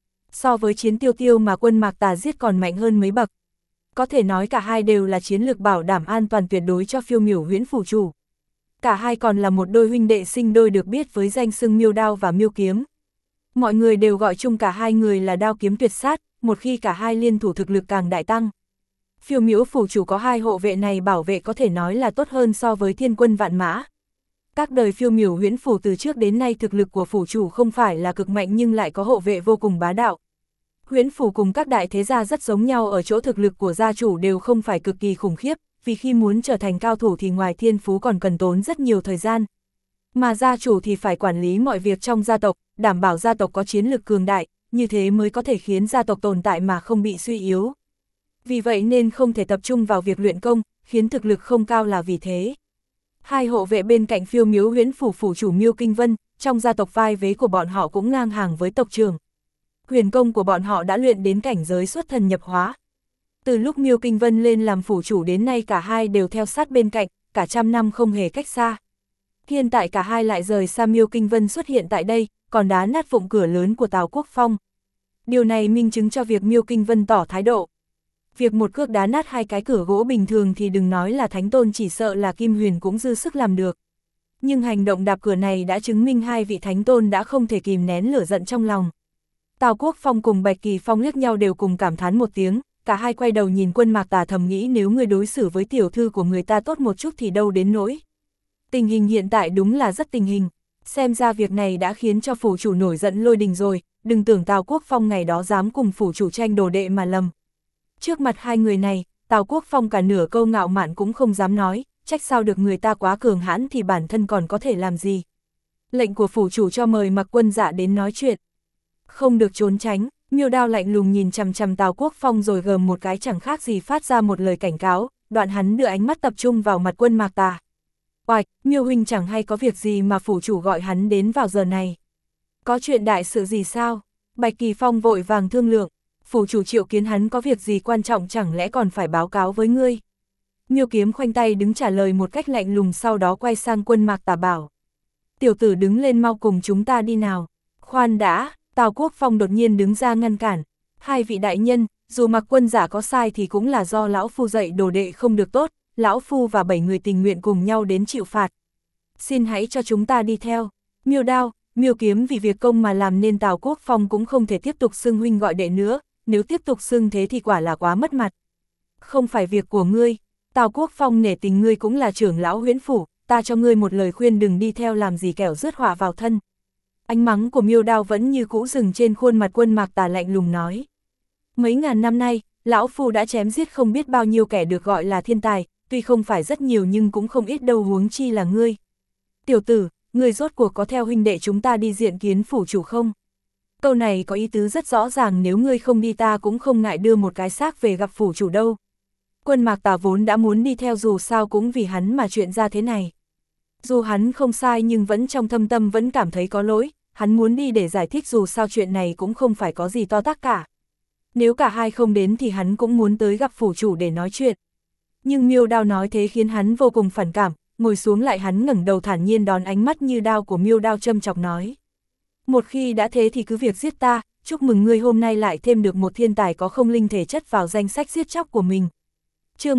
So với Chiến Tiêu Tiêu mà quân Mạc Tà giết còn mạnh hơn mấy bậc. Có thể nói cả hai đều là chiến lược bảo đảm an toàn tuyệt đối cho phiêu miểu Huyễn phủ chủ. Cả hai còn là một đôi huynh đệ sinh đôi được biết với danh xưng Miêu Đao và Miêu Kiếm. Mọi người đều gọi chung cả hai người là đao kiếm tuyệt sát, một khi cả hai liên thủ thực lực càng đại tăng. Phiêu miểu phủ chủ có hai hộ vệ này bảo vệ có thể nói là tốt hơn so với thiên quân vạn mã. Các đời phiêu miểu Huyễn phủ từ trước đến nay thực lực của phủ chủ không phải là cực mạnh nhưng lại có hộ vệ vô cùng bá đạo. Huyễn phủ cùng các đại thế gia rất giống nhau ở chỗ thực lực của gia chủ đều không phải cực kỳ khủng khiếp, vì khi muốn trở thành cao thủ thì ngoài thiên phú còn cần tốn rất nhiều thời gian. Mà gia chủ thì phải quản lý mọi việc trong gia tộc, đảm bảo gia tộc có chiến lực cường đại, như thế mới có thể khiến gia tộc tồn tại mà không bị suy yếu. Vì vậy nên không thể tập trung vào việc luyện công, khiến thực lực không cao là vì thế. Hai hộ vệ bên cạnh phiêu miếu Huyễn phủ phủ chủ Miêu Kinh Vân, trong gia tộc vai vế của bọn họ cũng ngang hàng với tộc trưởng. Huyền công của bọn họ đã luyện đến cảnh giới xuất thần nhập hóa. Từ lúc Miêu Kinh Vân lên làm phủ chủ đến nay cả hai đều theo sát bên cạnh, cả trăm năm không hề cách xa. Hiện tại cả hai lại rời xa Miêu Kinh Vân xuất hiện tại đây, còn đá nát vụng cửa lớn của Tào Quốc Phong. Điều này minh chứng cho việc Miêu Kinh Vân tỏ thái độ. Việc một cước đá nát hai cái cửa gỗ bình thường thì đừng nói là thánh tôn, chỉ sợ là Kim Huyền cũng dư sức làm được. Nhưng hành động đạp cửa này đã chứng minh hai vị thánh tôn đã không thể kìm nén lửa giận trong lòng. Tào Quốc Phong cùng Bạch Kỳ Phong liếc nhau đều cùng cảm thán một tiếng, cả hai quay đầu nhìn quân Mạc Tà thầm nghĩ nếu người đối xử với tiểu thư của người ta tốt một chút thì đâu đến nỗi. Tình hình hiện tại đúng là rất tình hình, xem ra việc này đã khiến cho phủ chủ nổi giận lôi đình rồi, đừng tưởng Tào Quốc Phong ngày đó dám cùng phủ chủ tranh đồ đệ mà lầm. Trước mặt hai người này, Tào Quốc Phong cả nửa câu ngạo mạn cũng không dám nói, trách sao được, người ta quá cường hãn thì bản thân còn có thể làm gì. Lệnh của phủ chủ cho mời Mặc Quân Dạ đến nói chuyện. Không được trốn tránh, Miêu Đao lạnh lùng nhìn chằm chằm Tào Quốc Phong rồi gầm một cái chẳng khác gì phát ra một lời cảnh cáo, đoạn hắn đưa ánh mắt tập trung vào mặt quân Mạc Tà. Oạch, Miêu huynh chẳng hay có việc gì mà phủ chủ gọi hắn đến vào giờ này. Có chuyện đại sự gì sao? Bạch Kỳ Phong vội vàng thương lượng, phủ chủ triệu kiến hắn có việc gì quan trọng chẳng lẽ còn phải báo cáo với ngươi. Miêu Kiếm khoanh tay đứng trả lời một cách lạnh lùng, sau đó quay sang quân Mạc Tà bảo. Tiểu tử đứng lên mau cùng chúng ta đi nào. Khoan đã, Tào Quốc Phong đột nhiên đứng ra ngăn cản. Hai vị đại nhân, dù Mặc Quân Giả có sai thì cũng là do lão phu dạy đồ đệ không được tốt, lão phu và 7 người tình nguyện cùng nhau đến chịu phạt. Xin hãy cho chúng ta đi theo. Miêu Đao, Miêu Kiếm vì việc công mà làm nên Tào Quốc Phong cũng không thể tiếp tục xưng huynh gọi đệ nữa, nếu tiếp tục xưng thế thì quả là quá mất mặt. Không phải việc của ngươi, Tào Quốc Phong nể tình ngươi cũng là trưởng lão Huyễn phủ, ta cho ngươi một lời khuyên đừng đi theo làm gì kẻo rước họa vào thân. Ánh mắng của Miêu Đao vẫn như cũ dừng trên khuôn mặt quân Mạc Tà lạnh lùng nói. Mấy ngàn năm nay, lão phu đã chém giết không biết bao nhiêu kẻ được gọi là thiên tài, tuy không phải rất nhiều nhưng cũng không ít đâu, huống chi là ngươi. Tiểu tử, ngươi rốt cuộc có theo huynh đệ chúng ta đi diện kiến phủ chủ không? Câu này có ý tứ rất rõ ràng, nếu ngươi không đi ta cũng không ngại đưa một cái xác về gặp phủ chủ đâu. Quân Mạc Tà vốn đã muốn đi theo, dù sao cũng vì hắn mà chuyện ra thế này. Dù hắn không sai nhưng vẫn trong thâm tâm vẫn cảm thấy có lỗi, hắn muốn đi để giải thích dù sao chuyện này cũng không phải có gì to tát cả. Nếu cả hai không đến thì hắn cũng muốn tới gặp phủ chủ để nói chuyện. Nhưng Miêu Đao nói thế khiến hắn vô cùng phản cảm, ngồi xuống lại hắn ngẩng đầu thản nhiên đón ánh mắt như đao của Miêu Đao châm chọc nói. Một khi đã thế thì cứ việc giết ta, chúc mừng ngươi hôm nay lại thêm được một thiên tài có không linh thể chất vào danh sách giết chóc của mình. Chương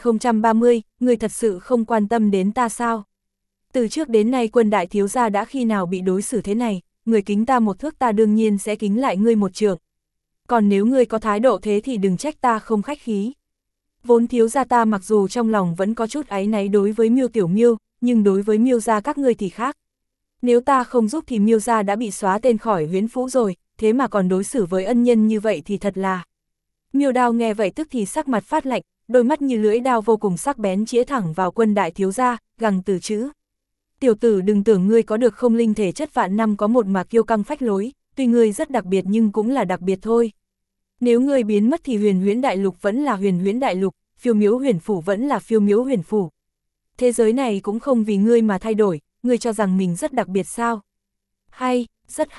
1030, ngươi thật sự không quan tâm đến ta sao? Từ trước đến nay Quân đại thiếu gia đã khi nào bị đối xử thế này, người kính ta một thước ta đương nhiên sẽ kính lại ngươi một trượng. Còn nếu ngươi có thái độ thế thì đừng trách ta không khách khí. Vốn thiếu gia ta mặc dù trong lòng vẫn có chút áy náy đối với Miêu Tiểu Miêu, nhưng đối với Miêu gia các ngươi thì khác. Nếu ta không giúp thì Miêu gia đã bị xóa tên khỏi Huyễn phủ rồi, thế mà còn đối xử với ân nhân như vậy thì thật là. Miêu Đao nghe vậy tức thì sắc mặt phát lạnh, đôi mắt như lưỡi đao vô cùng sắc bén chĩa thẳng vào Quân đại thiếu gia, gằn từ chữ. Tiểu tử, đừng tưởng ngươi có được không linh thể chất vạn năm có một mà kiêu căng phách lối, tuy ngươi rất đặc biệt nhưng cũng là đặc biệt thôi. Nếu ngươi biến mất thì Huyền Huyễn Đại Lục vẫn là Huyền Huyễn Đại Lục, Phiêu Miếu Huyền phủ vẫn là Phiêu Miếu Huyền phủ. Thế giới này cũng không vì ngươi mà thay đổi, ngươi cho rằng mình rất đặc biệt sao? Hay, rất hay,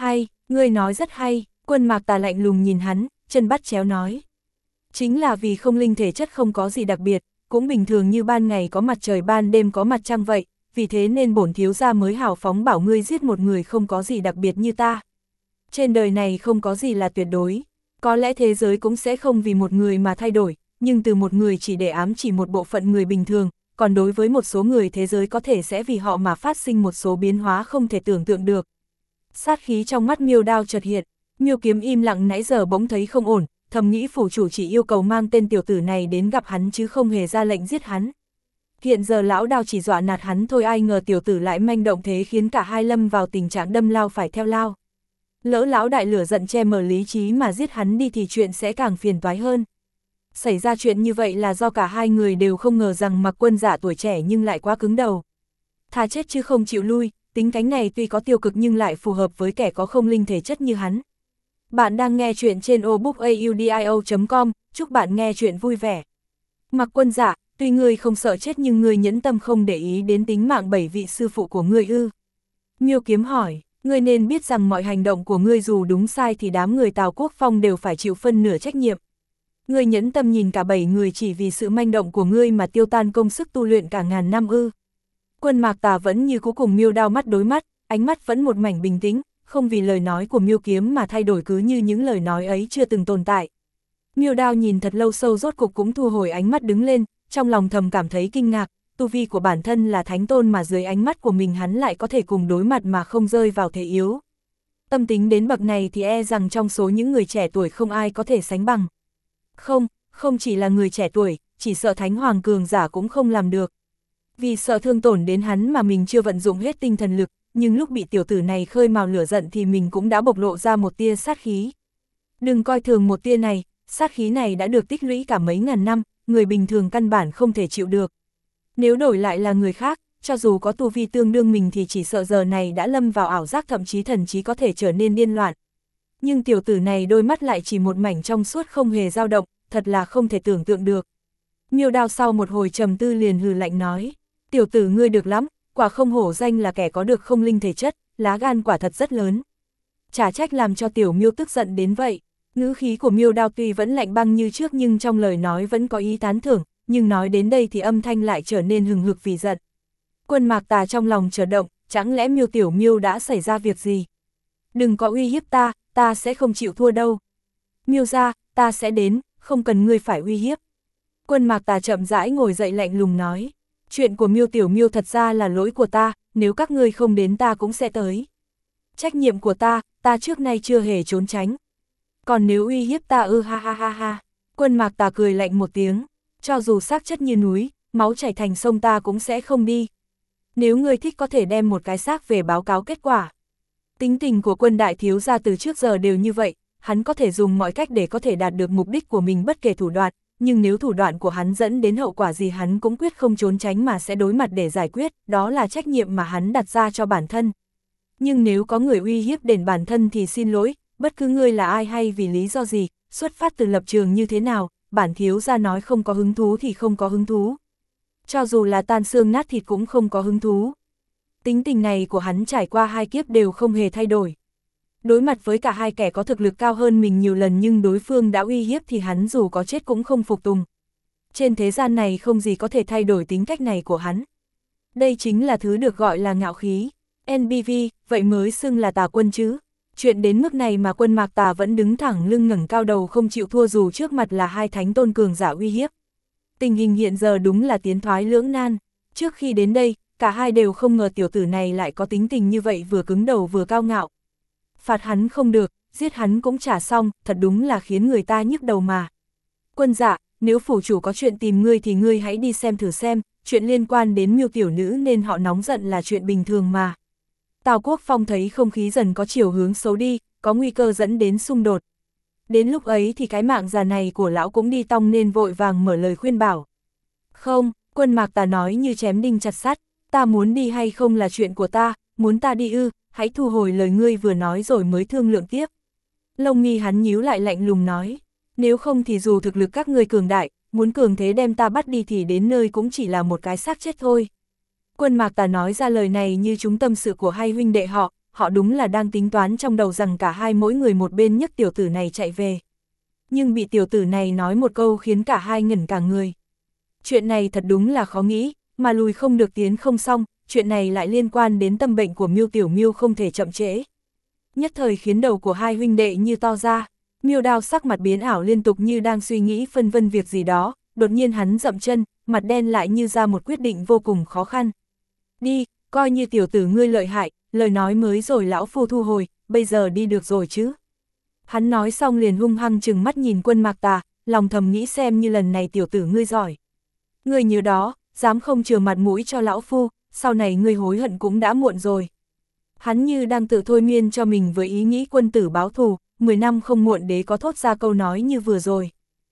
Ngươi nói rất hay, Quân Mạc Tà lạnh lùng nhìn hắn, chân bắt chéo nói. Chính là vì không linh thể chất không có gì đặc biệt, cũng bình thường như ban ngày có mặt trời ban đêm có mặt trăng vậy, vì thế nên bổn thiếu gia mới hào phóng bảo ngươi giết một người không có gì đặc biệt như ta. Trên đời này không có gì là tuyệt đối, có lẽ thế giới cũng sẽ không vì một người mà thay đổi, nhưng từ một người chỉ để ám chỉ một bộ phận người bình thường, còn đối với một số người thế giới có thể sẽ vì họ mà phát sinh một số biến hóa không thể tưởng tượng được. Sát khí trong mắt Miêu Đao chợt hiện, Miêu Kiếm im lặng nãy giờ bỗng thấy không ổn, thầm nghĩ phủ chủ chỉ yêu cầu mang tên tiểu tử này đến gặp hắn chứ không hề ra lệnh giết hắn. Hiện giờ lão Đao chỉ dọa nạt hắn thôi, ai ngờ tiểu tử lại manh động thế khiến cả hai lâm vào tình trạng đâm lao phải theo lao. Lỡ lão đại lửa giận che mờ lý trí mà giết hắn đi thì chuyện sẽ càng phiền toái hơn. Xảy ra chuyện như vậy là do cả hai người đều không ngờ rằng Mạc Quân Giả tuổi trẻ nhưng lại quá cứng đầu. Thà chết chứ không chịu lui, tính cánh này tuy có tiêu cực nhưng lại phù hợp với kẻ có không linh thể chất như hắn. Bạn đang nghe chuyện trên obookaudio.com, chúc bạn nghe chuyện vui vẻ. Mạc Quân Giả, tuy ngươi không sợ chết nhưng ngươi nhẫn tâm không để ý đến tính mạng 7 vị sư phụ của ngươi ư? Miêu Kiếm hỏi, ngươi nên biết rằng mọi hành động của ngươi dù đúng sai thì đám người Tào Quốc Phong đều phải chịu phân nửa trách nhiệm. Ngươi nhẫn tâm nhìn cả 7 người chỉ vì sự manh động của ngươi mà tiêu tan công sức tu luyện cả ngàn năm ư? Quân Mạc Tà vẫn như cũ cùng Miêu Đao mắt đối mắt, ánh mắt vẫn một mảnh bình tĩnh, không vì lời nói của Miêu Kiếm mà thay đổi, cứ như những lời nói ấy chưa từng tồn tại. Miêu Đao nhìn thật lâu sâu rốt cục cũng thu hồi ánh mắt đứng lên, trong lòng thầm cảm thấy kinh ngạc, tu vi của bản thân là thánh tôn mà dưới ánh mắt của mình hắn lại có thể cùng đối mặt mà không rơi vào thế yếu. Tâm tính đến bậc này thì e rằng trong số những người trẻ tuổi không ai có thể sánh bằng. Không chỉ là người trẻ tuổi, chỉ sợ Thánh Hoàng cường giả cũng không làm được. Vì sợ thương tổn đến hắn mà mình chưa vận dụng hết tinh thần lực, nhưng lúc bị tiểu tử này khơi mào lửa giận thì mình cũng đã bộc lộ ra một tia sát khí. Đừng coi thường một tia này, sát khí này đã được tích lũy cả mấy ngàn năm, người bình thường căn bản không thể chịu được. Nếu đổi lại là người khác, cho dù có tu vi tương đương mình thì chỉ sợ giờ này đã lâm vào ảo giác, thậm chí thần trí có thể trở nên điên loạn. Nhưng tiểu tử này đôi mắt lại chỉ một mảnh trong suốt không hề dao động, thật là không thể tưởng tượng được. Miêu Đao sau một hồi trầm tư liền hừ lạnh nói, tiểu tử ngươi được lắm, quả không hổ danh là kẻ có được không linh thể chất, lá gan quả thật rất lớn. Chả trách làm cho tiểu Miêu tức giận đến vậy. Ngữ khí của Miêu Đao tuy vẫn lạnh băng như trước nhưng trong lời nói vẫn có ý tán thưởng, nhưng nói đến đây thì âm thanh lại trở nên hừng hực vì giận. Quân Mạc Tà trong lòng chợt động, chẳng lẽ tiểu Miêu đã xảy ra việc gì? Đừng có uy hiếp ta sẽ không chịu thua đâu. Miêu gia, ta sẽ đến, không cần ngươi phải uy hiếp. Quân Mạc Tà chậm rãi ngồi dậy lạnh lùng nói, chuyện của tiểu Miêu thật ra là lỗi của ta, nếu các ngươi không đến ta cũng sẽ tới. Trách nhiệm của ta trước nay chưa hề trốn tránh. Còn nếu uy hiếp ta ha ha ha ha. Quân Mạc Tà cười lạnh một tiếng, cho dù xác chất như núi, máu chảy thành sông ta cũng sẽ không đi. Nếu ngươi thích có thể đem một cái xác về báo cáo kết quả. Tính tình của Quân đại thiếu gia từ trước giờ đều như vậy, hắn có thể dùng mọi cách để có thể đạt được mục đích của mình bất kể thủ đoạn, nhưng nếu thủ đoạn của hắn dẫn đến hậu quả gì hắn cũng quyết không trốn tránh mà sẽ đối mặt để giải quyết, đó là trách nhiệm mà hắn đặt ra cho bản thân. Nhưng nếu có người uy hiếp đến bản thân thì xin lỗi, bất cứ ngươi là ai hay vì lý do gì, xuất phát từ lập trường như thế nào, bản thiếu gia nói không có hứng thú thì không có hứng thú. Cho dù là tan xương nát thịt cũng không có hứng thú. Tính tình này của hắn trải qua 2 kiếp đều không hề thay đổi. Đối mặt với cả 2 kẻ có thực lực cao hơn mình nhiều lần nhưng đối phương đã uy hiếp thì hắn dù có chết cũng không phục tùng. Trên thế gian này không gì có thể thay đổi tính cách này của hắn. Đây chính là thứ được gọi là ngạo khí. NBV, vậy mới xưng là Tà Quân chứ. Chuyện đến mức này mà Quân Mạc Tà vẫn đứng thẳng lưng ngẩng cao đầu không chịu thua dù trước mặt là 2 thánh tôn cường giả uy hiếp. Tình hình hiện giờ đúng là tiến thoái lưỡng nan. Trước khi đến đây, cả hai đều không ngờ tiểu tử này lại có tính tình như vậy, vừa cứng đầu vừa cao ngạo. Phạt hắn không được, giết hắn cũng chả xong, thật đúng là khiến người ta nhức đầu mà. Quân dạ, nếu phủ chủ có chuyện tìm ngươi thì ngươi hãy đi xem thử xem, chuyện liên quan đến Miêu tiểu nữ nên họ nóng giận là chuyện bình thường mà. Tào Quốc Phong thấy không khí dần có chiều hướng xấu đi, có nguy cơ dẫn đến xung đột. Đến lúc ấy thì cái mạng già này của lão cũng đi tong nên vội vàng mở lời khuyên bảo. Không, Quân Mạc Tà nói như chém đinh chặt sắt, ta muốn đi hay không là chuyện của ta, muốn ta đi ư, hãy thu hồi lời ngươi vừa nói rồi mới thương lượng tiếp. Lông mi hắn nhíu lại lạnh lùng nói, nếu không thì dù thực lực các ngươi cường đại, muốn cường thế đem ta bắt đi thì đến nơi cũng chỉ là một cái xác chết thôi. Quân Mạc Tà nói ra lời này như chúng tâm sự của hai huynh đệ họ, họ đúng là đang tính toán trong đầu rằng cả hai mỗi người một bên nhấc tiểu tử này chạy về. Nhưng bị tiểu tử này nói một câu khiến cả hai ngẩn cả người. Chuyện này thật đúng là khó nghĩ, mà lùi không được tiến không xong, chuyện này lại liên quan đến tâm bệnh của Miêu Tiểu Miêu không thể chậm trễ. Nhất thời khiến đầu của hai huynh đệ như to ra, Miêu Đao sắc mặt biến ảo liên tục như đang suy nghĩ phân vân việc gì đó, đột nhiên hắn dậm chân, mặt đen lại như ra một quyết định vô cùng khó khăn. Đi, coi như tiểu tử ngươi lợi hại, lời nói mới rồi lão phu thu hồi, bây giờ đi được rồi chứ. Hắn nói xong liền hung hăng trừng mắt nhìn Quân Mạc Tà, lòng thầm nghĩ xem như lần này tiểu tử ngươi giỏi. Ngươi nhớ đó, dám không chừa mặt mũi cho lão phu, sau này ngươi hối hận cũng đã muộn rồi. Hắn như đang tự thôi miên cho mình với ý nghĩ quân tử báo thù, 10 năm không muộn đế có thốt ra câu nói như vừa rồi.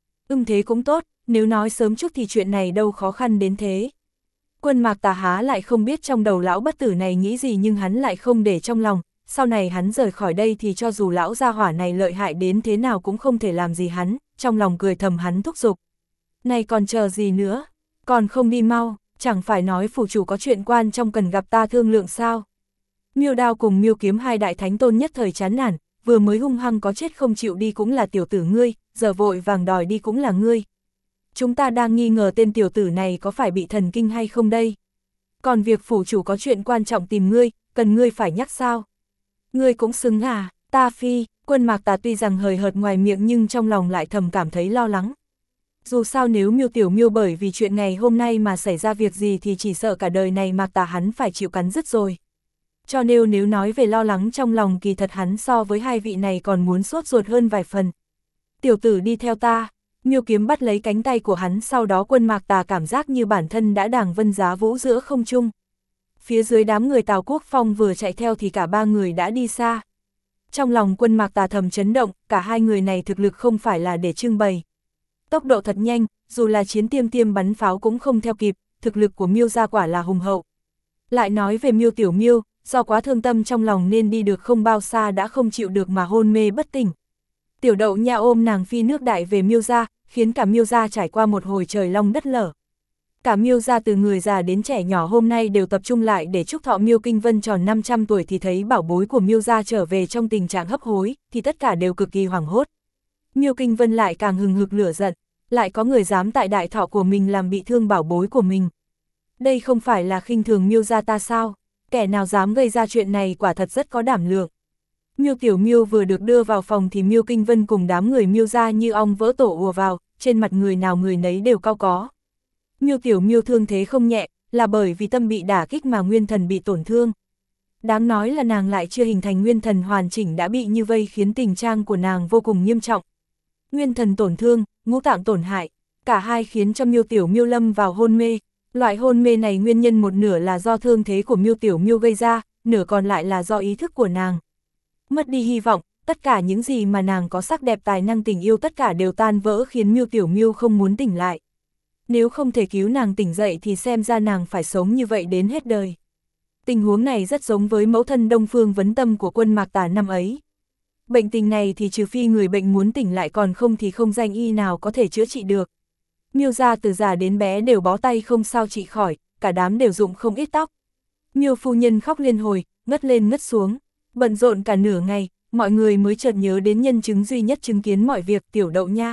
Thế cũng tốt, nếu nói sớm chút thì chuyện này đâu khó khăn đến thế. Quân Mạc Tà há lại không biết trong đầu lão bất tử này nghĩ gì, nhưng hắn lại không để trong lòng, sau này hắn rời khỏi đây thì cho dù lão gia hỏa này lợi hại đến thế nào cũng không thể làm gì hắn, trong lòng cười thầm hắn thúc giục. Này còn chờ gì nữa, còn không đi mau, chẳng phải nói phủ chủ có chuyện quan trọng cần gặp ta thương lượng sao. Miêu Đao cùng Miêu Kiếm hai đại thánh tôn nhất thời chán nản, vừa mới hung hăng có chết không chịu đi cũng là tiểu tử ngươi, giờ vội vàng đòi đi cũng là ngươi. Chúng ta đang nghi ngờ tên tiểu tử này có phải bị thần kinh hay không đây. Còn việc phủ chủ có chuyện quan trọng tìm ngươi, cần ngươi phải nhắc sao. Ngươi cũng xứng à, ta phi. Quân Mạc Tà tuy rằng hời hợt ngoài miệng nhưng trong lòng lại thầm cảm thấy lo lắng. Dù sao nếu Miêu Tiểu Miêu bởi vì chuyện ngày hôm nay mà xảy ra việc gì thì chỉ sợ cả đời này Mạc Tà hắn phải chịu cắn rứt rồi. Cho nên nếu nói về lo lắng trong lòng kỳ thật hắn so với hai vị này còn muốn sốt ruột hơn vài phần. Tiểu tử đi theo ta. Miêu Kiếm bắt lấy cánh tay của hắn, sau đó Quân Mạc Tà cảm giác như bản thân đã đàng vân giá vũ giữa không trung. Phía dưới đám người Tào Quốc Phong vừa chạy theo thì cả ba người đã đi xa. Trong lòng Quân Mạc Tà thầm chấn động, cả hai người này thực lực không phải là để trưng bày. Tốc độ thật nhanh, dù là chiến tiêm tiêm bắn pháo cũng không theo kịp, thực lực của Miêu gia quả là hùng hậu. Lại nói về Miêu Tiểu Miêu, do quá thương tâm trong lòng nên đi được không bao xa đã không chịu được mà hôn mê bất tỉnh. Tiểu Đậu Nha ôm nàng phi nước đại về Miêu gia, khiến cả Miêu gia trải qua một hồi trời long đất lở. Cả Miêu gia từ người già đến trẻ nhỏ hôm nay đều tập trung lại để chúc thọ Miêu Kinh Vân tròn 500 tuổi, thì thấy bảo bối của Miêu gia trở về trong tình trạng hấp hối, thì tất cả đều cực kỳ hoảng hốt. Miêu Kinh Vân lại càng hừng hực lửa giận, lại có người dám tại đại thọ của mình làm bị thương bảo bối của mình. Đây không phải là khinh thường Miêu gia ta sao? Kẻ nào dám gây ra chuyện này quả thật rất có đảm lượng. Miêu Tiểu Miêu vừa được đưa vào phòng thì Miêu Kinh Vân cùng đám người Miêu gia như ong vỡ tổ ùa vào, trên mặt người nào người nấy đều cau có. Miêu Tiểu Miêu thương thế không nhẹ, là bởi vì tâm bị đả kích mà nguyên thần bị tổn thương. Đáng nói là nàng lại chưa hình thành nguyên thần hoàn chỉnh đã bị như vây, khiến tình trạng của nàng vô cùng nghiêm trọng. Nguyên thần tổn thương, ngũ tạng tổn hại, cả hai khiến cho Miêu Tiểu Miêu lâm vào hôn mê. Loại hôn mê này nguyên nhân một nửa là do thương thế của Miêu Tiểu Miêu gây ra, nửa còn lại là do ý thức của nàng. Mất đi hy vọng, tất cả những gì mà nàng có sắc đẹp tài năng tình yêu tất cả đều tan vỡ, khiến Miêu Tiểu Miêu không muốn tỉnh lại. Nếu không thể cứu nàng tỉnh dậy thì xem ra nàng phải sống như vậy đến hết đời. Tình huống này rất giống với mẫu thân Đông Phương Vấn Tâm của Quân Mạc Tà năm ấy. Bệnh tình này thì trừ phi người bệnh muốn tỉnh lại, còn không thì không danh y nào có thể chữa trị được. Miêu gia từ già đến bé đều bó tay không sao trị khỏi, cả đám đều rụng không ít tóc. Miêu phu nhân khóc liên hồi, ngất lên ngất xuống, bận rộn cả nửa ngày, mọi người mới chợt nhớ đến nhân chứng duy nhất chứng kiến mọi việc, Tiểu Đậu Nha.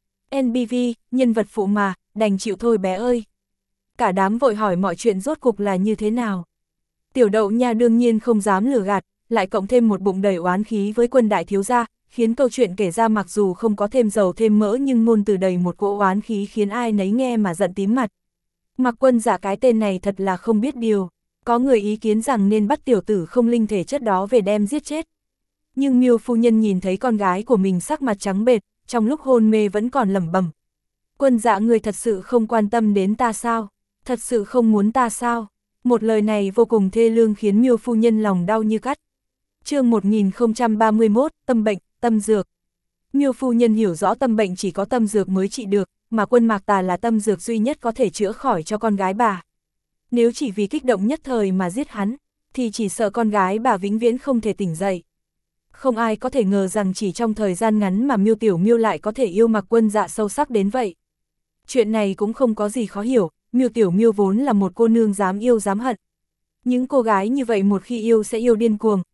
NBV, nhân vật phụ mà, đành chịu thôi bé ơi. Cả đám vội hỏi mọi chuyện rốt cục là như thế nào. Tiểu Đậu Nha đương nhiên không dám lừa gạt, lại cộng thêm một bụng đầy oán khí với Quân đại thiếu gia, khiến câu chuyện kể ra mặc dù không có thêm dầu thêm mỡ nhưng ngôn từ đầy một cỗ oán khí khiến ai nấy nghe mà giận tím mặt. Mạc Quân Dạ cái tên này thật là không biết điều, có người ý kiến rằng nên bắt tiểu tử không linh thể chất đó về đem giết chết. Nhưng Miêu phu nhân nhìn thấy con gái của mình sắc mặt trắng bệch, trong lúc hôn mê vẫn còn lẩm bẩm. Quân Dạ, người thật sự không quan tâm đến ta sao? Thật sự không muốn ta sao? Một lời này vô cùng thê lương khiến Miêu phu nhân lòng đau như cắt. Chương 1031, tâm bệnh, tâm dược. Miêu phu nhân hiểu rõ tâm bệnh chỉ có tâm dược mới trị được, mà Quân Mạc Tà là tâm dược duy nhất có thể chữa khỏi cho con gái bà. Nếu chỉ vì kích động nhất thời mà giết hắn, thì chỉ sợ con gái bà vĩnh viễn không thể tỉnh dậy. Không ai có thể ngờ rằng chỉ trong thời gian ngắn mà Miêu Tiểu Miêu lại có thể yêu Mạc Quân Dạ sâu sắc đến vậy. Chuyện này cũng không có gì khó hiểu, Miêu Tiểu Miêu vốn là một cô nương dám yêu dám hận. Những cô gái như vậy một khi yêu sẽ yêu điên cuồng,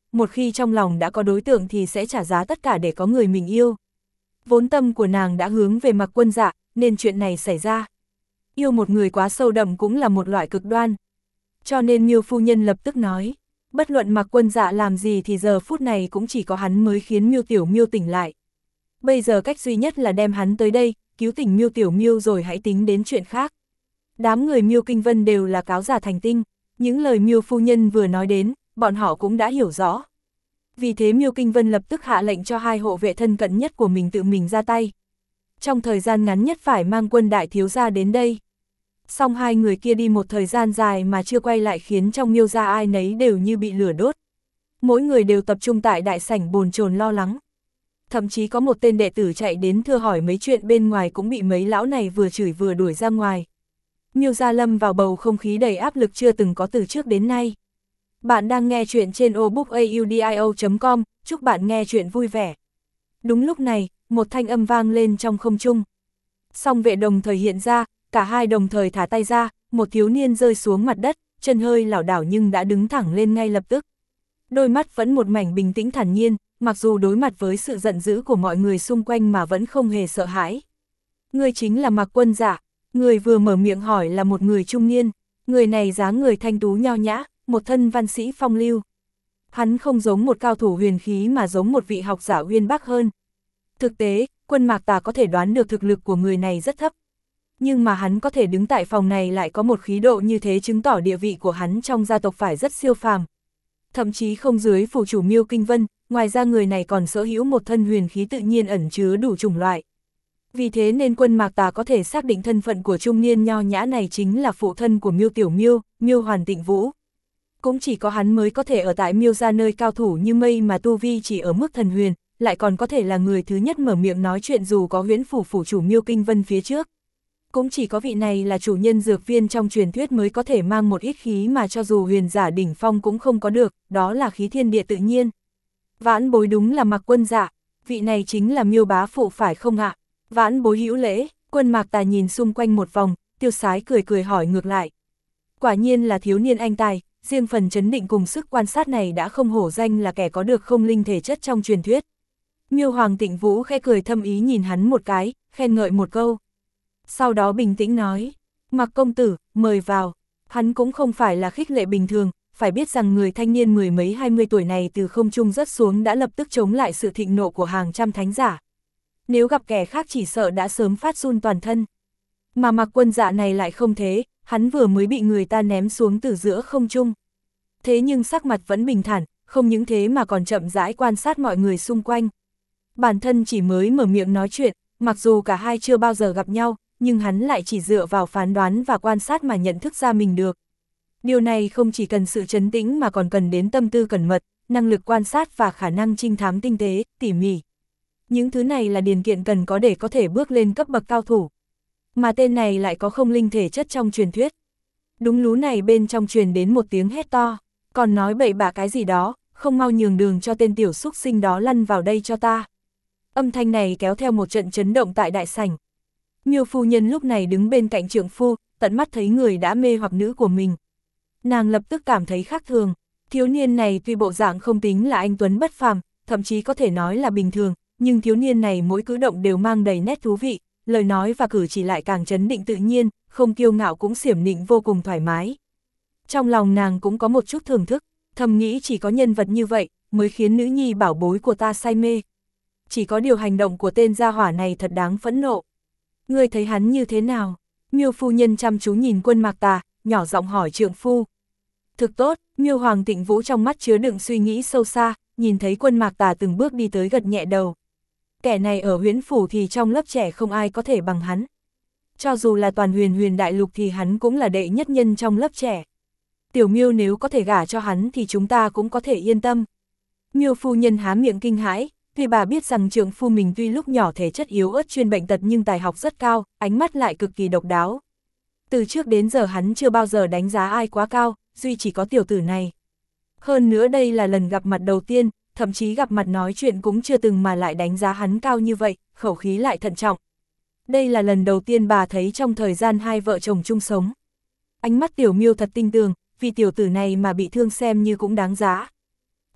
một khi trong lòng đã có đối tượng thì sẽ trả giá tất cả để có người mình yêu. Vốn tâm của nàng đã hướng về Mạc Quân Dạ, nên chuyện này xảy ra. Yêu một người quá sâu đậm cũng là một loại cực đoan. Cho nên Miêu phu nhân lập tức nói, bất luận Mạc Quân Dạ làm gì thì giờ phút này cũng chỉ có hắn mới khiến Miêu Tiểu Miêu tỉnh lại. Bây giờ cách duy nhất là đem hắn tới đây, cứu tỉnh Miêu Tiểu Miêu rồi hãy tính đến chuyện khác. Đám người Miêu Kinh Vân đều là cáo giả thành tinh, những lời Miêu phu nhân vừa nói đến, bọn họ cũng đã hiểu rõ. Vì thế Miêu Kinh Vân lập tức hạ lệnh cho 2 hộ vệ thân cận nhất của mình tự mình ra tay. Trong thời gian ngắn nhất phải mang quân đại thiếu gia đến đây. Song 2 người kia đi một thời gian dài mà chưa quay lại khiến trong Miêu gia ai nấy đều như bị lửa đốt. Mỗi người đều tập trung tại đại sảnh bồn chồn lo lắng. Thậm chí có một tên đệ tử chạy đến thưa hỏi mấy chuyện bên ngoài cũng bị mấy lão này vừa chửi vừa đuổi ra ngoài. Miêu gia lâm vào bầu không khí đầy áp lực chưa từng có từ trước đến nay. Bạn đang nghe chuyện trên obookaudio.com, chúc bạn nghe chuyện vui vẻ. Đúng lúc này, một thanh âm vang lên trong không trung. Song vệ đồng thời hiện ra, cả hai đồng thời thả tay ra, một thiếu niên rơi xuống mặt đất, chân hơi lảo đảo nhưng đã đứng thẳng lên ngay lập tức. Đôi mắt vẫn một mảnh bình tĩnh thản nhiên, mặc dù đối mặt với sự giận dữ của mọi người xung quanh mà vẫn không hề sợ hãi. Người chính là Mạc Quân Dạ. Người vừa mở miệng hỏi là một người trung niên, người này dáng người thanh tú nho nhã, một thân văn sĩ phong lưu. Hắn không giống một cao thủ huyền khí mà giống một vị học giả uyên bác hơn. Thực tế, Quân Mạc Tà có thể đoán được thực lực của người này rất thấp. Nhưng mà hắn có thể đứng tại phòng này lại có một khí độ như thế chứng tỏ địa vị của hắn trong gia tộc phải rất siêu phàm. Thậm chí không dưới phủ chủ Miêu Kinh Vân, ngoài ra người này còn sở hữu một thân huyền khí tự nhiên ẩn chứa đủ chủng loại. Vì thế nên Quân Mạc Tà có thể xác định thân phận của trung niên nho nhã này chính là phụ thân của Miêu Tiểu Miêu, Miêu Hoàn Tịnh Vũ. Cũng chỉ có hắn mới có thể ở tại Miêu gia nơi cao thủ như mây mà tu vi chỉ ở mức thần huyền, lại còn có thể là người thứ nhất mở miệng nói chuyện dù có Huyễn phủ phủ chủ Miêu Kinh Vân phía trước. Cũng chỉ có vị này là chủ nhân dược viên trong truyền thuyết mới có thể mang một ít khí mà cho dù huyền giả đỉnh phong cũng không có được, đó là khí thiên địa tự nhiên. Vãn bối đúng là Mạc Quân Dạ, vị này chính là Miêu bá phụ phải không ạ? Vãn bối hữu lễ. Quân Mạc Tà nhìn xung quanh một vòng, tiêu sái cười cười hỏi ngược lại. Quả nhiên là thiếu niên anh tài, riêng phần chấn định cùng sức quan sát này đã không hổ danh là kẻ có được không linh thể chất trong truyền thuyết. Miêu Hoàng Tịnh Vũ khẽ cười thâm ý nhìn hắn một cái, khen ngợi một câu. Sau đó bình tĩnh nói, Mạc công tử, mời vào. Hắn cũng không phải là khích lệ bình thường, phải biết rằng người thanh niên mười mấy 20 tuổi này từ không trung rớt xuống đã lập tức chống lại sự thịnh nộ của hàng trăm thánh giả. Nếu gặp kẻ khác chỉ sợ đã sớm phát run toàn thân. Mà Mạc Quân Dạ này lại không thế, hắn vừa mới bị người ta ném xuống từ giữa không trung. Thế nhưng sắc mặt vẫn bình thản, không những thế mà còn chậm rãi quan sát mọi người xung quanh. Bản thân chỉ mới mở miệng nói chuyện, mặc dù cả hai chưa bao giờ gặp nhau, nhưng hắn lại chỉ dựa vào phán đoán và quan sát mà nhận thức ra mình được. Điều này không chỉ cần sự trấn tĩnh mà còn cần đến tâm tư cẩn mật, năng lực quan sát và khả năng trinh thám tinh tế, tỉ mỉ. Những thứ này là điều kiện cần có để có thể bước lên cấp bậc cao thủ. Mà tên này lại có không linh thể chất trong truyền thuyết. Đúng lú này bên trong truyền đến một tiếng hét to, còn nói bậy bạ cái gì đó, không mau nhường đường cho tên tiểu xúc sinh đó lăn vào đây cho ta. Âm thanh này kéo theo một trận chấn động tại đại sảnh. Miêu phu nhân lúc này đứng bên cạnh trượng phu, tận mắt thấy người đã mê hoặc nữ của mình. Nàng lập tức cảm thấy khác thường, thiếu niên này tuy bộ dạng không tính là anh tuấn bất phàm, thậm chí có thể nói là bình thường, nhưng thiếu niên này mỗi cử động đều mang đầy nét thú vị, lời nói và cử chỉ lại càng trấn định tự nhiên, không kiêu ngạo cũng xiểm nịnh vô cùng thoải mái. Trong lòng nàng cũng có một chút thưởng thức, thầm nghĩ chỉ có nhân vật như vậy mới khiến nữ nhi bảo bối của ta say mê. Chỉ có điều hành động của tên gia hỏa này thật đáng phẫn nộ. Ngươi thấy hắn như thế nào? Miêu phu nhân chăm chú nhìn Quân Mạc Tà, nhỏ giọng hỏi trượng phu. Thực tốt. Miêu Hoàng Tịnh Vũ trong mắt chứa đựng suy nghĩ sâu xa, nhìn thấy Quân Mạc Tà từng bước đi tới gật nhẹ đầu. Kẻ này ở Huyễn phủ thì trong lớp trẻ không ai có thể bằng hắn. Cho dù là toàn huyền đại lục thì hắn cũng là đệ nhất nhân trong lớp trẻ. Tiểu Miêu nếu có thể gả cho hắn thì chúng ta cũng có thể yên tâm. Miêu phu nhân há miệng kinh hãi, vì bà biết rằng trượng phu mình tuy lúc nhỏ thể chất yếu ớt chuyên bệnh tật nhưng tài học rất cao, ánh mắt lại cực kỳ độc đáo. Từ trước đến giờ hắn chưa bao giờ đánh giá ai quá cao, duy chỉ có tiểu tử này. Hơn nữa đây là lần gặp mặt đầu tiên, thậm chí gặp mặt nói chuyện cũng chưa từng mà lại đánh giá hắn cao như vậy, khẩu khí lại thận trọng. Đây là lần đầu tiên bà thấy trong thời gian hai vợ chồng chung sống. Ánh mắt Tiểu Miêu thật tinh tường, vì tiểu tử này mà bị thương xem như cũng đáng giá.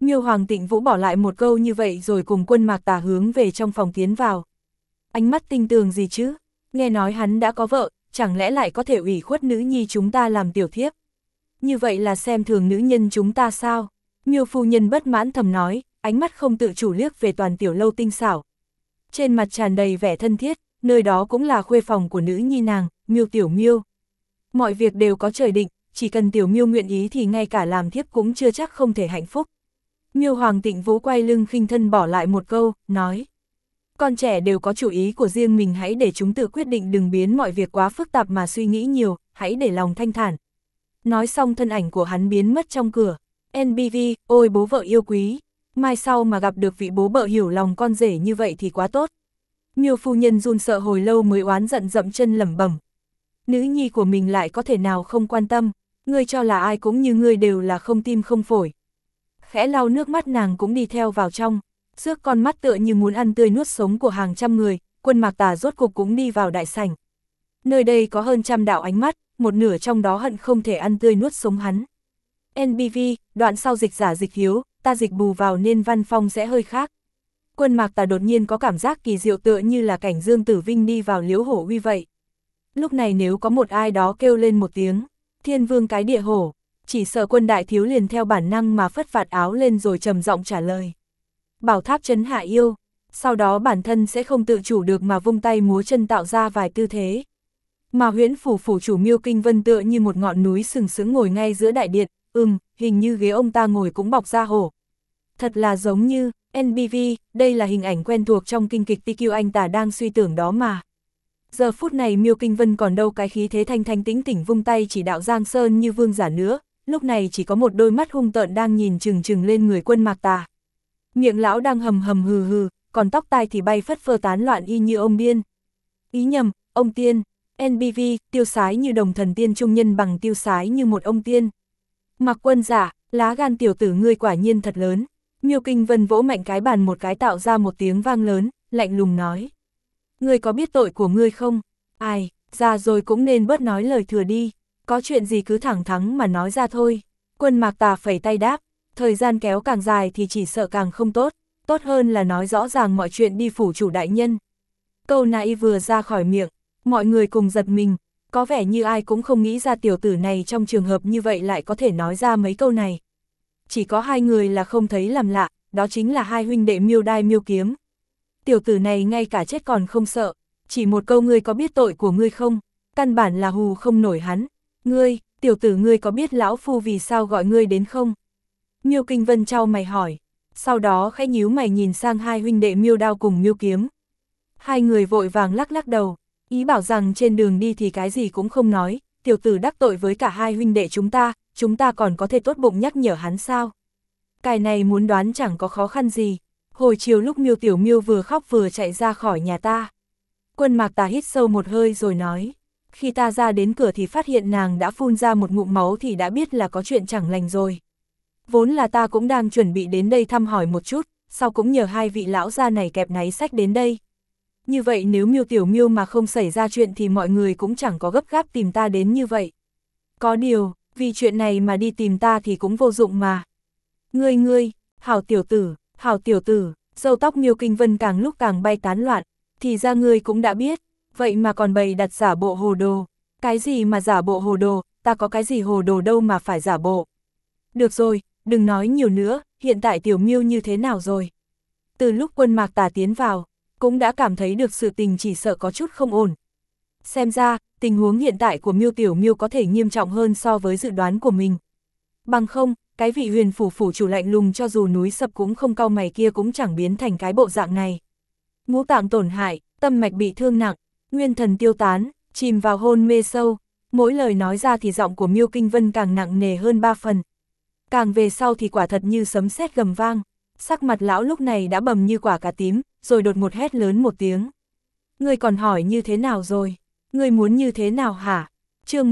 Miêu Hoàng Tịnh Vũ bỏ lại một câu như vậy rồi cùng Quân Mạc Tà hướng về trong phòng tiến vào. Ánh mắt tinh tường gì chứ, nghe nói hắn đã có vợ, chẳng lẽ lại có thể ủy khuất nữ nhi chúng ta làm tiểu thiếp? Như vậy là xem thường nữ nhân chúng ta sao? Miêu phu nhân bất mãn thầm nói, ánh mắt không tự chủ liếc về toàn tiểu lâu tinh xảo. Trên mặt tràn đầy vẻ thân thiết, nơi đó cũng là khuê phòng của nữ nhi nàng, Miêu Tiểu Miêu. Mọi việc đều có trời định, chỉ cần Tiểu Miêu nguyện ý thì ngay cả làm thiếp cũng chưa chắc không thể hạnh phúc. Miêu Hoàng Tịnh Vũ quay lưng khinh thân bỏ lại một câu, nói. Con trẻ đều có chủ ý của riêng mình, hãy để chúng tự quyết định, đừng biến mọi việc quá phức tạp mà suy nghĩ nhiều, hãy để lòng thanh thản. Nói xong thân ảnh của hắn biến mất trong cửa. NBV, ôi bố vợ yêu quý, mai sau mà gặp được vị bố vợ hiểu lòng con rể như vậy thì quá tốt. Miêu phu nhân run sợ hồi lâu mới oán giận dậm chân lẩm bẩm. Nữ nhi của mình lại có thể nào không quan tâm, ngươi cho là ai cũng như ngươi đều là không tim không phổi. Khẽ lau nước mắt nàng cũng đi theo vào trong, rước con mắt tựa như muốn ăn tươi nuốt sống của hàng trăm người, Quân Mạc Tà rốt cục cũng đi vào đại sảnh. Nơi đây có hơn trăm đạo ánh mắt, một nửa trong đó hận không thể ăn tươi nuốt sống hắn. NBV, đoạn sau dịch giả dịch hiếu, ta dịch bù vào nên văn phong sẽ hơi khác. Quân Mạc Tà đột nhiên có cảm giác kỳ diệu tựa như là cảnh Dương Tử Vinh đi vào Liễu Hổ Uy vậy. Lúc này nếu có một ai đó kêu lên một tiếng, Thiên Vương cái địa hổ, chỉ sợ Quân đại thiếu liền theo bản năng mà phất vạt áo lên rồi trầm giọng trả lời. Bảo tháp trấn hạ yêu, sau đó bản thân sẽ không tự chủ được mà vung tay múa chân tạo ra vài tư thế. Mà Huyễn phủ phủ chủ Miêu Kinh Vân tựa như một ngọn núi sừng sững ngồi ngay giữa đại điện, hình như ghế ông ta ngồi cũng bọc da hổ. Thật là giống như, NBV, đây là hình ảnh quen thuộc trong kinh kịch TQ anh ta đang suy tưởng đó mà. Giờ phút này Miêu Kinh Vân còn đâu cái khí thế thanh thanh tĩnh tỉnh vung tay chỉ đạo Giang Sơn như vương giả nữa, lúc này chỉ có một đôi mắt hung tợn đang nhìn chừng chừng lên người Quân Mạc Tà. Miệng lão đang hầm hầm hừ hừ, còn tóc tai thì bay phất phơ tán loạn y như ông điên. Ý nhầm, ông tiên, NBV, tiêu sái như đồng thần tiên trung nhân bằng tiêu sái như một ông tiên. Mạc Quân giả, lá gan tiểu tử ngươi quả nhiên thật lớn. Miêu Kinh Vân vỗ mạnh cái bàn một cái tạo ra một tiếng vang lớn, lạnh lùng nói. Ngươi có biết tội của ngươi không? Ai, già rồi cũng nên bớt nói lời thừa đi, có chuyện gì cứ thẳng thắn mà nói ra thôi. Quân Mạc Tà phẩy tay đáp, thời gian kéo càng dài thì chỉ sợ càng không tốt, tốt hơn là nói rõ ràng mọi chuyện đi phủ chủ đại nhân. Câu nãy vừa ra khỏi miệng, mọi người cùng giật mình, có vẻ như ai cũng không nghĩ ra tiểu tử này trong trường hợp như vậy lại có thể nói ra mấy câu này. Chỉ có hai người là không thấy làm lạ, đó chính là hai huynh đệ Miêu Đai Miêu Kiếm. Tiểu tử này ngay cả chết còn không sợ, chỉ một câu ngươi có biết tội của ngươi không, căn bản là hù không nổi hắn. Ngươi, tiểu tử ngươi có biết lão phu vì sao gọi ngươi đến không? Miêu Kinh Vân chau mày hỏi, sau đó khẽ nhíu mày nhìn sang hai huynh đệ Miêu Đao cùng Miêu Kiếm. Hai người vội vàng lắc lắc đầu, ý bảo rằng trên đường đi thì cái gì cũng không nói, tiểu tử đắc tội với cả hai huynh đệ chúng ta còn có thể tốt bụng nhắc nhở hắn sao? Cái này muốn đoán chẳng có khó khăn gì. Hồi chiều lúc Miêu Tiểu Miêu vừa khóc vừa chạy ra khỏi nhà ta. Quân Mạc Tà hít sâu một hơi rồi nói, khi ta ra đến cửa thì phát hiện nàng đã phun ra một ngụm máu thì đã biết là có chuyện chẳng lành rồi. Vốn là ta cũng đang chuẩn bị đến đây thăm hỏi một chút, sau cũng nhờ hai vị lão gia này kẹp náy sách đến đây. Như vậy nếu Miêu Tiểu Miêu mà không xảy ra chuyện thì mọi người cũng chẳng có gấp gáp tìm ta đến như vậy. Có điều, vì chuyện này mà đi tìm ta thì cũng vô dụng mà. Ngươi, hảo tiểu tử, râu tóc Miêu Kinh Vân càng lúc càng bay tán loạn, thì ra ngươi cũng đã biết, vậy mà còn bày đặt giả bộ hồ đồ. Cái gì mà giả bộ hồ đồ, ta có cái gì hồ đồ đâu mà phải giả bộ. Được rồi, đừng nói nhiều nữa, hiện tại Tiểu Miêu như thế nào rồi? Từ lúc Quân Mạc Tà tiến vào, cũng đã cảm thấy được sự tình chỉ sợ có chút không ổn. Xem ra, tình huống hiện tại của Miêu Tiểu Miêu có thể nghiêm trọng hơn so với dự đoán của mình. Bằng không, cái vị Huyền phủ phủ chủ lạnh lùng cho dù núi sập cũng không cau mày kia cũng chẳng biến thành cái bộ dạng này. Ngũ tạng tổn hại, tâm mạch bị thương nặng, nguyên thần tiêu tán, chìm vào hôn mê sâu, mỗi lời nói ra thì giọng của Miêu Kinh Vân càng nặng nề hơn 3 phần. Càng về sau thì quả thật như sấm sét gầm vang, sắc mặt lão lúc này đã bầm như quả cà tím, rồi đột ngột hét lớn một tiếng. Ngươi còn hỏi như thế nào rồi? Ngươi muốn như thế nào hả? Chương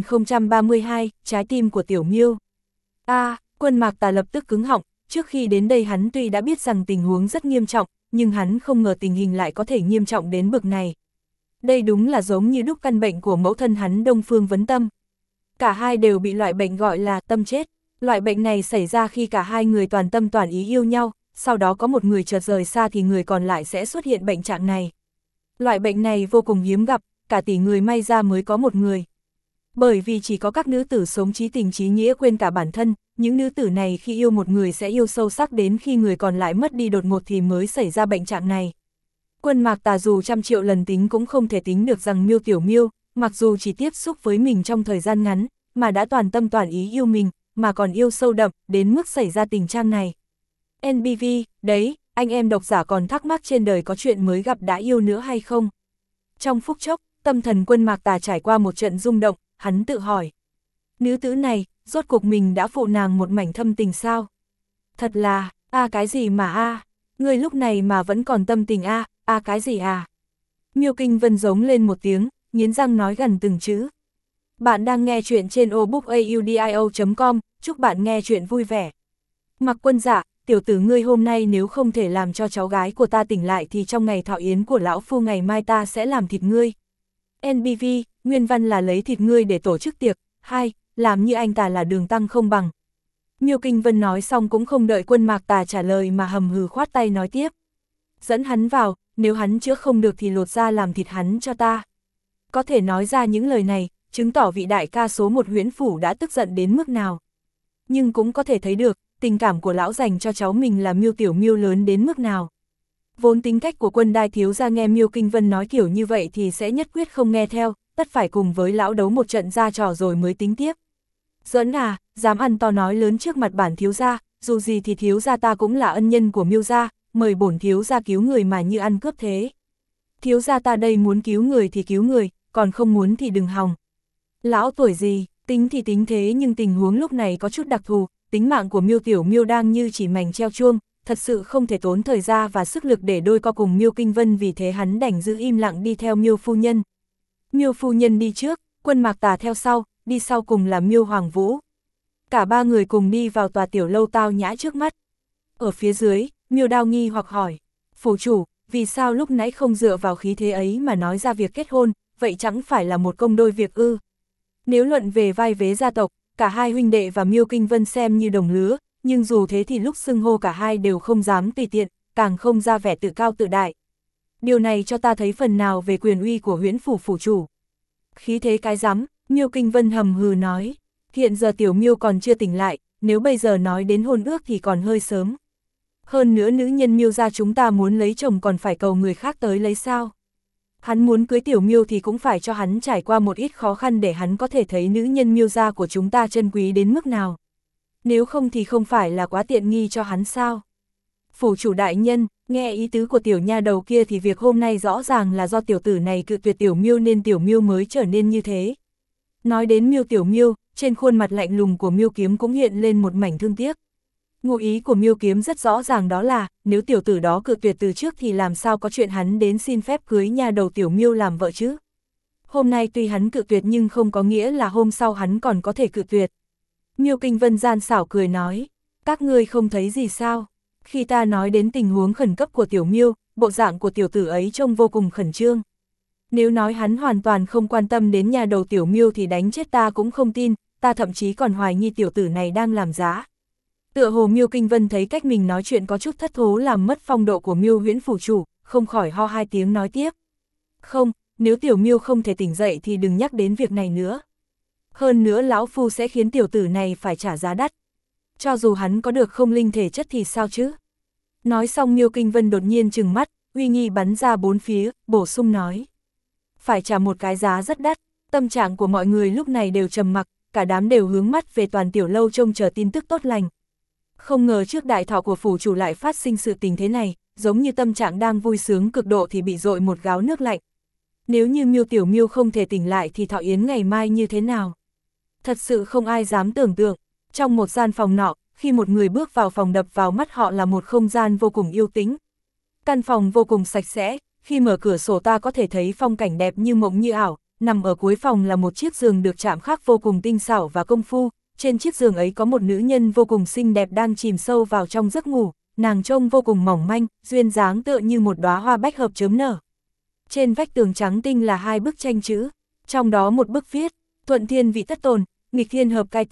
1032, trái tim của Tiểu Miêu. Quân Mạc Tà lập tức cứng họng, trước khi đến đây hắn tuy đã biết rằng tình huống rất nghiêm trọng, nhưng hắn không ngờ tình hình lại có thể nghiêm trọng đến bực này. Đây đúng là giống như đúc căn bệnh của mẫu thân hắn Đông Phương Vấn Tâm. Cả hai đều bị loại bệnh gọi là tâm chết. Loại bệnh này xảy ra khi cả hai người toàn tâm toàn ý yêu nhau, sau đó có một người chợt rời xa thì người còn lại sẽ xuất hiện bệnh trạng này. Loại bệnh này vô cùng hiếm gặp, cả tỷ người may ra mới có một người. Bởi vì chỉ có các nữ tử sống chí tình chí nghĩa quên cả bản thân, những nữ tử này khi yêu một người sẽ yêu sâu sắc đến khi người còn lại mất đi đột ngột thì mới xảy ra bệnh trạng này. Quân Mạc Tà dù trăm triệu lần tính cũng không thể tính được rằng Miêu Tiểu Miêu, mặc dù chỉ tiếp xúc với mình trong thời gian ngắn, mà đã toàn tâm toàn ý yêu mình, mà còn yêu sâu đậm, đến mức xảy ra tình trạng này. NBV, đấy, anh em độc giả còn thắc mắc trên đời có chuyện mới gặp đã yêu nữa hay không? Trong phút chốc, tâm thần Quân Mạc Tà trải qua một trận rung động, hắn tự hỏi. Nữ tử này, rốt cuộc mình đã phụ nàng một mảnh thâm tình sao? Thật là, cái gì mà người lúc này mà vẫn còn tâm tình cái gì Miêu Kinh Vân giống lên một tiếng, nghiến răng nói gần từng chữ. Bạn đang nghe chuyện trên obookaudio.com, chúc bạn nghe chuyện vui vẻ. Mặc Quân Dạ, tiểu tử ngươi hôm nay nếu không thể làm cho cháu gái của ta tỉnh lại thì trong ngày thọ yến của lão phu ngày mai ta sẽ làm thịt ngươi. NBV, nguyên văn là lấy thịt ngươi để tổ chức tiệc, 2, làm như anh ta là Đường Tăng không bằng. Miêu Kinh Vân nói xong cũng không đợi Quân Mạc Tà trả lời mà hầm hừ khoát tay nói tiếp. Dẫn hắn vào, nếu hắn chữa không được thì lột ra làm thịt hắn cho ta. Có thể nói ra những lời này, chứng tỏ vị đại ca số 1 Huyễn Phủ đã tức giận đến mức nào. Nhưng cũng có thể thấy được, tình cảm của lão dành cho cháu mình là Miêu Tiểu Miêu lớn đến mức nào. Vốn tính cách của Quân đại thiếu gia nghe Miêu Kinh Vân nói kiểu như vậy thì sẽ nhất quyết không nghe theo, tất phải cùng với lão đấu một trận ra trò rồi mới tính tiếp. Giỡn dám ăn to nói lớn trước mặt bản thiếu gia, dù gì thì thiếu gia ta cũng là ân nhân của Miêu gia, mời bổn thiếu gia cứu người mà như ăn cướp thế. Thiếu gia ta đây muốn cứu người thì cứu người, còn không muốn thì đừng hòng. Lão tuổi gì, tính thì tính thế nhưng tình huống lúc này có chút đặc thù, tính mạng của Miêu Tiểu Miêu đang như chỉ mảnh treo chuông, thật sự không thể tốn thời gian và sức lực để đôi co cùng Miêu Kinh Vân, vì thế hắn đành giữ im lặng đi theo Miêu phu nhân. Miêu phu nhân đi trước, Quân Mạc Tà theo sau, đi sau cùng là Miêu Hoàng Vũ. Cả ba người cùng đi vào tòa tiểu lâu tao nhã trước mắt. Ở phía dưới, Miêu Đao nghi hoặc hỏi, phủ chủ, vì sao lúc nãy không dựa vào khí thế ấy mà nói ra việc kết hôn, vậy chẳng phải là một công đôi việc ư? Nếu luận về vai vế gia tộc, cả hai huynh đệ và Miêu Kinh Vân xem như đồng lứa, nhưng dù thế thì lúc xưng hô cả hai đều không dám tùy tiện, càng không ra vẻ tự cao tự đại. Điều này cho ta thấy phần nào về quyền uy của Huyễn Phủ phủ chủ. Khí thế cái rắm, Miêu Kinh Vân hầm hừ nói, hiện giờ tiểu Miêu còn chưa tỉnh lại, nếu bây giờ nói đến hôn ước thì còn hơi sớm. Hơn nữa nữ nhân Miêu gia chúng ta muốn lấy chồng còn phải cầu người khác tới lấy sao. Hắn muốn cưới tiểu Miêu thì cũng phải cho hắn trải qua một ít khó khăn để hắn có thể thấy nữ nhân Miêu gia của chúng ta trân quý đến mức nào. Nếu không thì không phải là quá tiện nghi cho hắn sao. Phủ chủ đại nhân, nghe ý tứ của tiểu nha đầu kia thì việc hôm nay rõ ràng là do tiểu tử này cự tuyệt tiểu Miêu nên tiểu Miêu mới trở nên như thế. Nói đến Miêu Tiểu Miêu, trên khuôn mặt lạnh lùng của Miêu Kiếm cũng hiện lên một mảnh thương tiếc. Ngụ ý của Miêu Kiếm rất rõ ràng, đó là, nếu tiểu tử đó cự tuyệt từ trước thì làm sao có chuyện hắn đến xin phép cưới nha đầu tiểu Miêu làm vợ chứ. Hôm nay tuy hắn cự tuyệt nhưng không có nghĩa là hôm sau hắn còn có thể cự tuyệt. Miêu Kinh Vân gian xảo cười nói, các ngươi không thấy gì sao? Khi ta nói đến tình huống khẩn cấp của tiểu Miêu, bộ dạng của tiểu tử ấy trông vô cùng khẩn trương. Nếu nói hắn hoàn toàn không quan tâm đến nhà đầu tiểu Miêu thì đánh chết ta cũng không tin, ta thậm chí còn hoài nghi tiểu tử này đang làm giá. Tựa hồ Miêu Kinh Vân thấy cách mình nói chuyện có chút thất thố làm mất phong độ của Miêu Huyễn phủ chủ, không khỏi ho hai tiếng nói tiếp. Không, nếu tiểu Miêu không thể tỉnh dậy thì đừng nhắc đến việc này nữa. Hơn nữa lão phu sẽ khiến tiểu tử này phải trả giá đắt. Cho dù hắn có được không linh thể chất thì sao chứ? Nói xong Miêu Kinh Vân đột nhiên trừng mắt, uy nghi bắn ra bốn phía, bổ sung nói. Phải trả một cái giá rất đắt. Tâm trạng của mọi người lúc này đều trầm mặc, cả đám đều hướng mắt về toàn tiểu lâu trông chờ tin tức tốt lành. Không ngờ trước đại thọ của phủ chủ lại phát sinh sự tình thế này, giống như tâm trạng đang vui sướng cực độ thì bị dội một gáo nước lạnh. Nếu như Miêu Tiểu Miêu không thể tỉnh lại thì thọ yến ngày mai như thế nào? Thật sự không ai dám tưởng tượng. Trong một gian phòng nọ, khi một người bước vào phòng đập vào mắt họ là một không gian vô cùng yêu tĩnh. Căn phòng vô cùng sạch sẽ, khi mở cửa sổ ta có thể thấy phong cảnh đẹp như mộng như ảo. Nằm ở cuối phòng là một chiếc giường được chạm khắc vô cùng tinh xảo và công phu. Trên chiếc giường ấy có một nữ nhân vô cùng xinh đẹp đang chìm sâu vào trong giấc ngủ, nàng trông vô cùng mỏng manh, duyên dáng tựa như một đóa hoa bách hợp chớm nở. Trên vách tường trắng tinh là hai bức tranh chữ, trong đó một bức viết, thuận thiên vị tất tồn, nghịch thiên hợp cai tiếu,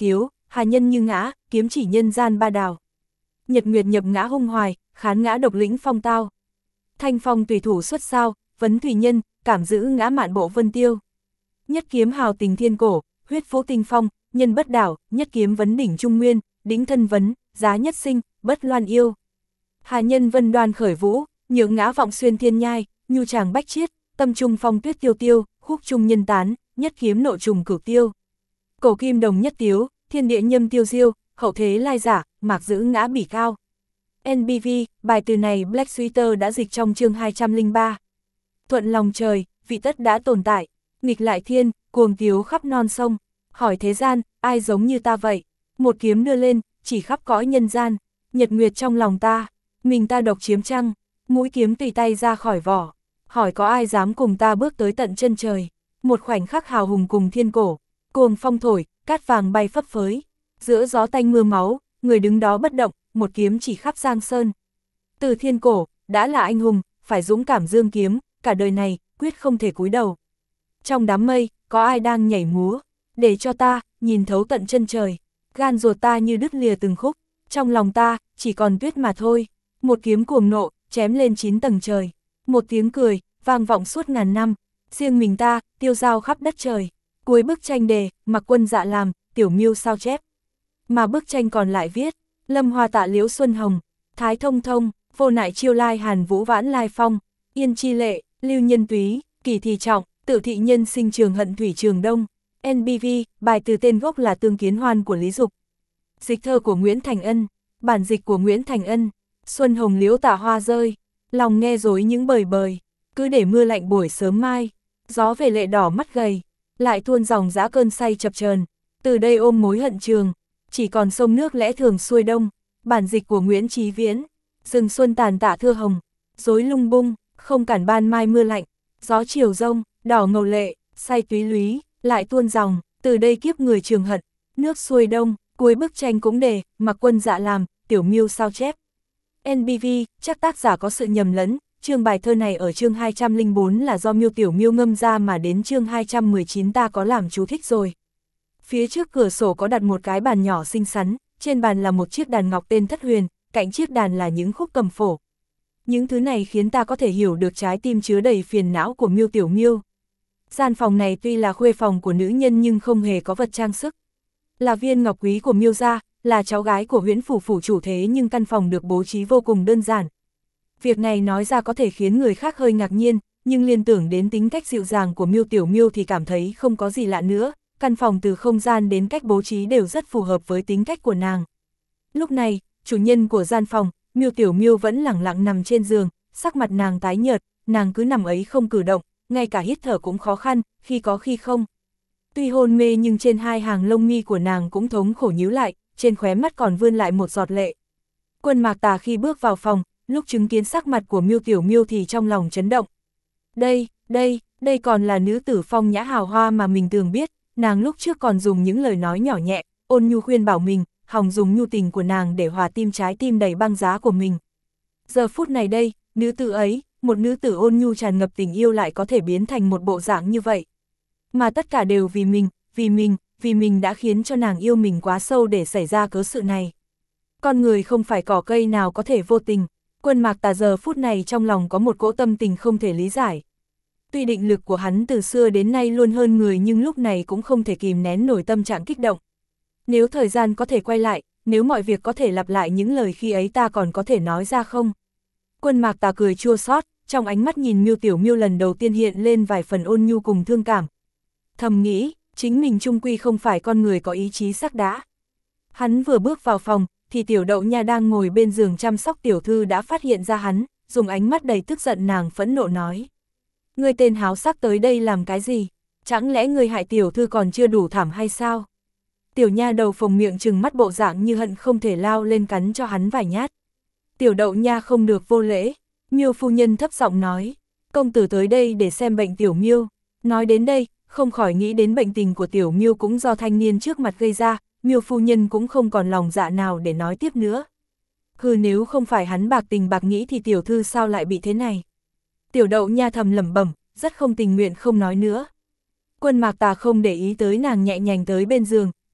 hà nhân như ngã, kiếm chỉ nhân gian ba đào. Nhật nguyệt nhập ngã hung hoài, khán ngã độc lĩnh phong tao. Thanh phong tùy thủ xuất sao, vấn thủy nhân, cảm giữ ngã mạn bộ vân tiêu. Nhất kiếm hào tình thiên cổ, huyết vũ tinh phong, nhân bất đảo, nhất kiếm vấn đỉnh trung nguyên, đỉnh thân vấn, giá nhất sinh, bất loan yêu. Hà nhân vân đoan khởi vũ, nhượng ngã vọng xuyên thiên nhai, nhu tràng bách chiết, tâm trung phong tuyết tiêu tiêu, khúc trung nhân tán, nhất kiếm nộ trùng cửu tiêu. Cổ kim đồng nhất tiếu, thiên địa nhâm tiêu diêu, hậu thế lai giả, mạc giữ ngã bỉ cao. NBV, bài từ này Black Sweater đã dịch trong chương 203. Thuận lòng trời, vị tất đã tồn tại, nghịch lại thiên, cuồng tiếu khắp non sông, hỏi thế gian, ai giống như ta vậy, một kiếm đưa lên, chỉ khắp cõi nhân gian, nhật nguyệt trong lòng ta, mình ta độc chiếm trăng, mũi kiếm tùy tay ra khỏi vỏ, hỏi có ai dám cùng ta bước tới tận chân trời, một khoảnh khắc hào hùng cùng thiên cổ, cuồng phong thổi, cát vàng bay phấp phới, giữa gió tanh mưa máu, người đứng đó bất động, một kiếm chỉ khắp giang sơn. Từ thiên cổ, đã là anh hùng, phải dũng cảm dương kiếm, cả đời này, quyết không thể cúi đầu. Trong đám mây, có ai đang nhảy múa, để cho ta, nhìn thấu tận chân trời, gan ruột ta như đứt lìa từng khúc, trong lòng ta, chỉ còn tuyết mà thôi, một kiếm cuồng nộ, chém lên 9 tầng trời, một tiếng cười, vang vọng suốt ngàn năm, riêng mình ta, tiêu dao khắp đất trời. Cuối bức tranh đề, Mặc Quân dạ làm, Tiểu Miêu sao chép. Mà bức tranh còn lại viết, lâm hoa tạ liễu xuân hồng, thái thông thông, vô nại chiêu lai hàn vũ vãn lai phong, yên chi lệ, lưu nhân túy, kỳ thì trọng, tự thị nhân sinh trường hận thủy trường đông. NBV, bài từ tên gốc là Tương Kiến Hoan của Lý Dục. Dịch thơ của Nguyễn Thành Ân, bản dịch của Nguyễn Thành Ân. Xuân hồng liễu tả hoa rơi, lòng nghe dối những bời bời, cứ để mưa lạnh buổi sớm mai, gió về lệ đỏ mắt gầy, lại tuôn dòng dã cơn say chập chờn, từ đây ôm mối hận trường, chỉ còn sông nước lẽ thường xuôi đông. Bản dịch của Nguyễn Chí Viễn. Rừng xuân tàn tạ thưa hồng, rối lung bung, không cản ban mai mưa lạnh, gió chiều rông, đỏ ngầu lệ, say túy lúy, lại tuôn dòng, từ đây kiếp người trường hận, nước xuôi đông. Cuối bức tranh cũng đề, Mặc Quân dạ làm, Tiểu Miêu sao chép. NBV, chắc tác giả có sự nhầm lẫn, chương bài thơ này ở chương 204 là do Miêu Tiểu Miêu ngâm ra mà đến chương 219 ta có làm chú thích rồi. Phía trước cửa sổ có đặt một cái bàn nhỏ xinh xắn, trên bàn là một chiếc đàn ngọc tên Thất Huyền, cạnh chiếc đàn là những khúc cầm phổ. Những thứ này khiến ta có thể hiểu được trái tim chứa đầy phiền não của Miêu Tiểu Miêu. Gian phòng này tuy là khuê phòng của nữ nhân nhưng không hề có vật trang sức. Là viên ngọc quý của Miêu gia, là cháu gái của Huyễn phủ phủ chủ thế nhưng căn phòng được bố trí vô cùng đơn giản. Việc này nói ra có thể khiến người khác hơi ngạc nhiên, nhưng liên tưởng đến tính cách dịu dàng của Miêu Tiểu Miêu thì cảm thấy không có gì lạ nữa. Căn phòng từ không gian đến cách bố trí đều rất phù hợp với tính cách của nàng. Lúc này, chủ nhân của gian phòng, Miêu Tiểu Miêu vẫn lẳng lặng nằm trên giường, sắc mặt nàng tái nhợt, nàng cứ nằm ấy không cử động, ngay cả hít thở cũng khó khăn, khi có khi không. Tuy hôn mê nhưng trên hai hàng lông mi của nàng cũng thống khổ nhíu lại, trên khóe mắt còn vươn lại một giọt lệ. Quân Mạc Tà khi bước vào phòng, lúc chứng kiến sắc mặt của Miêu Tiểu Miêu thì trong lòng chấn động. Đây còn là nữ tử phong nhã hào hoa mà mình tưởng biết, nàng lúc trước còn dùng những lời nói nhỏ nhẹ, ôn nhu khuyên bảo mình, hòng dùng nhu tình của nàng để hòa tim trái tim đầy băng giá của mình. Giờ phút này đây, nữ tử ấy, một nữ tử ôn nhu tràn ngập tình yêu lại có thể biến thành một bộ dạng như vậy. Mà tất cả đều vì mình đã khiến cho nàng yêu mình quá sâu để xảy ra cớ sự này. Con người không phải cỏ cây nào có thể vô tình, Quân Mạc Tà giờ phút này trong lòng có một cỗ tâm tình không thể lý giải. Tuy định lực của hắn từ xưa đến nay luôn hơn người nhưng lúc này cũng không thể kìm nén nổi tâm trạng kích động. Nếu thời gian có thể quay lại, nếu mọi việc có thể lặp lại những lời khi ấy ta còn có thể nói ra không? Quân Mạc Tà cười chua xót, trong ánh mắt nhìn Miêu Tiểu Miêu lần đầu tiên hiện lên vài phần ôn nhu cùng thương cảm. Thầm nghĩ, chính mình chung quy không phải con người có ý chí sắc đá. Hắn vừa bước vào phòng, thì Tiểu Đậu Nha đang ngồi bên giường chăm sóc tiểu thư đã phát hiện ra hắn, dùng ánh mắt đầy tức giận nàng phẫn nộ nói. Ngươi tên háo sắc tới đây làm cái gì? Chẳng lẽ ngươi hại tiểu thư còn chưa đủ thảm hay sao? Tiểu Nha đầu phồng miệng trừng mắt bộ dạng như hận không thể lao lên cắn cho hắn vài nhát. Tiểu Đậu Nha không được vô lễ, Miêu phu nhân thấp giọng nói, công tử tới đây để xem bệnh Tiểu Miêu. Nói đến đây, không khỏi nghĩ đến bệnh tình của Tiểu Miêu cũng do thanh niên trước mặt gây ra, Miêu phu nhân cũng không còn lòng dạ nào để nói tiếp nữa. Nếu không phải hắn bạc tình bạc nghĩ thì tiểu thư sao lại bị thế này? Tiểu Đậu Nha thầm lẩm bẩm, rất không tình nguyện không nói nữa. Quân Mạc Tà không để ý tới nàng nhẹ nhàng tới bên giường,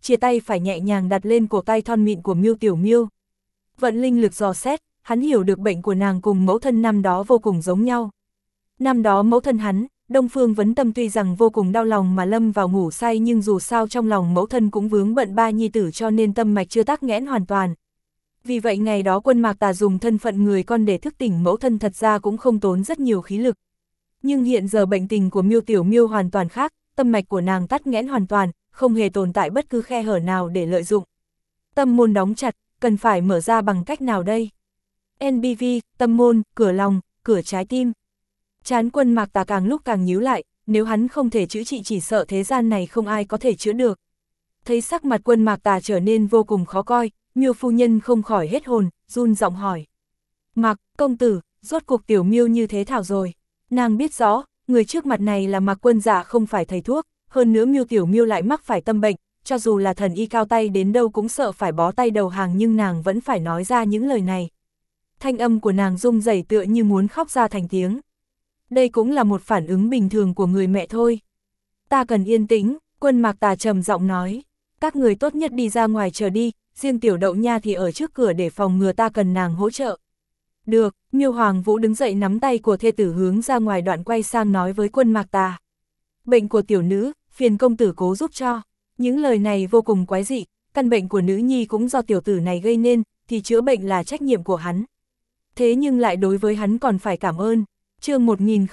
chia tay phải nhẹ nhàng đặt lên cổ tay thon mịn của Miêu Tiểu Miêu. Vận linh lực dò xét, hắn hiểu được bệnh của nàng cùng mẫu thân năm đó vô cùng giống nhau. Năm đó mẫu thân hắn, Đông Phương Vấn Tâm tuy rằng vô cùng đau lòng mà lâm vào ngủ say, nhưng dù sao trong lòng mẫu thân cũng vướng bận ba nhi tử, cho nên tâm mạch chưa tắc nghẽn hoàn toàn. Vì vậy ngày đó Quân Mạc Tà dùng thân phận người con để thức tỉnh mẫu thân thật ra cũng không tốn rất nhiều khí lực. Nhưng hiện giờ bệnh tình của Miêu Tiểu Miêu hoàn toàn khác, tâm mạch của nàng tắc nghẽn hoàn toàn, không hề tồn tại bất cứ khe hở nào để lợi dụng. Tâm môn đóng chặt, cần phải mở ra bằng cách nào đây? NBV, tâm môn, cửa lòng, cửa trái tim. Trán Quân Mạc Tà càng lúc càng nhíu lại, nếu hắn không thể chữa trị chỉ sợ thế gian này không ai có thể chữa được. Thấy sắc mặt Quân Mạc Tà trở nên vô cùng khó coi, Miêu phu nhân không khỏi hết hồn, run giọng hỏi. Mạc, công tử, rốt cuộc Tiểu Miêu như thế thảo rồi. Nàng biết rõ, người trước mặt này là Mạc Quân Dạ không phải thầy thuốc, hơn nữa Miêu Tiểu Miêu lại mắc phải tâm bệnh, cho dù là thần y cao tay đến đâu cũng sợ phải bó tay đầu hàng, nhưng nàng vẫn phải nói ra những lời này. Thanh âm của nàng rung rẩy tựa như muốn khóc ra thành tiếng. Đây cũng là một phản ứng bình thường của người mẹ thôi. Ta cần yên tĩnh, Quân Mạc Tà trầm giọng nói. Các người tốt nhất đi ra ngoài chờ đi, riêng Tiểu Đậu Nha thì ở trước cửa để phòng ngừa, ta cần nàng hỗ trợ. Được, Miêu Hoàng Vũ đứng dậy nắm tay của thê tử hướng ra ngoài, đoạn quay sang nói với Quân Mạc Tà. Bệnh của tiểu nữ, phiền công tử cố giúp cho. Những lời này vô cùng quái dị, căn bệnh của nữ nhi cũng do tiểu tử này gây nên, thì chữa bệnh là trách nhiệm của hắn. Thế nhưng lại đối với hắn còn phải cảm ơn. Chương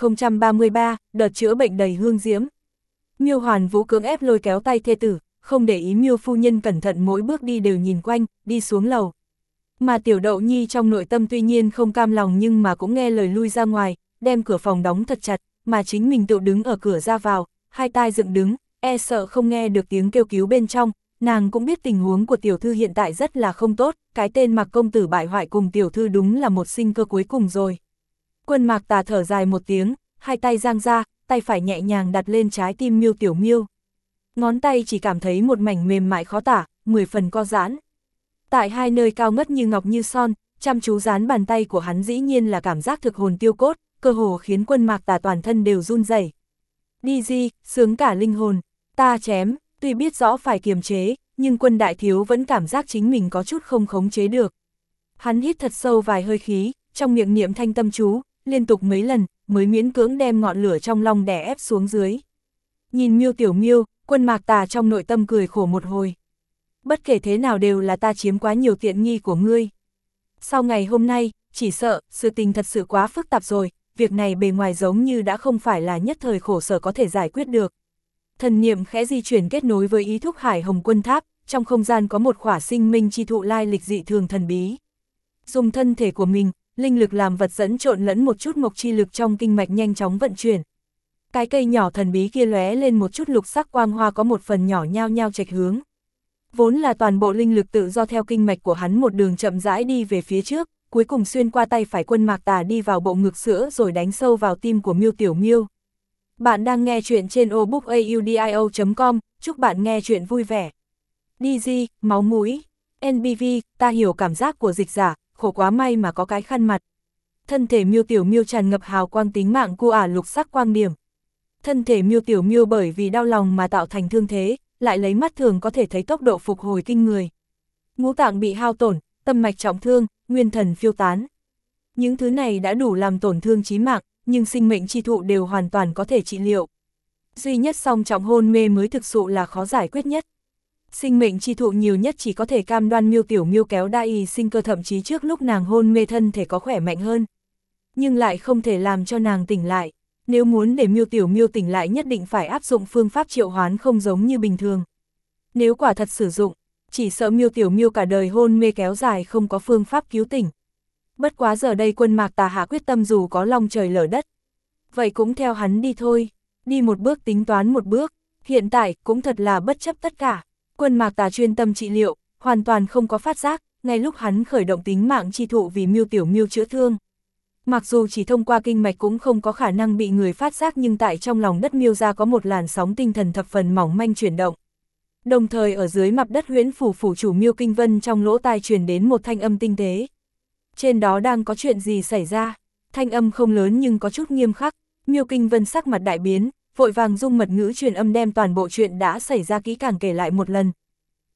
1033, đợt chữa bệnh đầy hương diễm. Miêu Hoàn Vũ cưỡng ép lôi kéo tay thê tử, không để ý Miêu phu nhân cẩn thận mỗi bước đi đều nhìn quanh, đi xuống lầu. Mà Tiểu Đậu Nhi trong nội tâm tuy nhiên không cam lòng nhưng mà cũng nghe lời lui ra ngoài, đem cửa phòng đóng thật chặt, mà chính mình tự đứng ở cửa ra vào, hai tai dựng đứng, e sợ không nghe được tiếng kêu cứu bên trong. Nàng cũng biết tình huống của tiểu thư hiện tại rất là không tốt, cái tên Mạc công tử bại hoại cùng tiểu thư đúng là một sinh cơ cuối cùng rồi. Quân Mạc Tà thở dài một tiếng, hai tay giang ra, tay phải nhẹ nhàng đặt lên trái tim Miêu Tiểu Miêu. Ngón tay chỉ cảm thấy một mảnh mềm mại khó tả, 10 phần co giãn. Tại hai nơi cao ngất như ngọc như son, chăm chú dán bàn tay của hắn dĩ nhiên là cảm giác thực hồn tiêu cốt, cơ hồ khiến Quân Mạc Tà toàn thân đều run rẩy. Đi di, sướng cả linh hồn, ta chém, tuy biết rõ phải kiềm chế, nhưng Quân đại thiếu vẫn cảm giác chính mình có chút không khống chế được. Hắn hít thật sâu vài hơi khí, trong miệng niệm thanh tâm chú, liên tục mấy lần, mới miễn cưỡng đem ngọn lửa trong lòng đè ép xuống dưới. Nhìn Miêu Tiểu Miêu, Quân Mạc Tà trong nội tâm cười khổ một hồi. Bất kể thế nào đều là ta chiếm quá nhiều tiện nghi của ngươi. Sau ngày hôm nay, chỉ sợ, sự tình thật sự quá phức tạp rồi, việc này bề ngoài giống như đã không phải là nhất thời khổ sở có thể giải quyết được. Thần niệm khẽ di chuyển kết nối với ý thúc Hải Hồng Quân Tháp, trong không gian có một khỏa sinh minh chi thụ lai lịch dị thường thần bí. Dùng thân thể của mình, linh lực làm vật dẫn trộn lẫn một chút mộc chi lực trong kinh mạch nhanh chóng vận chuyển. Cái cây nhỏ thần bí kia lóe lên một chút lục sắc quang hoa, có một phần nhỏ nhao nhao chệch hướng. Vốn là toàn bộ linh lực tự do theo kinh mạch của hắn một đường chậm rãi đi về phía trước, cuối cùng xuyên qua tay phải Quân Mạc Tà đi vào bộ ngực sữa rồi đánh sâu vào tim của Miêu Tiểu Miêu. Bạn đang nghe chuyện trên obookaudio.com, chúc bạn nghe chuyện vui vẻ. DG, máu mũi. NBV, ta hiểu cảm giác của dịch giả, khổ quá may mà có cái khăn mặt. Thân thể Miêu Tiểu Miêu tràn ngập hào quang tính mạng cu ả lục sắc quang điểm. Thân thể Miêu Tiểu Miêu bởi vì đau lòng mà tạo thành thương thế, lại lấy mắt thường có thể thấy tốc độ phục hồi kinh người. Ngũ tạng bị hao tổn, tâm mạch trọng thương, nguyên thần phiêu tán. Những thứ này đã đủ làm tổn thương chí mạng, nhưng sinh mệnh chi thụ đều hoàn toàn có thể trị liệu. Duy nhất song trọng hôn mê mới thực sự là khó giải quyết nhất. Sinh mệnh chi thụ nhiều nhất chỉ có thể cam đoan Miêu Tiểu Miêu kéo đai sinh cơ, thậm chí trước lúc nàng hôn mê thân thể có khỏe mạnh hơn. Nhưng lại không thể làm cho nàng tỉnh lại. Nếu muốn để Miêu Tiểu Miêu tỉnh lại nhất định phải áp dụng phương pháp triệu hoán không giống như bình thường. Nếu quả thật sử dụng, chỉ sợ Miêu Tiểu Miêu cả đời hôn mê kéo dài không có phương pháp cứu tỉnh. Bất quá giờ đây Quân Mạc Tà hạ quyết tâm dù có long trời lở đất. Vậy cũng theo hắn đi thôi, đi một bước tính toán một bước, hiện tại cũng thật là bất chấp tất cả. Quân Mạc Tà chuyên tâm trị liệu, hoàn toàn không có phát giác, ngay lúc hắn khởi động tính mạng chi thụ vì Miêu Tiểu Miêu chữa thương. Mặc dù chỉ thông qua kinh mạch cũng không có khả năng bị người phát giác, nhưng tại trong lòng đất Miêu ra có một làn sóng tinh thần thập phần mỏng manh chuyển động. Đồng thời ở dưới mặt đất huyễn phủ phủ chủ Miêu Kinh Vân trong lỗ tai truyền đến một thanh âm tinh tế. Trên đó đang có chuyện gì xảy ra? Thanh âm không lớn nhưng có chút nghiêm khắc. Miêu Kinh Vân sắc mặt đại biến, vội vàng dùng mật ngữ truyền âm đem toàn bộ chuyện đã xảy ra kỹ càng kể lại một lần.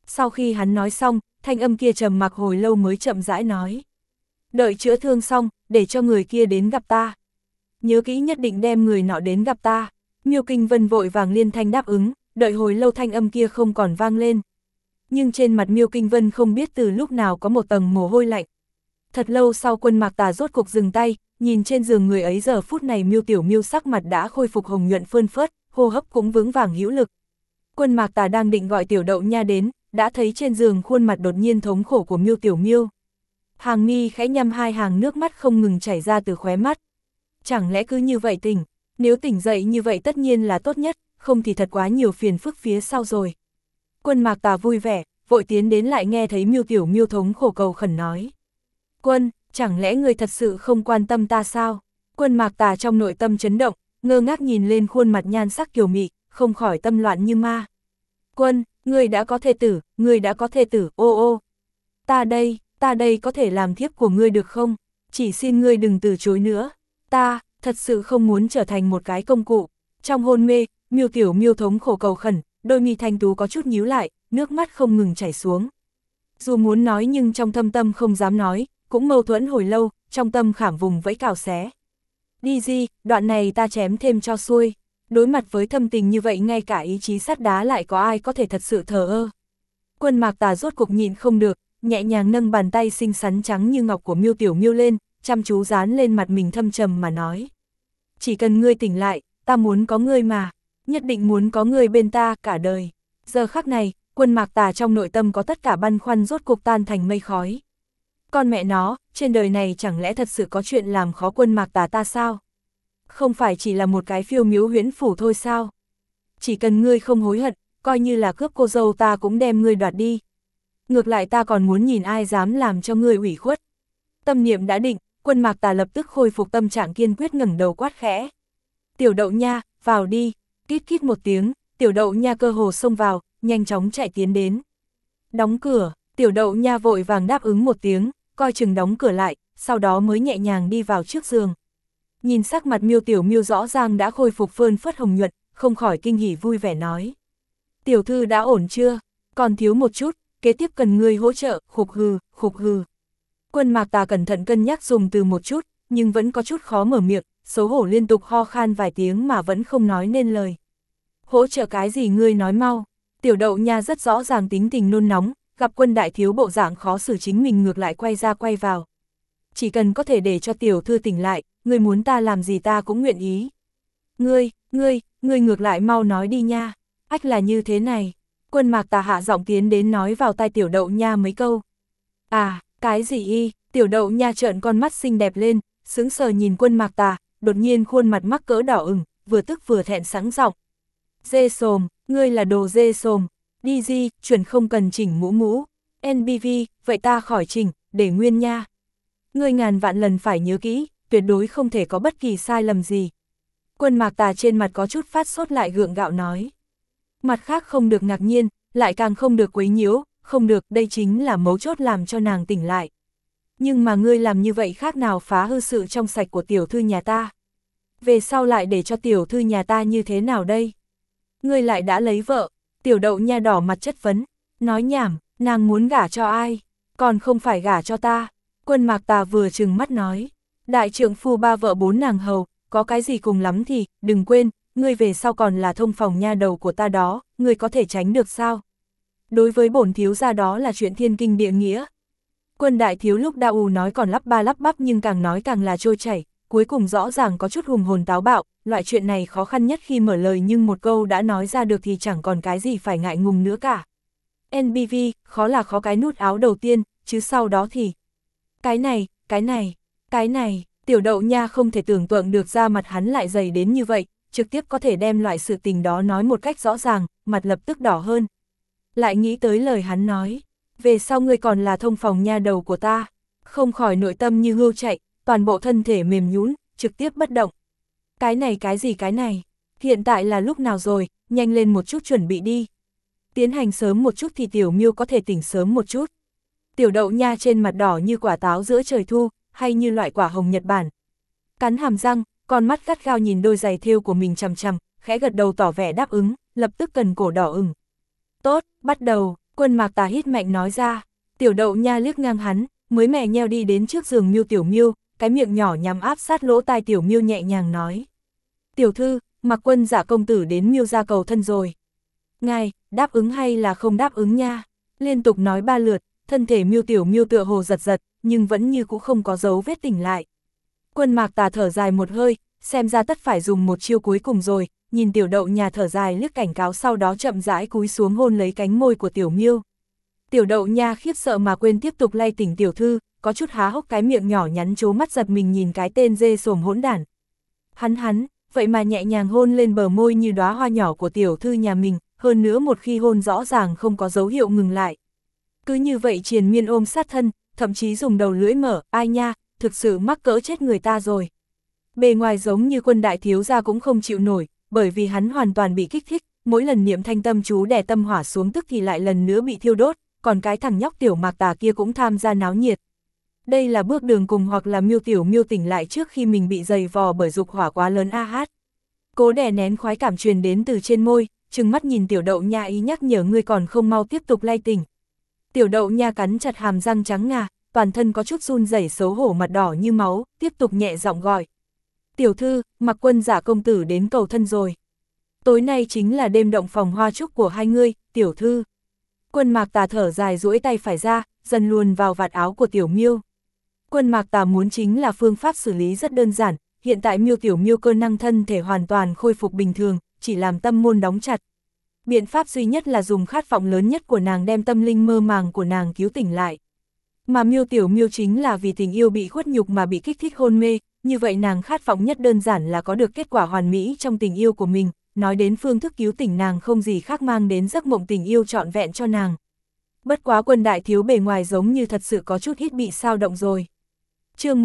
Sau khi hắn nói xong, thanh âm kia trầm mặc hồi lâu mới chậm rãi nói. Đợi chữa thương xong, để cho người kia đến gặp ta. Nhớ kỹ nhất định đem người nọ đến gặp ta. Miêu Kinh Vân vội vàng liên thanh đáp ứng, đợi hồi lâu thanh âm kia không còn vang lên. Nhưng trên mặt Miêu Kinh Vân không biết từ lúc nào có một tầng mồ hôi lạnh. Thật lâu sau Quân Mạc Tà rốt cục dừng tay, nhìn trên giường người ấy giờ phút này Miêu Tiểu Miêu sắc mặt đã khôi phục hồng nhuận phơn phớt, hô hấp cũng vững vàng hữu lực. Quân Mạc Tà đang định gọi Tiểu Đậu Nha đến, đã thấy trên giường khuôn mặt đột nhiên thống khổ của Miêu Tiểu Miêu. Hàng mi khẽ nhăn, hai hàng nước mắt không ngừng chảy ra từ khóe mắt. Chẳng lẽ cứ như vậy tỉnh, nếu tỉnh dậy như vậy tất nhiên là tốt nhất, không thì thật quá nhiều phiền phức phía sau rồi. Quân Mạc Tà vui vẻ, vội tiến đến lại nghe thấy Miêu Tiểu Miêu thống khổ cầu khẩn nói. Quân, chẳng lẽ người thật sự không quan tâm ta sao? Quân Mạc Tà trong nội tâm chấn động, ngơ ngác nhìn lên khuôn mặt nhan sắc kiều mị, không khỏi tâm loạn như ma. Quân, người đã có thê tử, người đã có thê tử, ô ô. Ta đây có thể làm thiếp của ngươi được không? Chỉ xin ngươi đừng từ chối nữa. Ta, thật sự không muốn trở thành một cái công cụ. Trong hôn mê, Miêu Tiểu Miêu thống khổ cầu khẩn, đôi mi thanh tú có chút nhíu lại, nước mắt không ngừng chảy xuống. Dù muốn nói nhưng trong thâm tâm không dám nói, cũng mâu thuẫn hồi lâu, trong tâm khảm vùng vẫy cào xé. Đi gì, đoạn này ta chém thêm cho xuôi. Đối mặt với thâm tình như vậy ngay cả ý chí sắt đá lại có ai có thể thật sự thờ ơ. Quân Mạc Tà rốt cục nhịn không được, nhẹ nhàng nâng bàn tay xinh xắn trắng như ngọc của Miêu Tiểu Miêu lên, chăm chú dán lên mặt mình thâm trầm mà nói. Chỉ cần ngươi tỉnh lại, ta muốn có ngươi mà, nhất định muốn có ngươi bên ta cả đời. Giờ khắc này, Quân Mạc Tà trong nội tâm có tất cả băn khoăn rốt cục tan thành mây khói. Con mẹ nó, trên đời này chẳng lẽ thật sự có chuyện làm khó Quân Mạc Tà ta sao? Không phải chỉ là một cái phiêu miếu huyễn phủ thôi sao? Chỉ cần ngươi không hối hận, coi như là cướp cô dâu ta cũng đem ngươi đoạt đi. Ngược lại ta còn muốn nhìn ai dám làm cho ngươi ủy khuất. Tâm niệm đã định, Quân Mạc Tà lập tức khôi phục tâm trạng kiên quyết ngẩng đầu quát khẽ. Tiểu Đậu Nha, vào đi. Kít kít một tiếng, Tiểu Đậu Nha cơ hồ xông vào, nhanh chóng chạy tiến đến. Đóng cửa, Tiểu Đậu Nha vội vàng đáp ứng một tiếng, coi chừng đóng cửa lại, sau đó mới nhẹ nhàng đi vào trước giường. Nhìn sắc mặt Miêu Tiểu Miêu rõ ràng đã khôi phục phơn phất hồng nhuận, không khỏi kinh hỉ vui vẻ nói. Tiểu thư đã ổn chưa? Còn thiếu một chút, kế tiếp cần ngươi hỗ trợ, khục hừ, khục hừ. Quân Mạc Tà cẩn thận cân nhắc dùng từ một chút, nhưng vẫn có chút khó mở miệng, xấu hổ liên tục ho khan vài tiếng mà vẫn không nói nên lời. Hỗ trợ cái gì ngươi nói mau? Tiểu Đậu Nha rất rõ ràng tính tình nôn nóng, gặp Quân đại thiếu bộ dạng khó xử chính mình ngược lại quay ra quay vào. Chỉ cần có thể để cho tiểu thư tỉnh lại, ngươi muốn ta làm gì ta cũng nguyện ý. Ngươi ngược lại mau nói đi nha. Ách là như thế này. Quân Mạc Tà hạ giọng tiến đến nói vào tai Tiểu Đậu Nha mấy câu. À, cái gì y? Tiểu Đậu Nha trợn con mắt xinh đẹp lên, sững sờ nhìn Quân Mạc Tà, đột nhiên khuôn mặt mắc cỡ đỏ ửng, vừa tức vừa thẹn sẵn giọng. Dê sồm, ngươi là đồ dê sồm. Đi di, chuẩn không cần chỉnh mũ mũ. NBV, vậy ta khỏi chỉnh, để nguyên nha. Ngươi ngàn vạn lần phải nhớ kỹ, tuyệt đối không thể có bất kỳ sai lầm gì. Quân Mạc Tà trên mặt có chút phát sốt lại gượng gạo nói. Mặt khác không được ngạc nhiên, lại càng không được quấy nhiễu, không được, đây chính là mấu chốt làm cho nàng tỉnh lại. Nhưng mà ngươi làm như vậy khác nào phá hư sự trong sạch của tiểu thư nhà ta. Về sau lại để cho tiểu thư nhà ta như thế nào đây? Ngươi lại đã lấy vợ, Tiểu Đậu Nha đỏ mặt chất vấn, nói nhảm, nàng muốn gả cho ai, còn không phải gả cho ta. Quân Mạc Tà vừa trừng mắt nói, đại trượng phu ba vợ bốn nàng hầu, có cái gì cùng lắm thì, đừng quên, ngươi về sau còn là thông phòng nha đầu của ta đó, ngươi có thể tránh được sao? Đối với bổn thiếu gia đó là chuyện thiên kinh địa nghĩa. Quân đại thiếu lúc đa ù nói còn lắp ba lắp bắp nhưng càng nói càng là trôi chảy, cuối cùng rõ ràng có chút hùng hồn táo bạo, loại chuyện này khó khăn nhất khi mở lời nhưng một câu đã nói ra được thì chẳng còn cái gì phải ngại ngùng nữa cả. NBV, khó là khó cái nút áo đầu tiên, chứ sau đó thì... Cái này, Tiểu Đậu Nha không thể tưởng tượng được ra mặt hắn lại dày đến như vậy, trực tiếp có thể đem loại sự tình đó nói một cách rõ ràng, mặt lập tức đỏ hơn. Lại nghĩ tới lời hắn nói, về sau ngươi còn là thông phòng nha đầu của ta, không khỏi nội tâm như hươu chạy, toàn bộ thân thể mềm nhũn, trực tiếp bất động. Cái này, hiện tại là lúc nào rồi, nhanh lên một chút chuẩn bị đi. Tiến hành sớm một chút thì Tiểu Miêu có thể tỉnh sớm một chút. Tiểu Đậu Nha trên mặt đỏ như quả táo giữa trời thu, hay như loại quả hồng Nhật Bản. Cắn hàm răng, con mắt gắt gao nhìn đôi giày thêu của mình chằm chằm, khẽ gật đầu tỏ vẻ đáp ứng, lập tức cần cổ đỏ ửng. Tốt, bắt đầu, Quân Mạc Tà hít mạnh nói ra. Tiểu Đậu Nha liếc ngang hắn, mới mè nheo đi đến trước giường Miêu Tiểu Miêu, cái miệng nhỏ nhắm áp sát lỗ tai Tiểu Miêu nhẹ nhàng nói. Tiểu thư, Mạc Quân Dạ công tử đến Miêu gia cầu thân rồi. Ngài, đáp ứng hay là không đáp ứng nha? Liên tục nói 3 lượt, thân thể Miêu Tiểu Miêu tựa hồ giật giật, nhưng vẫn như cũ không có dấu vết tỉnh lại. Quân Mạc Tà thở dài một hơi, xem ra tất phải dùng một chiêu cuối cùng rồi, nhìn Tiểu Đậu Nha thở dài liếc cảnh cáo, sau đó chậm rãi cúi xuống hôn lấy cánh môi của Tiểu Miêu. Tiểu Đậu Nha khiếp sợ mà quên tiếp tục lay tỉnh tiểu thư, có chút há hốc cái miệng nhỏ nhắn trố mắt giật mình nhìn cái tên dê sồm hỗn đản. Hắn, vậy mà nhẹ nhàng hôn lên bờ môi như đóa hoa nhỏ của tiểu thư nhà mình, hơn nữa một khi hôn rõ ràng không có dấu hiệu ngừng lại. Cứ như vậy triền miên ôm sát thân, thậm chí dùng đầu lưỡi mở, ai nha, thực sự mắc cỡ chết người ta rồi. Bề ngoài giống như Quân đại thiếu gia cũng không chịu nổi, bởi vì hắn hoàn toàn bị kích thích, mỗi lần niệm thanh tâm chú đè tâm hỏa xuống tức thì lại lần nữa bị thiêu đốt, còn cái thằng nhóc Tiểu Mạc Tà kia cũng tham gia náo nhiệt. Đây là bước đường cùng hoặc là Miêu Tiểu Miêu tỉnh lại trước khi mình bị dày vò bởi dục hỏa quá lớn a hát. Cố đè nén khoái cảm truyền đến từ trên môi, trừng mắt nhìn Tiểu Đậu Nha ý nhắc nhở ngươi còn không mau tiếp tục lay tỉnh. Tiểu Đậu Nha cắn chặt hàm răng trắng ngà, toàn thân có chút run rẩy xấu hổ mặt đỏ như máu, tiếp tục nhẹ giọng gọi. Tiểu thư, Mạc Quân Dạ công tử đến cầu thân rồi. Tối nay chính là đêm động phòng hoa trúc của hai ngươi, tiểu thư. Quân Mạc Tà thở dài duỗi tay phải ra, dần luồn vào vạt áo của Tiểu Miêu. Quân Mạc Tà muốn chính là phương pháp xử lý rất đơn giản, hiện tại Miêu Tiểu Miêu cơ năng thân thể hoàn toàn khôi phục bình thường, chỉ làm tâm môn đóng chặt. Biện pháp duy nhất là dùng khát vọng lớn nhất của nàng đem tâm linh mơ màng của nàng cứu tỉnh lại. Mà Miêu Tiểu Miêu chính là vì tình yêu bị khuất nhục mà bị kích thích hôn mê, như vậy nàng khát vọng nhất đơn giản là có được kết quả hoàn mỹ trong tình yêu của mình, nói đến phương thức cứu tỉnh nàng không gì khác mang đến giấc mộng tình yêu trọn vẹn cho nàng. Bất quá Quân đại thiếu bề ngoài giống như thật sự có chút ít bị sao động rồi. Chương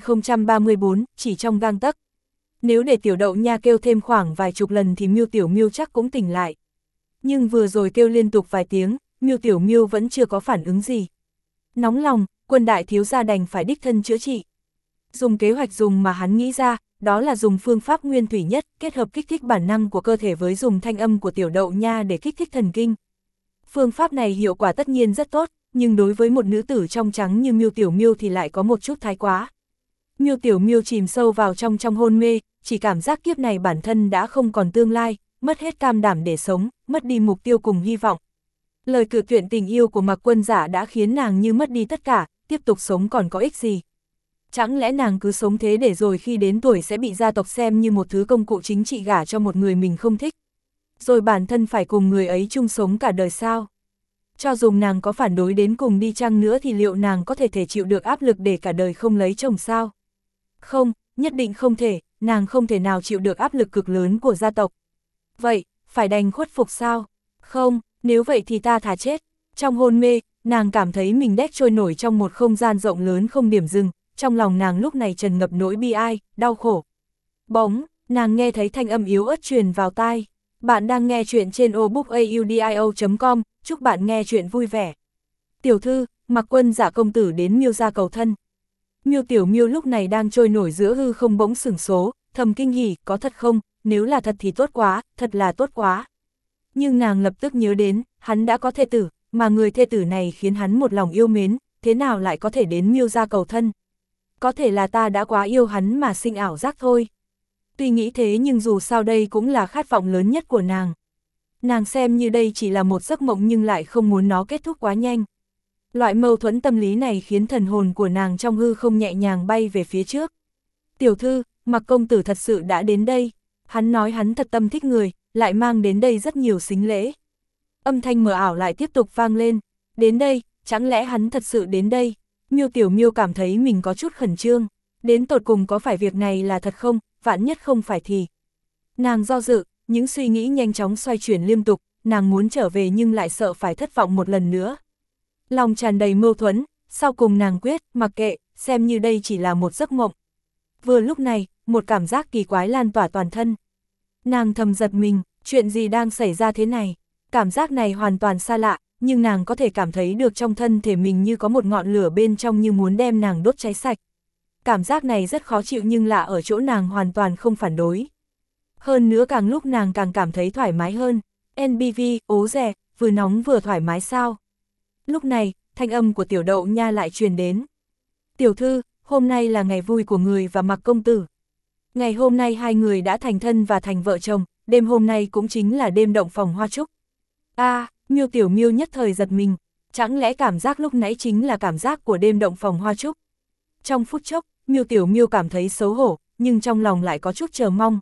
1034, chỉ trong gang tấc. Nếu để Tiểu Đậu Nha kêu thêm khoảng vài chục lần thì Miêu Tiểu Miêu chắc cũng tỉnh lại. Nhưng vừa rồi kêu liên tục vài tiếng, Miêu Tiểu Miêu vẫn chưa có phản ứng gì. Nóng lòng, Quân đại thiếu gia đành phải đích thân chữa trị. Dùng kế hoạch dùng mà hắn nghĩ ra, đó là dùng phương pháp nguyên thủy nhất, kết hợp kích thích bản năng của cơ thể với dùng thanh âm của Tiểu Đậu Nha để kích thích thần kinh. Phương pháp này hiệu quả tất nhiên rất tốt, nhưng đối với một nữ tử trong trắng như Miêu Tiểu Miêu thì lại có một chút thái quá. Miêu Tiểu Miêu chìm sâu vào trong hôn mê, chỉ cảm giác kiếp này bản thân đã không còn tương lai, mất hết cam đảm để sống, mất đi mục tiêu cùng hy vọng. Lời cự tuyệt tình yêu của Mạc Quân Dạ đã khiến nàng như mất đi tất cả, tiếp tục sống còn có ích gì. Chẳng lẽ nàng cứ sống thế để rồi khi đến tuổi sẽ bị gia tộc xem như một thứ công cụ chính trị gả cho một người mình không thích. Rồi bản thân phải cùng người ấy chung sống cả đời sao? Cho dù nàng có phản đối đến cùng đi chăng nữa thì liệu nàng có thể chịu được áp lực để cả đời không lấy chồng sao? Không, nhất định không thể, nàng không thể nào chịu được áp lực cực lớn của gia tộc. Vậy, phải đành khuất phục sao? Không, nếu vậy thì ta thà chết. Trong hôn mê, nàng cảm thấy mình đét trôi nổi trong một không gian rộng lớn không điểm dừng, trong lòng nàng lúc này tràn ngập nỗi bi ai, đau khổ. Bỗng, nàng nghe thấy thanh âm yếu ớt truyền vào tai. Bạn đang nghe chuyện trên obookaudio.com, chúc bạn nghe chuyện vui vẻ. Tiểu thư, Mạc Quân Dạ công tử đến Miêu gia cầu thân. Miêu Tiểu Miêu lúc này đang trôi nổi giữa hư không bỗng sửng số, thầm kinh hỉ, có thật không, nếu là thật thì tốt quá, thật là tốt quá. Nhưng nàng lập tức nhớ đến, hắn đã có thê tử, mà người thê tử này khiến hắn một lòng yêu mến, thế nào lại có thể đến Miêu gia cầu thân. Có thể là ta đã quá yêu hắn mà sinh ảo giác thôi. Tuy nghĩ thế nhưng dù sao đây cũng là khát vọng lớn nhất của nàng. Nàng xem như đây chỉ là một giấc mộng nhưng lại không muốn nó kết thúc quá nhanh. Loại mâu thuẫn tâm lý này khiến thần hồn của nàng trong hư không nhẹ nhàng bay về phía trước. Tiểu thư, Mạc công tử thật sự đã đến đây. Hắn nói hắn thật tâm thích người, lại mang đến đây rất nhiều sính lễ. Âm thanh mờ ảo lại tiếp tục vang lên. Đến đây, chẳng lẽ hắn thật sự đến đây? Miêu Tiểu Miêu cảm thấy mình có chút khẩn trương. Đến tột cùng có phải việc này là thật không, vạn nhất không phải thì. Nàng do dự, những suy nghĩ nhanh chóng xoay chuyển liên tục, nàng muốn trở về nhưng lại sợ phải thất vọng một lần nữa. Lòng tràn đầy mâu thuẫn, sau cùng nàng quyết, mặc kệ, xem như đây chỉ là một giấc mộng. Vừa lúc này, một cảm giác kỳ quái lan tỏa toàn thân. Nàng thầm giật mình, chuyện gì đang xảy ra thế này? Cảm giác này hoàn toàn xa lạ, nhưng nàng có thể cảm thấy được trong thân thể mình như có một ngọn lửa bên trong như muốn đem nàng đốt cháy sạch. Cảm giác này rất khó chịu nhưng lạ ở chỗ nàng hoàn toàn không phản đối. Hơn nữa càng lúc nàng càng cảm thấy thoải mái hơn. NBV, ố dè, vừa nóng vừa thoải mái sao? Lúc này, thanh âm của Tiểu Đậu Nha lại truyền đến. Tiểu thư, hôm nay là ngày vui của người và Mạc công tử. Ngày hôm nay hai người đã thành thân và thành vợ chồng, đêm hôm nay cũng chính là đêm động phòng hoa trúc. Miêu Tiểu Miêu nhất thời giật mình, chẳng lẽ cảm giác lúc nãy chính là cảm giác của đêm động phòng hoa trúc. Trong phút chốc, Miêu Tiểu Miêu cảm thấy xấu hổ, nhưng trong lòng lại có chút chờ mong.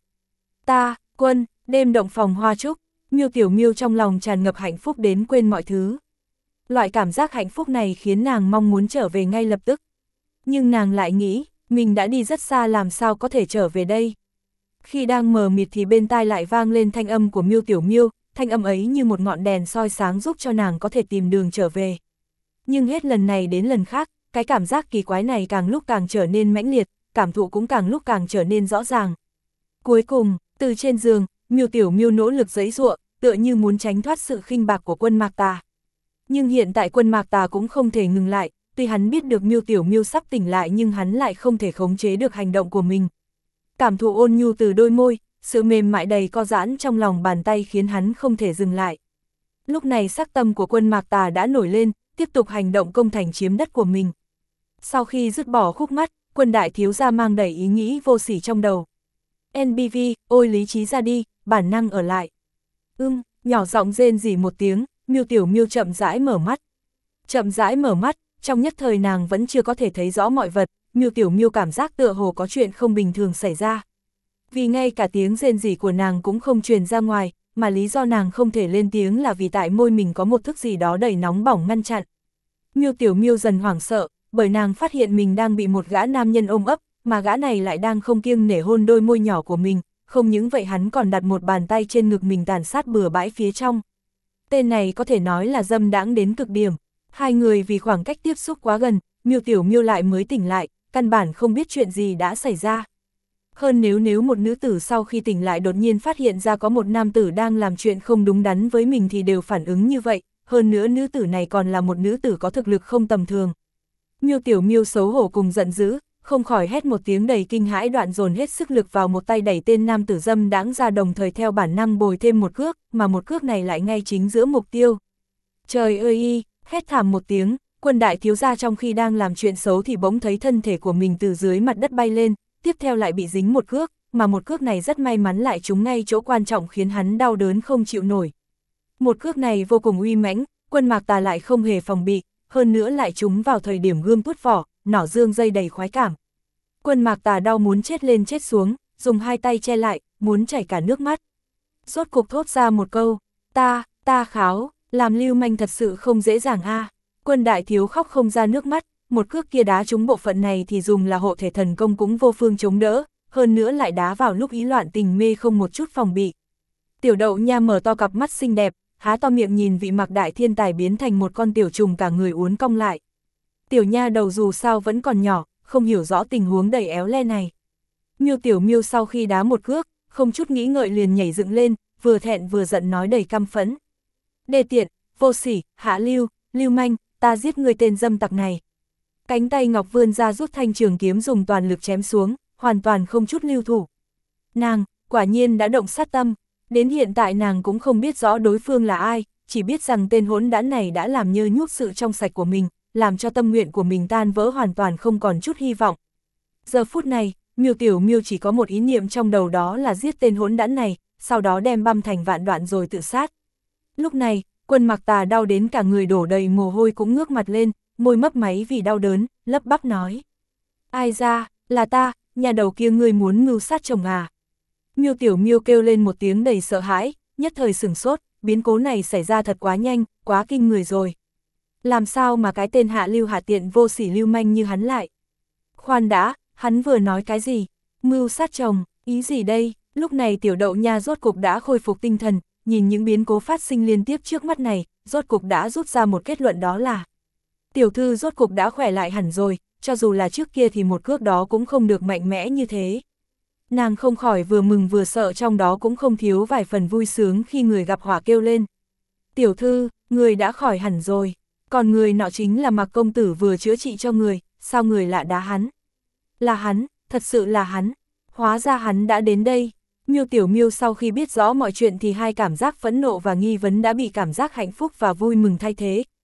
Đêm động phòng hoa trúc, Miêu Tiểu Miêu trong lòng tràn ngập hạnh phúc đến quên mọi thứ. Loại cảm giác hạnh phúc này khiến nàng mong muốn trở về ngay lập tức. Nhưng nàng lại nghĩ, mình đã đi rất xa làm sao có thể trở về đây. Khi đang mờ mịt thì bên tai lại vang lên thanh âm của Miêu Tiểu Miêu, thanh âm ấy như một ngọn đèn soi sáng giúp cho nàng có thể tìm đường trở về. Nhưng hết lần này đến lần khác, cái cảm giác kỳ quái này càng lúc càng trở nên mãnh liệt, cảm thụ cũng càng lúc càng trở nên rõ ràng. Cuối cùng, từ trên giường, Miêu Tiểu Miêu nỗ lực giãy giụa, tựa như muốn tránh thoát sự khinh bạc của Quân Mạc Tà. Nhưng hiện tại Quân Mạc Tà cũng không thể ngừng lại, tuy hắn biết được Miêu Tiểu Miêu sắp tỉnh lại nhưng hắn lại không thể khống chế được hành động của mình. Cảm thụ ôn nhu từ đôi môi, sự mềm mại đầy co giãn trong lòng bàn tay khiến hắn không thể dừng lại. Lúc này sắc tâm của Quân Mạc Tà đã nổi lên, tiếp tục hành động công thành chiếm đất của mình. Sau khi dứt bỏ khúc mắc, Quân đại thiếu gia mang đầy ý nghĩ vô sỉ trong đầu. NBV, ôi lý trí ra đi, bản năng ở lại. Nhỏ giọng rên rỉ một tiếng, Miêu Tiểu Miêu chậm rãi mở mắt. Trong nhất thời nàng vẫn chưa có thể thấy rõ mọi vật, Miêu Tiểu Miêu cảm giác tựa hồ có chuyện không bình thường xảy ra. Vì ngay cả tiếng rên rỉ của nàng cũng không truyền ra ngoài, mà lý do nàng không thể lên tiếng là vì tại môi mình có một thức gì đó đầy nóng bỏng ngăn chặn. Miêu Tiểu Miêu dần hoảng sợ, bởi nàng phát hiện mình đang bị một gã nam nhân ôm ấp, mà gã này lại đang không kiêng nể hôn đôi môi nhỏ của mình, không những vậy hắn còn đặt một bàn tay trên ngực mình tàn sát bừa bãi phía trong. Tên này có thể nói là dâm đãng đến cực điểm. Hai người vì khoảng cách tiếp xúc quá gần, Miêu Tiểu Miêu lại mới tỉnh lại, căn bản không biết chuyện gì đã xảy ra. Hơn nếu một nữ tử sau khi tỉnh lại đột nhiên phát hiện ra có một nam tử đang làm chuyện không đúng đắn với mình thì đều phản ứng như vậy, hơn nữa nữ tử này còn là một nữ tử có thực lực không tầm thường. Miêu Tiểu Miêu xấu hổ cùng giận dữ, không khỏi hét một tiếng đầy kinh hãi, đoạn dồn hết sức lực vào một tay đẩy tên nam tử dâm đãng ra, đồng thời theo bản năng bồi thêm một cước, mà một cước này lại ngay chính giữa mục tiêu. Trời ơi! Hét thảm một tiếng, Quân đại thiếu gia trong khi đang làm chuyện xấu thì bỗng thấy thân thể của mình từ dưới mặt đất bay lên, tiếp theo lại bị dính một cước, mà một cước này rất may mắn lại trúng ngay chỗ quan trọng khiến hắn đau đớn không chịu nổi. Một cước này vô cùng uy mãnh, Quân Mạc Tà lại không hề phòng bị, hơn nữa lại trúng vào thời điểm gươm tuốt vỏ, nỏ dương dây đầy khoái cảm. Quân Mạc Tà đau muốn chết lên chết xuống, dùng hai tay che lại, muốn chảy cả nước mắt. Rốt cục thốt ra một câu, ta kháo, làm lưu manh thật sự không dễ dàng a. Quân đại thiếu khóc không ra nước mắt, một cước kia đá trúng bộ phận này thì dùng là hộ thể thần công cũng vô phương chống đỡ, hơn nữa lại đá vào lúc ý loạn tình mê không một chút phòng bị. Tiểu Đậu Nha mở to cặp mắt xinh đẹp, há to miệng nhìn vị Mạc đại thiên tài biến thành một con tiểu trùng cả người uốn cong lại. Tiểu Nha đầu dù sao vẫn còn nhỏ, không hiểu rõ tình huống đầy éo le này. Miêu Tiểu Miêu sau khi đá một cước, không chút nghĩ ngợi liền nhảy dựng lên, vừa thẹn vừa giận nói đầy căm phẫn. Đê tiện, vô sỉ, hạ lưu, lưu manh, ta giết người tên dâm tặc này. Cánh tay ngọc vươn ra rút thanh trường kiếm dùng toàn lực chém xuống, hoàn toàn không chút lưu thủ. Nàng, quả nhiên đã động sát tâm, đến hiện tại nàng cũng không biết rõ đối phương là ai, chỉ biết rằng tên hỗn đản này đã làm nhơ nhuốc sự trong sạch của mình, làm cho tâm nguyện của mình tan vỡ hoàn toàn không còn chút hy vọng. Giờ phút này, Miêu Tiểu Miêu chỉ có một ý niệm trong đầu, đó là giết tên hỗn đản này, sau đó đem băm thành vạn đoạn rồi tự sát. Lúc này, Quân Mạc Tà đau đến cả người đổ đầy mồ hôi cũng ngước mặt lên, môi mấp máy vì đau đớn, lắp bắp nói. Ai ra, là ta, nhà đầu kia ngươi muốn mưu sát chồng à? Miêu Tiểu Miêu kêu lên một tiếng đầy sợ hãi, nhất thời sửng sốt, biến cố này xảy ra thật quá nhanh, quá kinh người rồi. Làm sao mà cái tên hạ lưu hạ tiện vô sỉ lưu manh như hắn lại? Khoan đã, hắn vừa nói cái gì? Mưu sát chồng, ý gì đây? Lúc này Tiểu Đậu Nha rốt cục đã khôi phục tinh thần, nhìn những biến cố phát sinh liên tiếp trước mắt này, rốt cục đã rút ra một kết luận, đó là tiểu thư rốt cục đã khỏe lại hẳn rồi, cho dù là trước kia thì một cước đó cũng không được mạnh mẽ như thế. Nàng không khỏi vừa mừng vừa sợ, trong đó cũng không thiếu vài phần vui sướng khi người gặp họa kêu lên. Tiểu thư, người đã khỏi hẳn rồi, còn người nọ chính là Mạc công tử vừa chữa trị cho người, sao người lại đá hắn? Là hắn, thật sự là hắn, hóa ra hắn đã đến đây. Miêu Tiểu Miêu sau khi biết rõ mọi chuyện thì hai cảm giác phẫn nộ và nghi vấn đã bị cảm giác hạnh phúc và vui mừng thay thế,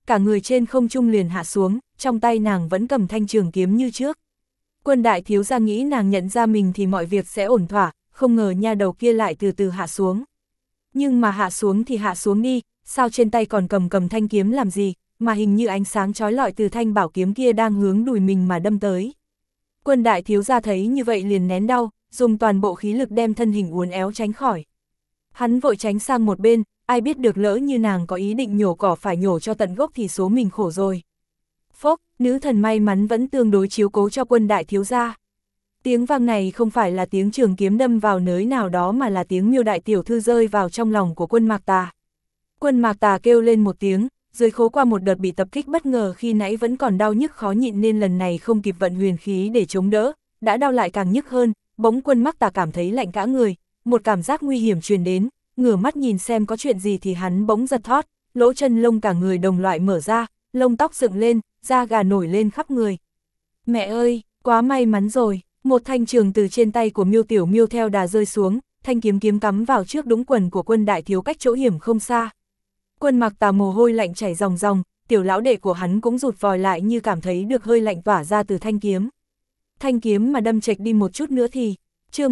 cả người trên không trung liền hạ xuống, trong tay nàng vẫn cầm thanh trường kiếm như trước. Quân đại thiếu gia nghĩ nàng nhận ra mình thì mọi việc sẽ ổn thỏa, không ngờ nha đầu kia lại từ từ hạ xuống. Nhưng mà hạ xuống thì hạ xuống đi, sao trên tay còn cầm thanh kiếm làm gì, mà hình như ánh sáng chói lọi từ thanh bảo kiếm kia đang hướng đùi mình mà đâm tới. Quân đại thiếu gia thấy như vậy liền nén đau, dùng toàn bộ khí lực đem thân hình uốn éo tránh khỏi. Hắn vội tránh sang một bên, ai biết được lỡ như nàng có ý định nhổ cỏ phải nhổ cho tận gốc thì số mình khổ rồi. Phốc, nữ thần may mắn vẫn tương đối chiếu cố cho quân đại thiếu gia. Tiếng vang này không phải là tiếng trường kiếm đâm vào nơi nào đó mà là tiếng Miêu đại tiểu thư rơi vào trong lòng của Quân Mạc Tà. Quân Mạc Tà kêu lên một tiếng, dưới khố qua một đợt bị tập kích bất ngờ khi nãy vẫn còn đau nhức khó nhịn nên lần này không kịp vận huyền khí để chống đỡ, đã đau lại càng nhức hơn, bỗng Quân Mạc Tà cảm thấy lạnh cả người, một cảm giác nguy hiểm truyền đến, ngửa mắt nhìn xem có chuyện gì thì hắn bỗng giật thót, lỗ chân lông cả người đồng loại mở ra, lông tóc dựng lên, da gà nổi lên khắp người. Mẹ ơi, quá may mắn rồi, một thanh trường từ trên tay của Miêu Tiểu Miêu theo đà rơi xuống, thanh kiếm cắm vào trước đũng quần của Quân đại thiếu cách chỗ hiểm không xa. Quân Mạc Tà mồ hôi lạnh chảy ròng ròng, tiểu lão đệ của hắn cũng rụt vòi lại như cảm thấy được hơi lạnh tỏa ra từ thanh kiếm. Thanh kiếm mà đâm chệch đi một chút nữa thì, chương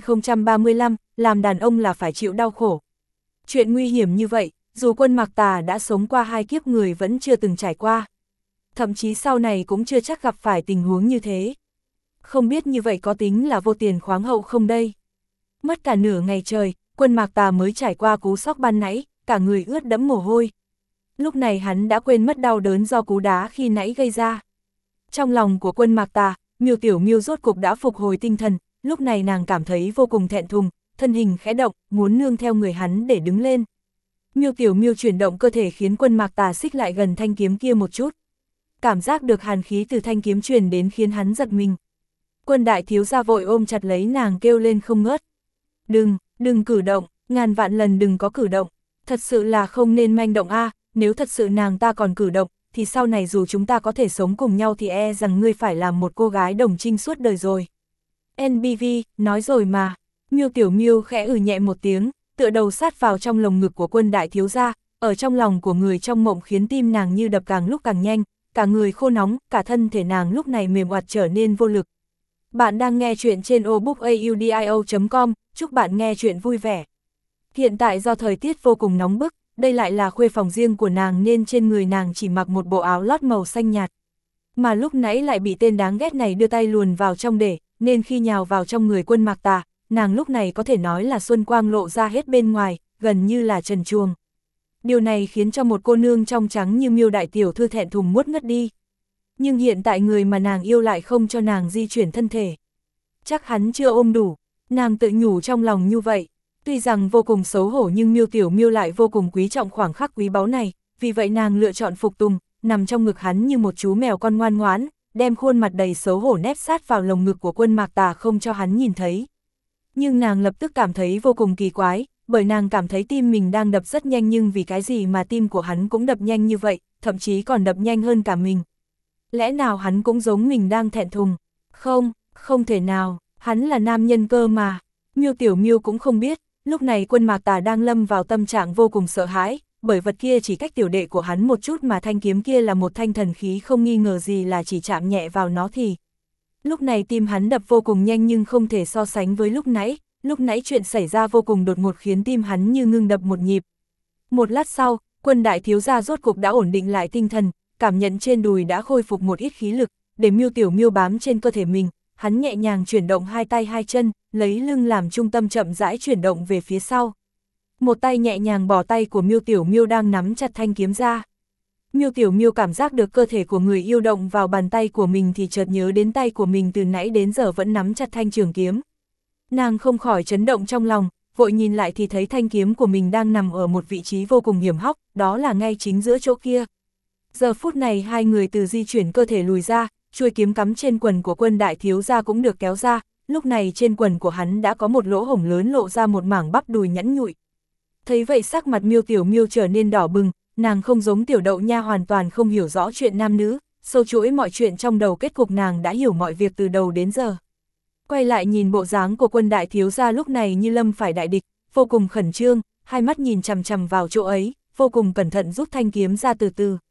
1035, làm đàn ông là phải chịu đau khổ. Chuyện nguy hiểm như vậy, dù Quân Mạc Tà đã sống qua 2 kiếp người vẫn chưa từng trải qua. Thậm chí sau này cũng chưa chắc gặp phải tình huống như thế. Không biết như vậy có tính là vô tiền khoáng hậu không đây? Mất cả nửa ngày trời, Quân Mạc Tà mới trải qua cú sốc ban nãy, cả người ướt đẫm mồ hôi. Lúc này hắn đã quên mất đau đớn do cú đá khi nãy gây ra. Trong lòng của Quân Mạc Tà, Miêu Tiểu Miêu rốt cục đã phục hồi tinh thần, lúc này nàng cảm thấy vô cùng thẹn thùng, thân hình khẽ động, muốn nương theo người hắn để đứng lên. Miêu Tiểu Miêu chuyển động cơ thể khiến Quân Mạc Tà xích lại gần thanh kiếm kia một chút. Cảm giác được hàn khí từ thanh kiếm truyền đến khiến hắn giật mình. Quân đại thiếu gia vội ôm chặt lấy nàng kêu lên không ngớt. Đừng cử động, ngàn vạn lần đừng có cử động. Thật sự là không nên manh động a, nếu thật sự nàng ta còn cử động, thì sau này dù chúng ta có thể sống cùng nhau thì e rằng ngươi phải làm một cô gái đồng trinh suốt đời rồi. NBV, nói rồi mà. Miêu Tiểu Miêu khẽ nhẹ một tiếng, tựa đầu sát vào trong lồng ngực của Quân đại thiếu gia, ở trong lòng của người trong mộng khiến tim nàng như đập càng lúc càng nhanh, cả người khô nóng, cả thân thể nàng lúc này mềm oặt trở nên vô lực. Bạn đang nghe chuyện trên obookaudio.com, chúc bạn nghe chuyện vui vẻ. Hiện tại do thời tiết vô cùng nóng bức, đây lại là khuê phòng riêng của nàng nên trên người nàng chỉ mặc một bộ áo lót màu xanh nhạt. Mà lúc nãy lại bị tên đáng ghét này đưa tay luồn vào trong để, nên khi nhào vào trong người Quân Mạc Tà, nàng lúc này có thể nói là xuân quang lộ ra hết bên ngoài, gần như là trần truồng. Điều này khiến cho một cô nương trong trắng như Miêu đại tiểu thư thẹn thùng muốt ngất đi. Nhưng hiện tại người mà nàng yêu lại không cho nàng di chuyển thân thể. Chắc hắn chưa ôm đủ, nàng tự nhủ trong lòng như vậy. Tuy rằng vô cùng xấu hổ nhưng Miêu Tiểu Miêu lại vô cùng quý trọng khoảng khắc quý báu này, vì vậy nàng lựa chọn phục tùng, nằm trong ngực hắn như một chú mèo con ngoan ngoãn, đem khuôn mặt đầy xấu hổ nép sát vào lồng ngực của Quân Mạc Tà không cho hắn nhìn thấy. Nhưng nàng lập tức cảm thấy vô cùng kỳ quái, bởi nàng cảm thấy tim mình đang đập rất nhanh nhưng vì cái gì mà tim của hắn cũng đập nhanh như vậy, thậm chí còn đập nhanh hơn cả mình. Lẽ nào hắn cũng giống mình đang thẹn thùng? Không thể nào, hắn là nam nhân cơ mà. Miêu Tiểu Miêu cũng không biết, lúc này Quân Mạc Tà đang lâm vào tâm trạng vô cùng sợ hãi, bởi vật kia chỉ cách tiểu đệ của hắn một chút mà thanh kiếm kia là một thanh thần khí không nghi ngờ gì là chỉ chạm nhẹ vào nó thì. Lúc này tim hắn đập vô cùng nhanh nhưng không thể so sánh với lúc nãy chuyện xảy ra vô cùng đột ngột khiến tim hắn như ngưng đập một nhịp. Một lát sau, Quân đại thiếu gia rốt cục đã ổn định lại tinh thần, cảm nhận trên đùi đã khôi phục một ít khí lực, để Miêu Tiểu Miêu bám trên cơ thể mình, hắn nhẹ nhàng chuyển động hai tay hai chân, lấy lưng làm trung tâm chậm rãi chuyển động về phía sau. Một tay nhẹ nhàng bỏ tay của Miêu Tiểu Miêu đang nắm chặt thanh kiếm ra. Miêu Tiểu Miêu cảm giác được cơ thể của người yêu động vào bàn tay của mình thì chợt nhớ đến tay của mình từ nãy đến giờ vẫn nắm chặt thanh trường kiếm. Nàng không khỏi chấn động trong lòng, vội nhìn lại thì thấy thanh kiếm của mình đang nằm ở một vị trí vô cùng hiểm hóc, đó là ngay chính giữa chỗ kia. Giờ phút này hai người từ di chuyển cơ thể lùi ra, chuôi kiếm cắm trên quần của Quân đại thiếu gia cũng được kéo ra, lúc này trên quần của hắn đã có một lỗ hổng lớn lộ ra một mảng bắp đùi nhẵn nhụi. Thấy vậy sắc mặt Miêu Tiểu Miêu trở nên đỏ bừng, nàng không giống Tiểu Đậu Nha hoàn toàn không hiểu rõ chuyện nam nữ, sâu chuỗi mọi chuyện trong đầu kết cục nàng đã hiểu mọi việc từ đầu đến giờ. Quay lại nhìn bộ dáng của Quân đại thiếu gia lúc này như lâm phải đại địch, vô cùng khẩn trương, hai mắt nhìn chằm chằm vào chỗ ấy, vô cùng cẩn thận rút thanh kiếm ra từ từ.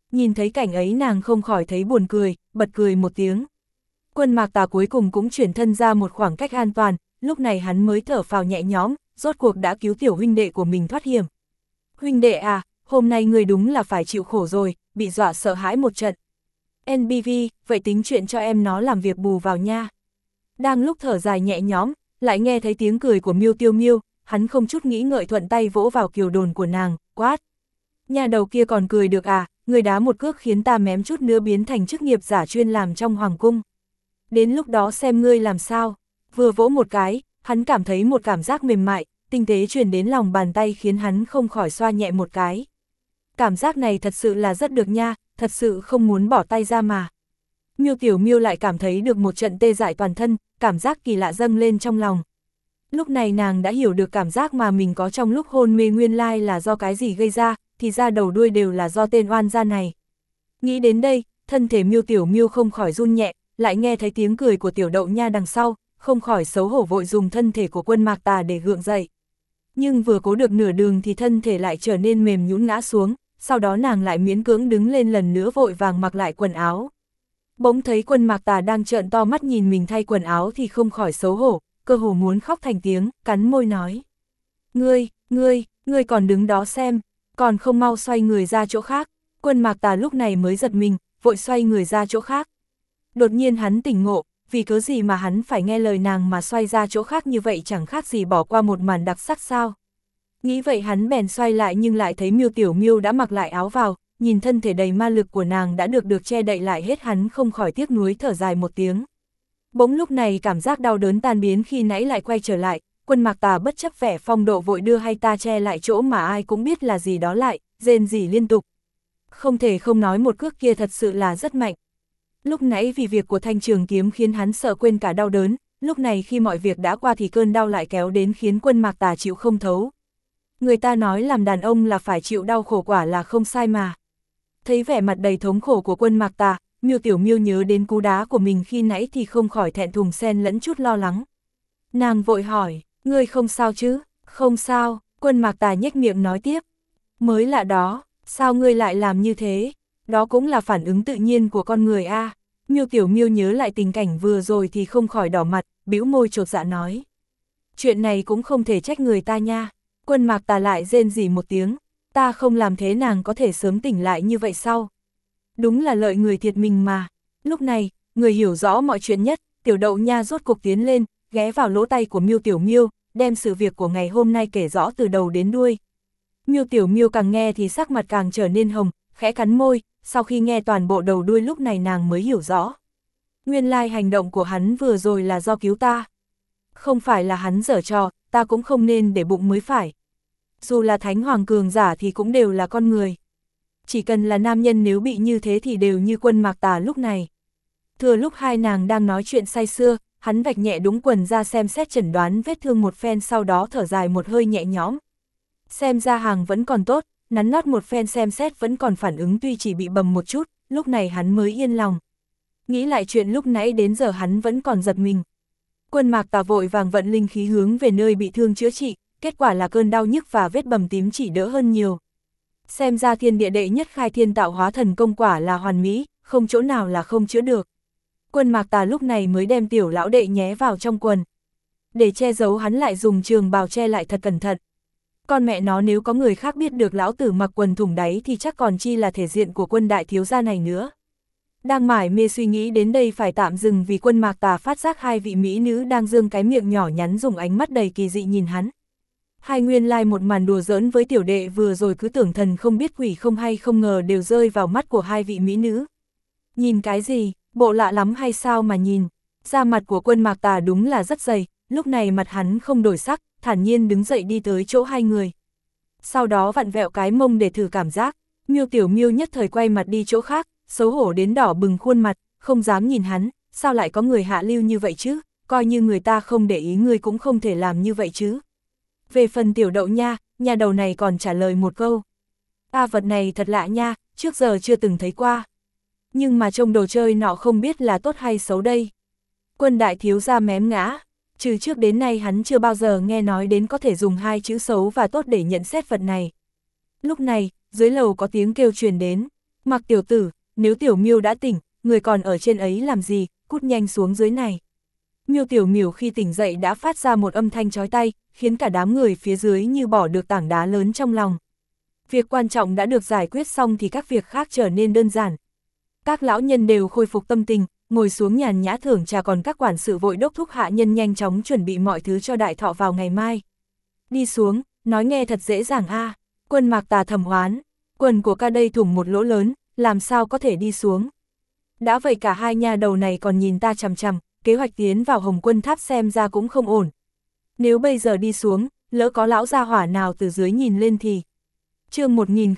Nhìn thấy cảnh ấy nàng không khỏi thấy buồn cười, bật cười một tiếng. Quân Mạc Tà cuối cùng cũng chuyển thân ra một khoảng cách an toàn, lúc này hắn mới thở phào nhẹ nhõm, rốt cuộc đã cứu tiểu huynh đệ của mình thoát hiểm. Huynh đệ à, hôm nay người đúng là phải chịu khổ rồi, bị dọa sợ hãi một trận. NBV, vậy tính chuyện cho em nó làm việc bù vào nha. Đang lúc thở dài nhẹ nhõm, lại nghe thấy tiếng cười của Miêu Tiêu Miêu, hắn không chút nghĩ ngợi thuận tay vỗ vào kiều đồn của nàng, quát. Nhà đầu kia còn cười được à, người đá một cước khiến ta mém chút nữa biến thành chức nghiệp giả chuyên làm trong hoàng cung. Đến lúc đó xem ngươi làm sao. Vừa vỗ một cái, hắn cảm thấy một cảm giác mềm mại, tinh tế truyền đến lòng bàn tay khiến hắn không khỏi xoa nhẹ một cái. Cảm giác này thật sự là rất được nha, thật sự không muốn bỏ tay ra mà. Miêu Tiểu Miêu lại cảm thấy được một trận tê dại toàn thân, cảm giác kỳ lạ dâng lên trong lòng. Lúc này nàng đã hiểu được cảm giác mà mình có trong lúc hôn mê nguyên lai là do cái gì gây ra, thì ra đầu đuôi đều là do tên oan gia này. Nghĩ đến đây, thân thể Miêu Tiểu Miêu không khỏi run nhẹ, lại nghe thấy tiếng cười của Tiểu Đậu Nha đằng sau, không khỏi xấu hổ vội dùng thân thể của Quân Mạc Tà để gượng dậy. Nhưng vừa cố được nửa đường thì thân thể lại trở nên mềm nhũn ngã xuống, sau đó nàng lại miễn cưỡng đứng lên lần nữa vội vàng mặc lại quần áo. Bỗng thấy Quân Mạc Tà đang trợn to mắt nhìn mình thay quần áo thì không khỏi xấu hổ, cơ hồ muốn khóc thành tiếng, cắn môi nói. Ngươi còn đứng đó xem, còn không mau xoay người ra chỗ khác. Quân Mạc Tà lúc này mới giật mình, vội xoay người ra chỗ khác. Đột nhiên hắn tỉnh ngộ, vì cớ gì mà hắn phải nghe lời nàng mà xoay ra chỗ khác như vậy chẳng khác gì bỏ qua một màn đặc sắc sao. Nghĩ vậy hắn bèn xoay lại nhưng lại thấy Miêu Tiểu Miêu đã mặc lại áo vào, nhìn thân thể đầy ma lực của nàng đã được che đậy lại hết hắn không khỏi tiếc nuối thở dài một tiếng. Bỗng lúc này cảm giác đau đớn tan biến khi nãy lại quay trở lại, Quân Mạc Tà bất chấp vẻ phong độ vội đưa hay ta che lại chỗ mà ai cũng biết là gì đó lại, rên rỉ liên tục. Không thể không nói một cước kia thật sự là rất mạnh. Lúc nãy vì việc của thanh trường kiếm khiến hắn sợ quên cả đau đớn, lúc này khi mọi việc đã qua thì cơn đau lại kéo đến khiến Quân Mạc Tà chịu không thấu. Người ta nói làm đàn ông là phải chịu đau khổ quả là không sai mà. Thấy vẻ mặt đầy thống khổ của Quân Mạc Tà, Miêu Tiểu Miêu nhớ đến cú đá của mình khi nãy thì không khỏi thẹn thùng xen lẫn chút lo lắng. Nàng vội hỏi, ngươi không sao chứ? Không sao, Quân Mạc Tà nhếch miệng nói tiếp. Mới lạ đó, sao ngươi lại làm như thế? Đó cũng là phản ứng tự nhiên của con người a. Miêu Tiểu Miêu nhớ lại tình cảnh vừa rồi thì không khỏi đỏ mặt, bĩu môi chột dạ nói. Chuyện này cũng không thể trách người ta nha. Quân Mạc Tà lại rên rỉ một tiếng, ta không làm thế nàng có thể sớm tỉnh lại như vậy sao? Đúng là lợi người thiệt mình mà. Lúc này, người hiểu rõ mọi chuyện nhất, Tiểu Đậu Nha rốt cục tiến lên, ghé vào lỗ tai của Miêu Tiểu Miêu, đem sự việc của ngày hôm nay kể rõ từ đầu đến đuôi. Miêu Tiểu Miêu càng nghe thì sắc mặt càng trở nên hồng, khẽ cắn môi, sau khi nghe toàn bộ đầu đuôi lúc này nàng mới hiểu rõ. Nguyên lai hành động của hắn vừa rồi là do cứu ta. Không phải là hắn giở trò, ta cũng không nên để bụng mới phải. Dù là thánh hoàng cường giả thì cũng đều là con người. Chỉ cần là nam nhân nếu bị như thế thì đều như Quân Mạc Tà lúc này. Thừa lúc hai nàng đang nói chuyện say sưa, hắn vạch nhẹ đúng quần ra xem xét chẩn đoán vết thương một phen sau đó thở dài một hơi nhẹ nhõm. Xem ra hàng vẫn còn tốt, nắn nót một phen xem xét vẫn còn phản ứng tuy chỉ bị bầm một chút, lúc này hắn mới yên lòng. Nghĩ lại chuyện lúc nãy đến giờ hắn vẫn còn giật mình. Quân Mạc Tà vội vàng vận linh khí hướng về nơi bị thương chữa trị, kết quả là cơn đau nhức và vết bầm tím chỉ đỡ hơn nhiều. Xem ra thiên địa đệ nhất khai thiên tạo hóa thần công quả là hoàn mỹ, không chỗ nào là không chữa được. Quân Mạc Tà lúc này mới đem tiểu lão đệ nhé vào trong quần. Để che giấu hắn lại dùng trường bào che lại thật cẩn thận. Con mẹ nó nếu có người khác biết được lão tử mặc quần thủng đáy thì chắc còn chi là thể diện của Quân đại thiếu gia này nữa. Đang mải mê suy nghĩ đến đây phải tạm dừng vì Quân Mạc Tà phát giác hai vị mỹ nữ đang giương cái miệng nhỏ nhắn dùng ánh mắt đầy kỳ dị nhìn hắn. Hai nguyên lai một màn đùa giỡn với tiểu đệ vừa rồi cứ tưởng thần không biết quỷ không hay không ngờ đều rơi vào mắt của hai vị mỹ nữ. Nhìn cái gì, bộ lạ lắm hay sao mà nhìn, da mặt của Quân Mạc Tà đúng là rất dày, lúc này mặt hắn không đổi sắc, thản nhiên đứng dậy đi tới chỗ hai người. Sau đó vặn vẹo cái mông để thử cảm giác, Miêu Tiểu Miêu nhất thời quay mặt đi chỗ khác, xấu hổ đến đỏ bừng khuôn mặt, không dám nhìn hắn, sao lại có người hạ lưu như vậy chứ, coi như người ta không để ý ngươi cũng không thể làm như vậy chứ. Về phần Tiểu Đậu Nha, nhà đầu này còn trả lời một câu. Vật này thật lạ nha, trước giờ chưa từng thấy qua. Nhưng mà trông đồ chơi nọ không biết là tốt hay xấu đây. Quân đại thiếu gia mém ngã, trừ trước đến nay hắn chưa bao giờ nghe nói đến có thể dùng hai chữ xấu và tốt để nhận xét vật này. Lúc này, dưới lầu có tiếng kêu truyền đến. Mặc tiểu tử, nếu tiểu miêu đã tỉnh, người còn ở trên ấy làm gì, cút nhanh xuống dưới này. Miêu tiểu miểu khi tỉnh dậy đã phát ra một âm thanh chói tai, khiến cả đám người phía dưới như bỏ được tảng đá lớn trong lòng. Việc quan trọng đã được giải quyết xong thì các việc khác trở nên đơn giản. Các lão nhân đều khôi phục tâm tình, ngồi xuống nhàn nhã thưởng trà, còn các quản sự vội đốc thúc hạ nhân nhanh chóng chuẩn bị mọi thứ cho đại thọ vào ngày mai. Đi xuống, nói nghe thật dễ dàng a. Quân Mạc Tà thầm oán, quần của ca đây thủng một lỗ lớn, làm sao có thể đi xuống. Đã vậy cả hai nha đầu này còn nhìn ta chằm chằm, kế hoạch tiến vào Hồng Quân Tháp xem ra cũng không ổn. Nếu bây giờ đi xuống, lỡ có lão gia hỏa nào từ dưới nhìn lên thì... Chương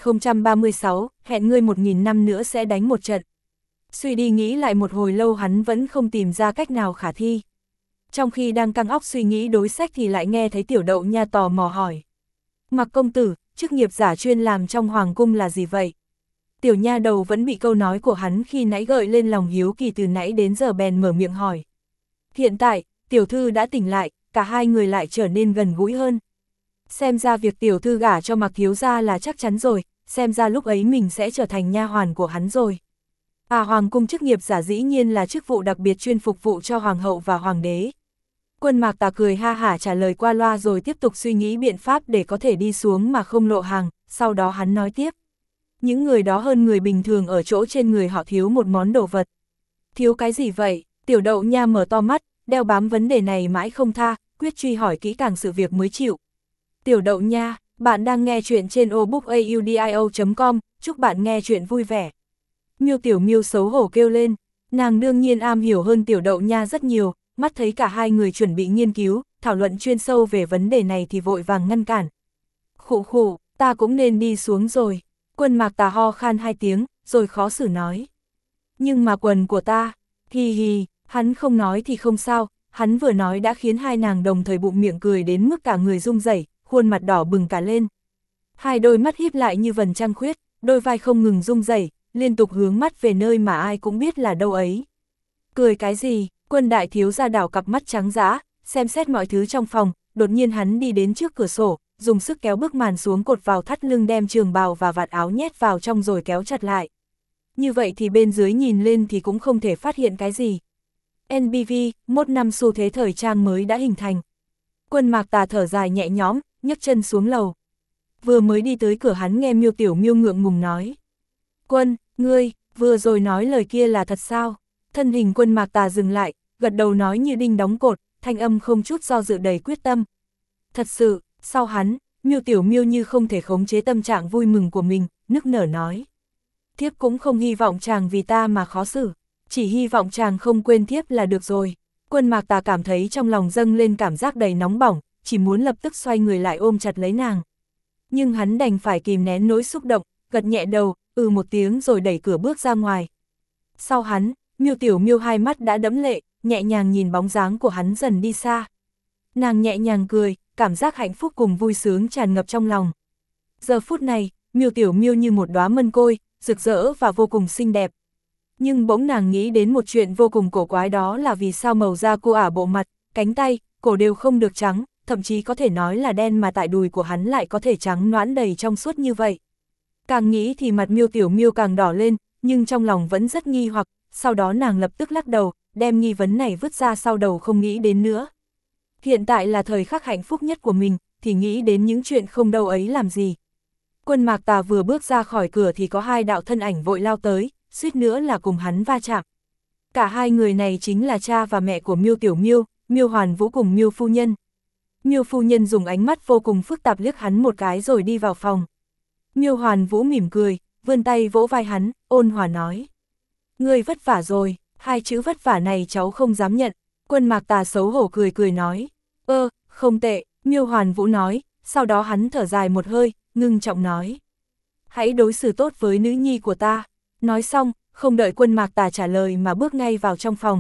1036, hẹn ngươi 1000 năm nữa sẽ đánh một trận. Suy đi nghĩ lại một hồi lâu hắn vẫn không tìm ra cách nào khả thi. Trong khi đang căng óc suy nghĩ đối sách thì lại nghe thấy Tiểu Đậu Nha tò mò hỏi. Mặc công tử, chức nghiệp giả chuyên làm trong hoàng cung là gì vậy? Tiểu nha đầu vẫn bị câu nói của hắn khi nãy gợi lên lòng hiếu kỳ từ nãy đến giờ bèn mở miệng hỏi. Hiện tại, tiểu thư đã tỉnh lại, cả hai người lại trở nên gần gũi hơn. Xem ra việc tiểu thư gả cho Mặc thiếu gia là chắc chắn rồi, xem ra lúc ấy mình sẽ trở thành nha hoàn của hắn rồi. Hoàng cung chức nghiệp giả dĩ nhiên là chức vụ đặc biệt chuyên phục vụ cho hoàng hậu và hoàng đế. Quân Mạc Tà cười ha hả trả lời qua loa rồi tiếp tục suy nghĩ biện pháp để có thể đi xuống mà không lộ hàng, sau đó hắn nói tiếp. Những người đó hơn người bình thường ở chỗ trên người họ thiếu một món đồ vật. Thiếu cái gì vậy? Tiểu Đậu Nha mở to mắt, đeo bám vấn đề này mãi không tha, quyết truy hỏi kỹ càng sự việc mới chịu. Tiểu Đậu Nha, bạn đang nghe chuyện trên obookaudio.com, chúc bạn nghe chuyện vui vẻ. Miêu Tiểu Miêu xấu hổ kêu lên, nàng đương nhiên am hiểu hơn Tiểu Đậu Nha rất nhiều, mắt thấy cả hai người chuẩn bị nghiên cứu, thảo luận chuyên sâu về vấn đề này thì vội vàng ngăn cản. Khụ khụ, ta cũng nên đi xuống rồi. Quân Mạc Tà ho khan hai tiếng, rồi khó xử nói. Nhưng mà quần của ta, hi hi, hắn không nói thì không sao, hắn vừa nói đã khiến hai nàng đồng thời bụng miệng cười đến mức cả người rung rẩy, khuôn mặt đỏ bừng cả lên. Hai đôi mắt híp lại như vầng trăng khuyết, đôi vai không ngừng rung rẩy, liên tục hướng mắt về nơi mà ai cũng biết là đâu ấy. Cười cái gì? Quân đại thiếu gia đảo cặp mắt trắng dã, xem xét mọi thứ trong phòng, đột nhiên hắn đi đến trước cửa sổ, dùng sức kéo bức màn xuống cột vào thắt lưng, đem trường bào và vạt áo nhét vào trong rồi kéo chặt lại. Như vậy thì bên dưới nhìn lên thì cũng không thể phát hiện cái gì. NBV, một năm xu thế thời trang mới đã hình thành. Quân Mạc Tà thở dài nhẹ nhõm, nhấc chân xuống lầu. Vừa mới đi tới cửa hắn nghe Miêu Tiểu Miêu ngượng ngùng nói. Quân, ngươi, vừa rồi nói lời kia là thật sao? Thân hình Quân Mạc Tà dừng lại, gật đầu nói như đinh đóng cột, thanh âm không chút do dự đầy quyết tâm. Thật sự, sau hắn, Miêu Tiểu Miêu như không thể khống chế tâm trạng vui mừng của mình, nức nở nói. Thiếp cũng không hy vọng chàng vì ta mà khó xử, chỉ hy vọng chàng không quên thiếp là được rồi. Quân Mạc Tà cảm thấy trong lòng dâng lên cảm giác đầy nóng bỏng, chỉ muốn lập tức xoay người lại ôm chặt lấy nàng. Nhưng hắn đành phải kìm nén nỗi xúc động, gật nhẹ đầu, một tiếng rồi đẩy cửa bước ra ngoài. Sau hắn, Miêu Tiểu Miêu hai mắt đã đẫm lệ, nhẹ nhàng nhìn bóng dáng của hắn dần đi xa. Nàng nhẹ nhàng cười, cảm giác hạnh phúc cùng vui sướng tràn ngập trong lòng. Giờ phút này, Miêu Tiểu Miêu như một đóa mân côi, rực rỡ và vô cùng xinh đẹp. Nhưng bỗng nàng nghĩ đến một chuyện vô cùng cổ quái, đó là vì sao màu da cô ả bộ mặt, cánh tay, cổ đều không được trắng, thậm chí có thể nói là đen, mà tại đùi của hắn lại có thể trắng nõn đầy trong suốt như vậy. Càng nghĩ thì mặt Miêu Tiểu Miêu càng đỏ lên, nhưng trong lòng vẫn rất nghi hoặc, sau đó nàng lập tức lắc đầu, đem nghi vấn này vứt ra sau đầu không nghĩ đến nữa. Hiện tại là thời khắc hạnh phúc nhất của mình, thì nghĩ đến những chuyện không đâu ấy làm gì. Quân Mạc Tà vừa bước ra khỏi cửa thì có hai đạo thân ảnh vội lao tới, suýt nữa là cùng hắn va chạm. Cả hai người này chính là cha và mẹ của Miêu Tiểu Miêu, Miêu Hoàn Vũ cùng Miêu phu nhân. Miêu phu nhân dùng ánh mắt vô cùng phức tạp liếc hắn một cái rồi đi vào phòng. Miêu Hoàn Vũ mỉm cười, vươn tay vỗ vai hắn, ôn hòa nói. Ngươi vất vả rồi, hai chữ vất vả này cháu không dám nhận. Quân Mạc Tà xấu hổ cười cười nói. Không tệ, Miêu Hoàn Vũ nói, sau đó hắn thở dài một hơi, ngưng trọng nói. Hãy đối xử tốt với nữ nhi của ta. Nói xong, không đợi Quân Mạc Tà trả lời mà bước ngay vào trong phòng.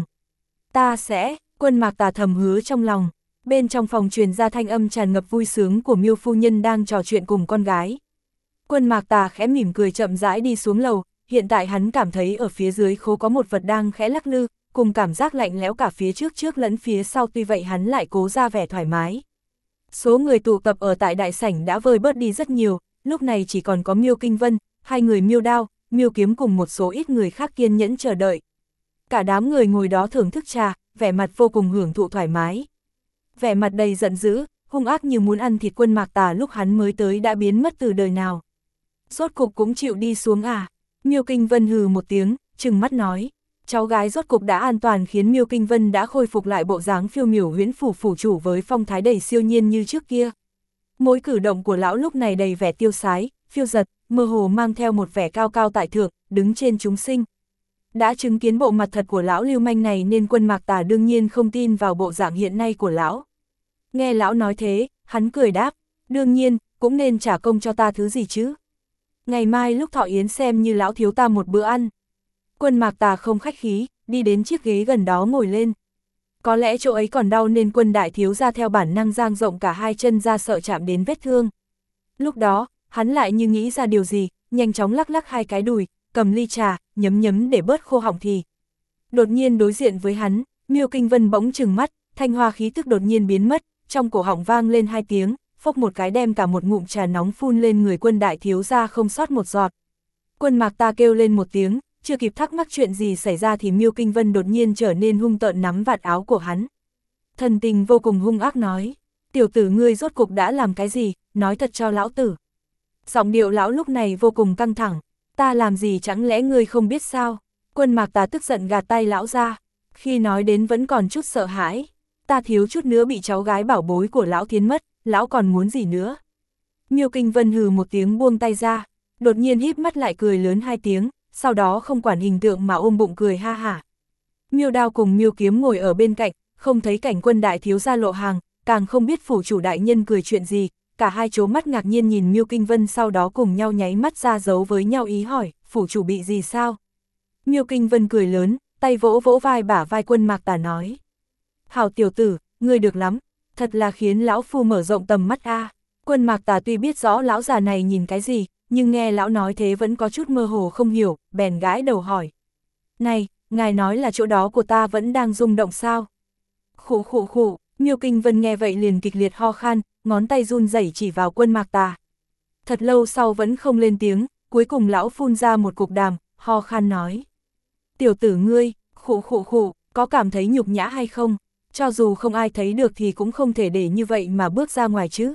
Ta sẽ, Quân Mạc Tà thầm hứa trong lòng. Bên trong phòng truyền ra thanh âm tràn ngập vui sướng của Miêu phu nhân đang trò chuyện cùng con gái. Quân Mạc Tà khẽ mỉm cười chậm rãi đi xuống lầu, hiện tại hắn cảm thấy ở phía dưới khố có một vật đang khẽ lắc lư, cùng cảm giác lạnh lẽo cả phía trước lẫn phía sau, tuy vậy hắn lại cố ra vẻ thoải mái. Số người tụ tập ở tại đại sảnh đã vơi bớt đi rất nhiều, lúc này chỉ còn có Miêu Kinh Vân, hai người Miêu Đao, Miêu Kiếm cùng một số ít người khác kiên nhẫn chờ đợi. Cả đám người ngồi đó thưởng thức trà, vẻ mặt vô cùng hưởng thụ thoải mái. Vẻ mặt đầy giận dữ, hung ác như muốn ăn thịt Quân Mạc Tà lúc hắn mới tới đã biến mất từ đời nào. Rốt cục cũng chịu đi xuống à? Miêu Kinh Vân hừ một tiếng, trừng mắt nói. Cháu gái rốt cục đã an toàn khiến Miêu Kinh Vân đã khôi phục lại bộ dáng phiêu miểu huyễn phủ phủ chủ với phong thái đầy siêu nhiên như trước kia. Mỗi cử động của lão lúc này đầy vẻ tiêu sái, phiêu giật, mơ hồ mang theo một vẻ cao cao tại thượng, đứng trên chúng sinh. Đã chứng kiến bộ mặt thật của lão lưu manh này nên Quân Mạc Tà đương nhiên không tin vào bộ dạng hiện nay của lão. Nghe lão nói thế, hắn cười đáp, đương nhiên, cũng nên trả công cho ta thứ gì chứ. Ngày mai lúc thọ yến xem như lão thiếu ta một bữa ăn. Quân Mạc Tà không khách khí, đi đến chiếc ghế gần đó ngồi lên. Có lẽ chỗ ấy còn đau nên Quân đại thiếu gia theo bản năng dang rộng cả hai chân ra sợ chạm đến vết thương. Lúc đó, hắn lại như nghĩ ra điều gì, nhanh chóng lắc lắc hai cái đùi, cầm ly trà, nhấm nhấm để bớt khô họng thì. Đột nhiên đối diện với hắn, Miêu Kinh Vân bỗng trừng mắt, thanh hoa khí tức đột nhiên biến mất, trong cổ họng vang lên hai tiếng, phốc một cái đem cả một ngụm trà nóng phun lên người Quân đại thiếu gia không sót một giọt. Quân Mạc Tà kêu lên một tiếng, chưa kịp thắc mắc chuyện gì xảy ra thì Miêu Kinh Vân đột nhiên trở nên hung tợn nắm vạt áo của hắn. Thần tình vô cùng hung ác nói, tiểu tử ngươi rốt cục đã làm cái gì, nói thật cho lão tử. Giọng điệu lão lúc này vô cùng căng thẳng, ta làm gì chẳng lẽ ngươi không biết sao? Quân Mạc Tà tức giận gạt tay lão ra, khi nói đến vẫn còn chút sợ hãi, ta thiếu chút nữa bị cháu gái bảo bối của lão thiến mất, lão còn muốn gì nữa? Miêu Kinh Vân hừ một tiếng buông tay ra, đột nhiên híp mắt lại cười lớn hai tiếng, sau đó không quản hình tượng mà ôm bụng cười ha hả. Miêu Đao cùng Miêu Kiếm ngồi ở bên cạnh, không thấy cảnh Quân đại thiếu gia lộ hàng, càng không biết phủ chủ đại nhân cười chuyện gì, cả hai trố mắt ngạc nhiên nhìn Miêu Kinh Vân sau đó cùng nhau nháy mắt ra dấu với nhau ý hỏi, phủ chủ bị gì sao? Miêu Kinh Vân cười lớn, tay vỗ vỗ vai bả vai Quân Mạc Tà nói. Hảo tiểu tử, ngươi được lắm, thật là khiến lão phu mở rộng tầm mắt a. Quân Mạc Tà tuy biết rõ lão già này nhìn cái gì, nhưng nghe lão nói thế vẫn có chút mơ hồ không hiểu, bèn gãi đầu hỏi. Này, ngài nói là chỗ đó của ta vẫn đang rung động sao? Khụ khụ khụ, Miêu Kinh Vân nghe vậy liền kịch liệt ho khan, ngón tay run rẩy chỉ vào Quân Mạc Tà. Thật lâu sau vẫn không lên tiếng, cuối cùng lão phun ra một cục đàm, ho khan nói. Tiểu tử ngươi, khụ khụ khụ, có cảm thấy nhục nhã hay không? Cho dù không ai thấy được thì cũng không thể để như vậy mà bước ra ngoài chứ.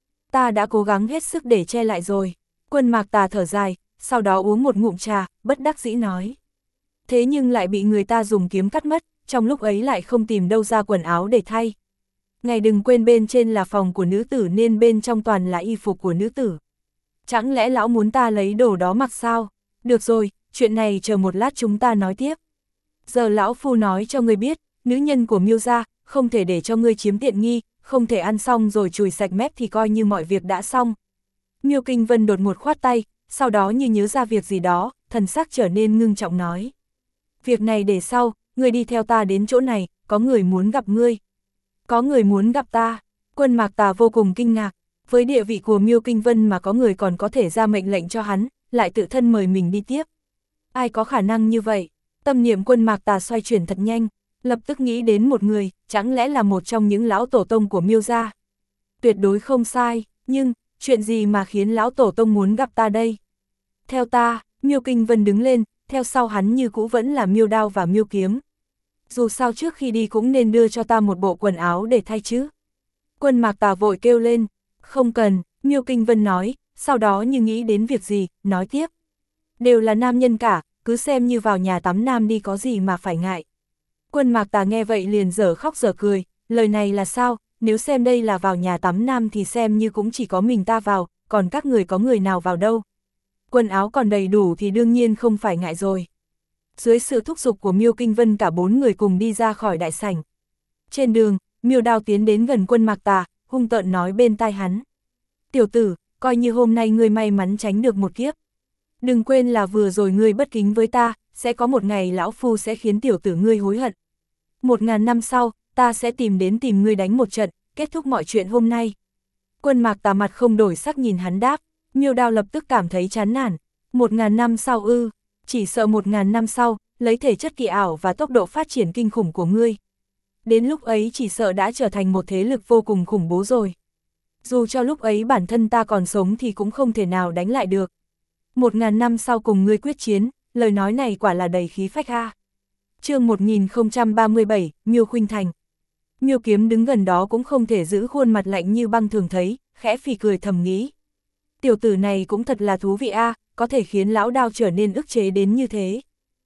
Ta đã cố gắng hết sức để che lại rồi. Quân Mạc Tà thở dài, sau đó uống một ngụm trà, bất đắc dĩ nói. Thế nhưng lại bị người ta dùng kiếm cắt mất, trong lúc ấy lại không tìm đâu ra quần áo để thay. Ngài đừng quên bên trên là phòng của nữ tử nên bên trong toàn là y phục của nữ tử. Chẳng lẽ lão muốn ta lấy đồ đó mặc sao? Được rồi, chuyện này chờ một lát chúng ta nói tiếp. Giờ lão phu nói cho ngươi biết, nữ nhân của Miêu gia, không thể để cho ngươi chiếm tiện nghi, không thể ăn xong rồi chùi sạch mép thì coi như mọi việc đã xong. Miêu Kinh Vân đột ngột khoát tay, sau đó như nhớ ra việc gì đó, thần sắc trở nên ngưng trọng nói. Việc này để sau, ngươi đi theo ta đến chỗ này, có người muốn gặp ngươi. Có người muốn gặp ta. Quân Mạc Tà vô cùng kinh ngạc, với địa vị của Miêu Kinh Vân mà có người còn có thể ra mệnh lệnh cho hắn, lại tự thân mời mình đi tiếp. Ai có khả năng như vậy? Tâm niệm Quân Mạc Tà xoay chuyển thật nhanh, lập tức nghĩ đến một người, chẳng lẽ là một trong những lão tổ tông của Miêu gia? Tuyệt đối không sai, nhưng chuyện gì mà khiến lão tổ tông muốn gặp ta đây? Theo ta, Miêu Kinh Vân đứng lên, theo sau hắn như cũ vẫn là Miêu Đao và Miêu Kiếm. Dù sao trước khi đi cũng nên đưa cho ta một bộ quần áo để thay chứ. Quân Mạc Tà vội kêu lên, không cần, Miêu Kinh Vân nói, sau đó như nghĩ đến việc gì, nói tiếp. Đều là nam nhân cả, cứ xem như vào nhà tắm nam đi có gì mà phải ngại. Quân Mạc Tà nghe vậy liền dở khóc dở cười, lời này là sao, nếu xem đây là vào nhà tắm nam thì xem như cũng chỉ có mình ta vào, còn các người có người nào vào đâu. Quần áo còn đầy đủ thì đương nhiên không phải ngại rồi. Dưới sự thúc giục của Miêu Kinh Vân cả bốn người cùng đi ra khỏi đại sảnh. Trên đường, Miêu Đao tiến đến gần Quân Mạc Tà, hung tợn nói bên tai hắn. Tiểu tử, coi như hôm nay ngươi may mắn tránh được một kiếp. Đừng quên là vừa rồi ngươi bất kính với ta, sẽ có một ngày lão phu sẽ khiến tiểu tử ngươi hối hận. 1000 năm sau, ta sẽ tìm ngươi đánh một trận, kết thúc mọi chuyện hôm nay. Quân Mạc Tà mặt không đổi sắc nhìn hắn đáp, Miêu Đao lập tức cảm thấy chán nản. 1000 năm sau ư, chỉ sợ 1000 năm sau, lấy thể chất kỳ ảo và tốc độ phát triển kinh khủng của ngươi. Đến lúc ấy chỉ sợ đã trở thành một thế lực vô cùng khủng bố rồi. Dù cho lúc ấy bản thân ta còn sống thì cũng không thể nào đánh lại được. 1000 năm sau cùng ngươi quyết chiến, lời nói này quả là đầy khí phách ha. Chương 1037, Miêu Khuynh Thành. Miêu Kiếm đứng gần đó cũng không thể giữ khuôn mặt lạnh như băng thường thấy, khẽ phì cười thầm nghĩ. Tiểu tử này cũng thật là thú vị a, có thể khiến lão đao trở nên ức chế đến như thế.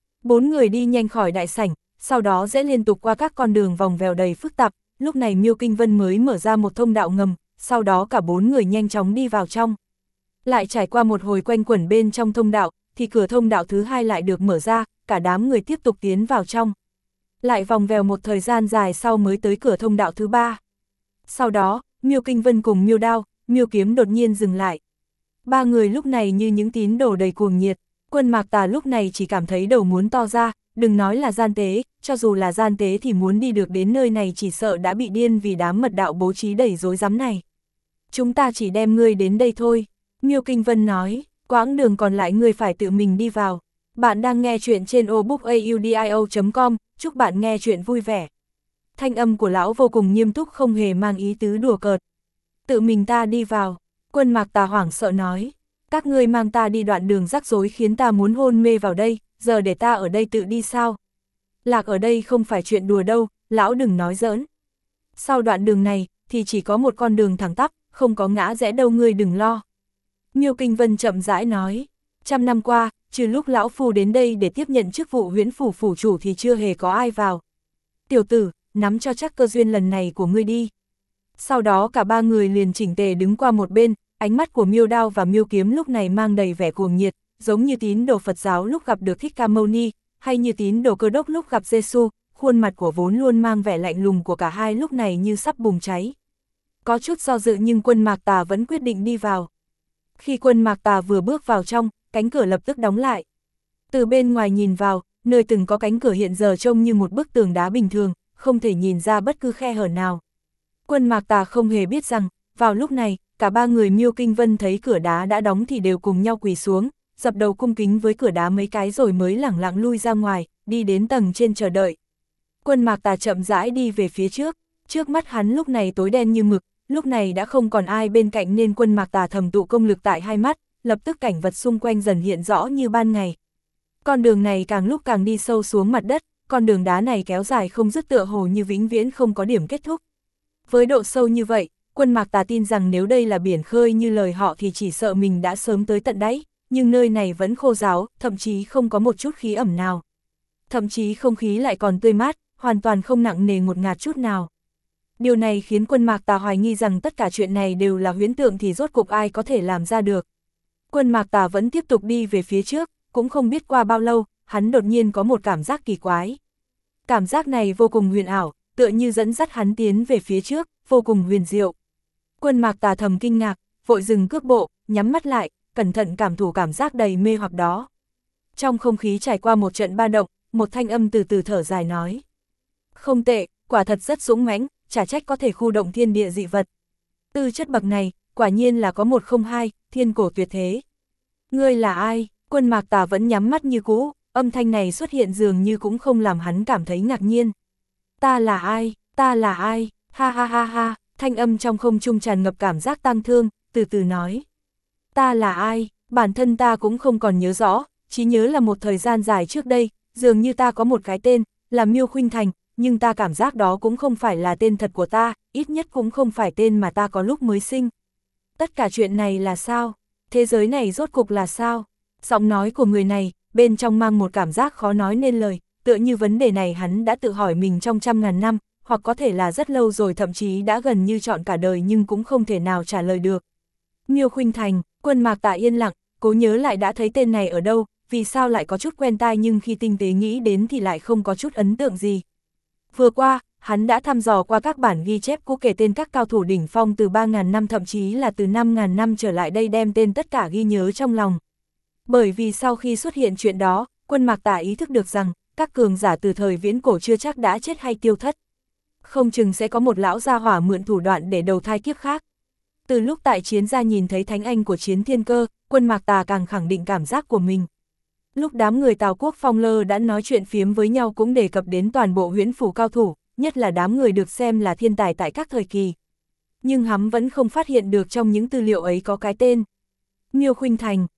4 người đi nhanh khỏi đại sảnh, sau đó sẽ liên tục qua các con đường vòng vèo đầy phức tạp, lúc này Miêu Kinh Vân mới mở ra một thông đạo ngầm, sau đó cả 4 người nhanh chóng đi vào trong. Lại trải qua một hồi quanh quẩn bên trong thông đạo, thì cửa thông đạo thứ 2 lại được mở ra, cả đám người tiếp tục tiến vào trong. Lại vòng vèo một thời gian dài sau mới tới cửa thông đạo thứ 3. Sau đó, Miêu Kinh Vân cùng Miêu Đao, Miêu Kiếm đột nhiên dừng lại. 3 người lúc này như những tín đồ đầy cuồng nhiệt, Quân Mạc Tà lúc này chỉ cảm thấy đầu muốn to ra, đừng nói là gian tế, cho dù là gian tế thì muốn đi được đến nơi này chỉ sợ đã bị điên vì đám mật đạo bố trí đầy rối rắm này. Chúng ta chỉ đem ngươi đến đây thôi, Miêu Kinh Vân nói, quãng đường còn lại ngươi phải tự mình đi vào. Bạn đang nghe chuyện trên obookaudio.com, chúc bạn nghe chuyện vui vẻ. Thanh âm của lão vô cùng nghiêm túc không hề mang ý tứ đùa cợt. Tự mình ta đi vào, Quân Mạc Tà hoảng sợ nói. Các ngươi mang ta đi đoạn đường rắc rối khiến ta muốn hôn mê vào đây, giờ để ta ở đây tự đi sao? Lạc ở đây không phải chuyện đùa đâu, lão đừng nói giỡn. Sau đoạn đường này, thì chỉ có một con đường thẳng tắp, không có ngã rẽ đâu ngươi đừng lo. Miêu Kinh Vân chậm rãi nói, 100 năm qua, trừ lúc lão phu đến đây để tiếp nhận chức vụ Huyễn Phủ phủ chủ thì chưa hề có ai vào. Tiểu tử, nắm cho chắc cơ duyên lần này của ngươi đi. Sau đó cả 3 người liền chỉnh tề đứng qua một bên, ánh mắt của Miêu Đao và Miêu Kiếm lúc này mang đầy vẻ cuồng nhiệt, giống như tín đồ Phật giáo lúc gặp được Thích Ca Mâu Ni, hay như tín đồ Cơ Đốc lúc gặp Giêsu, khuôn mặt của vốn luôn mang vẻ lạnh lùng của cả hai lúc này như sắp bùng cháy. Có chút do dự nhưng Quân Mạc Tà vẫn quyết định đi vào. Khi Quân Mạc Tà vừa bước vào trong, cánh cửa lập tức đóng lại. Từ bên ngoài nhìn vào, nơi từng có cánh cửa hiện giờ trông như một bức tường đá bình thường, không thể nhìn ra bất cứ khe hở nào. Quân Mạc Tà không hề biết rằng, vào lúc này, cả 3 người Miêu Kinh Vân thấy cửa đá đã đóng thì đều cùng nhau quỳ xuống, dập đầu cung kính với cửa đá mấy cái rồi mới lẳng lặng lui ra ngoài, đi đến tầng trên chờ đợi. Quân Mạc Tà chậm rãi đi về phía trước mắt hắn lúc này tối đen như mực, lúc này đã không còn ai bên cạnh nên Quân Mạc Tà thầm tụ công lực tại hai mắt, lập tức cảnh vật xung quanh dần hiện rõ như ban ngày. Con đường này càng lúc càng đi sâu xuống mặt đất, con đường đá này kéo dài không dứt tựa hồ như vĩnh viễn không có điểm kết thúc. Với độ sâu như vậy, Quân Mạc Tà tin rằng nếu đây là biển khơi như lời họ thì chỉ sợ mình đã sớm tới tận đáy, nhưng nơi này vẫn khô ráo, thậm chí không có một chút khí ẩm nào. Thậm chí không khí lại còn tươi mát, hoàn toàn không nặng nề ngột ngạt chút nào. Điều này khiến Quân Mạc Tà hoài nghi rằng tất cả chuyện này đều là huyễn tượng thì rốt cuộc ai có thể làm ra được. Quân Mạc Tà vẫn tiếp tục đi về phía trước, cũng không biết qua bao lâu, hắn đột nhiên có một cảm giác kỳ quái. Cảm giác này vô cùng huyền ảo, tựa như dẫn dắt hắn tiến về phía trước, vô cùng huyền diệu. Quân Mạc Tà thầm kinh ngạc, vội dừng cước bộ, nhắm mắt lại, cẩn thận cảm thụ cảm giác đầy mê hoặc đó. Trong không khí trải qua một trận ba động, một thanh âm từ từ thở dài nói. Không tệ, quả thật rất dũng mãnh, chả trách có thể khu động thiên địa dị vật. Tư chất bậc này, quả nhiên là có 102, thiên cổ tuyệt thế. Ngươi là ai? Quân Mạc Tà vẫn nhắm mắt như cũ, âm thanh này xuất hiện dường như cũng không làm hắn cảm thấy ngạc nhiên. Ta là ai? Ta là ai? Ha ha ha ha, thanh âm trong không trung tràn ngập cảm giác tang thương, từ từ nói. Ta là ai? Bản thân ta cũng không còn nhớ rõ, chỉ nhớ là một thời gian dài trước đây, dường như ta có một cái tên, là Miêu Khuynh Thành, nhưng ta cảm giác đó cũng không phải là tên thật của ta, ít nhất cũng không phải tên mà ta có lúc mới sinh. Tất cả chuyện này là sao? Thế giới này rốt cục là sao? Giọng nói của người này, bên trong mang một cảm giác khó nói nên lời, tựa như vấn đề này hắn đã tự hỏi mình trong 100.000 năm, hoặc có thể là rất lâu rồi thậm chí đã gần như trọn cả đời nhưng cũng không thể nào trả lời được. Miêu Khuynh Thành, Quân Mạc Tà yên lặng, cố nhớ lại đã thấy tên này ở đâu, vì sao lại có chút quen tai nhưng khi tinh tế nghĩ đến thì lại không có chút ấn tượng gì. Vừa qua, hắn đã thăm dò qua các bản ghi chép cũ kể tên các cao thủ đỉnh phong từ 3.000 năm thậm chí là từ 5.000 năm trở lại đây đem tên tất cả ghi nhớ trong lòng. Bởi vì sau khi xuất hiện chuyện đó, Quân Mạc Tà ý thức được rằng, các cường giả từ thời viễn cổ chưa chắc đã chết hay tiêu thất. Không chừng sẽ có một lão gia hỏa mượn thủ đoạn để đầu thai kiếp khác. Từ lúc tại Chiến gia nhìn thấy thánh anh của Chiến Thiên Cơ, Quân Mạc Tà càng khẳng định cảm giác của mình. Lúc đám người Tào Quốc Phong Lơ đã nói chuyện phiếm với nhau cũng đề cập đến toàn bộ huyễn phủ cao thủ, nhất là đám người được xem là thiên tài tại các thời kỳ. Nhưng hắn vẫn không phát hiện được trong những tư liệu ấy có cái tên Miêu Khuynh Thành.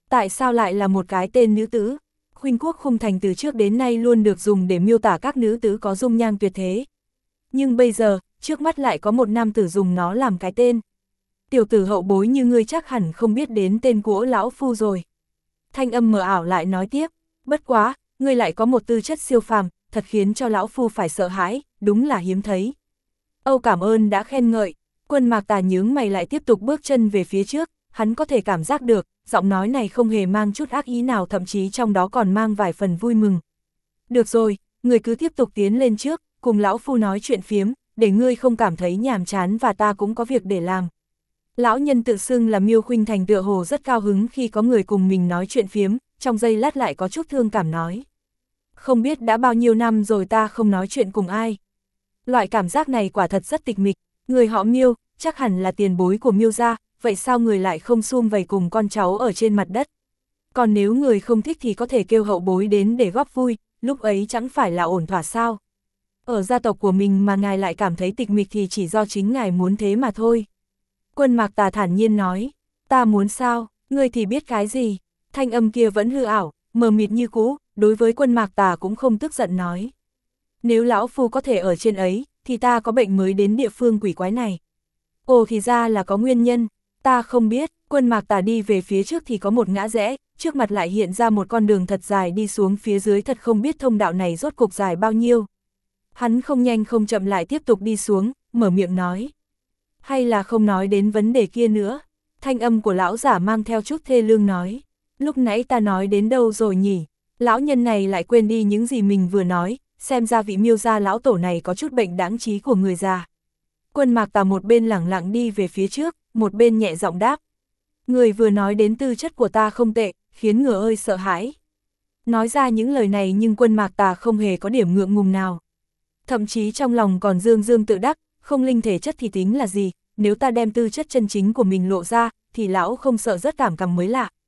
Tại sao lại là một cái tên nữ tử? Khuynh quốc khung thành từ trước đến nay luôn được dùng để miêu tả các nữ tử có dung nhan tuyệt thế. Nhưng bây giờ, trước mắt lại có một nam tử dùng nó làm cái tên. Tiểu tử hậu bối như ngươi chắc hẳn không biết đến tên của lão phu rồi. Thanh âm mờ ảo lại nói tiếp, bất quá, ngươi lại có một tư chất siêu phàm, thật khiến cho lão phu phải sợ hãi, đúng là hiếm thấy. Âu cảm ơn đã khen ngợi. Quân Mạc Tà nhướng mày lại tiếp tục bước chân về phía trước, hắn có thể cảm giác được, giọng nói này không hề mang chút ác ý nào, thậm chí trong đó còn mang vài phần vui mừng. Được rồi, ngươi cứ tiếp tục tiến lên trước, cùng lão phu nói chuyện phiếm, để ngươi không cảm thấy nhàm chán và ta cũng có việc để làm. Lão nhân tự xưng là Miêu Khuynh Thành tựa hồ rất cao hứng khi có người cùng mình nói chuyện phiếm, trong giây lát lại có chút thương cảm nói. Không biết đã bao nhiêu năm rồi ta không nói chuyện cùng ai. Loại cảm giác này quả thật rất tịch mịch, người họ Miêu, chắc hẳn là tiền bối của Miêu gia, vậy sao người lại không sum vầy cùng con cháu ở trên mặt đất? Còn nếu người không thích thì có thể kêu hậu bối đến để góp vui, lúc ấy chẳng phải là ổn thỏa sao? Ở gia tộc của mình mà ngài lại cảm thấy tịch mịch thì chỉ do chính ngài muốn thế mà thôi. Quân Mạc Tà thản nhiên nói, ta muốn sao, ngươi thì biết cái gì? Thanh âm kia vẫn hư ảo, mờ mịt như cũ, đối với Quân Mạc Tà cũng không tức giận nói. Nếu lão phu có thể ở trên ấy, thì ta có bệnh mới đến địa phương quỷ quái này. Ồ thì ra là có nguyên nhân, ta không biết. Quân Mạc Tà đi về phía trước thì có một ngã rẽ, trước mặt lại hiện ra một con đường thật dài đi xuống phía dưới, thật không biết thông đạo này rốt cục dài bao nhiêu. Hắn không nhanh không chậm lại tiếp tục đi xuống, mở miệng nói. Hay là không nói đến vấn đề kia nữa? Thanh âm của lão giả mang theo chút thê lương nói. Lúc nãy ta nói đến đâu rồi nhỉ? Lão nhân này lại quên đi những gì mình vừa nói, xem ra vị Miêu gia lão tổ này có chút bệnh đáng trí của người già. Quân Mạc Tà một bên lẳng lặng đi về phía trước, một bên nhẹ giọng đáp. Người vừa nói đến tư chất của ta không tệ, khiến người ơi sợ hãi. Nói ra những lời này nhưng Quân Mạc Tà không hề có điểm ngượng ngùng nào. Thậm chí trong lòng còn dương dương tự đắc, không linh thể chất thì tính là gì, nếu ta đem tư chất chân chính của mình lộ ra, thì lão không sợ rất cảm cằm mới lạ.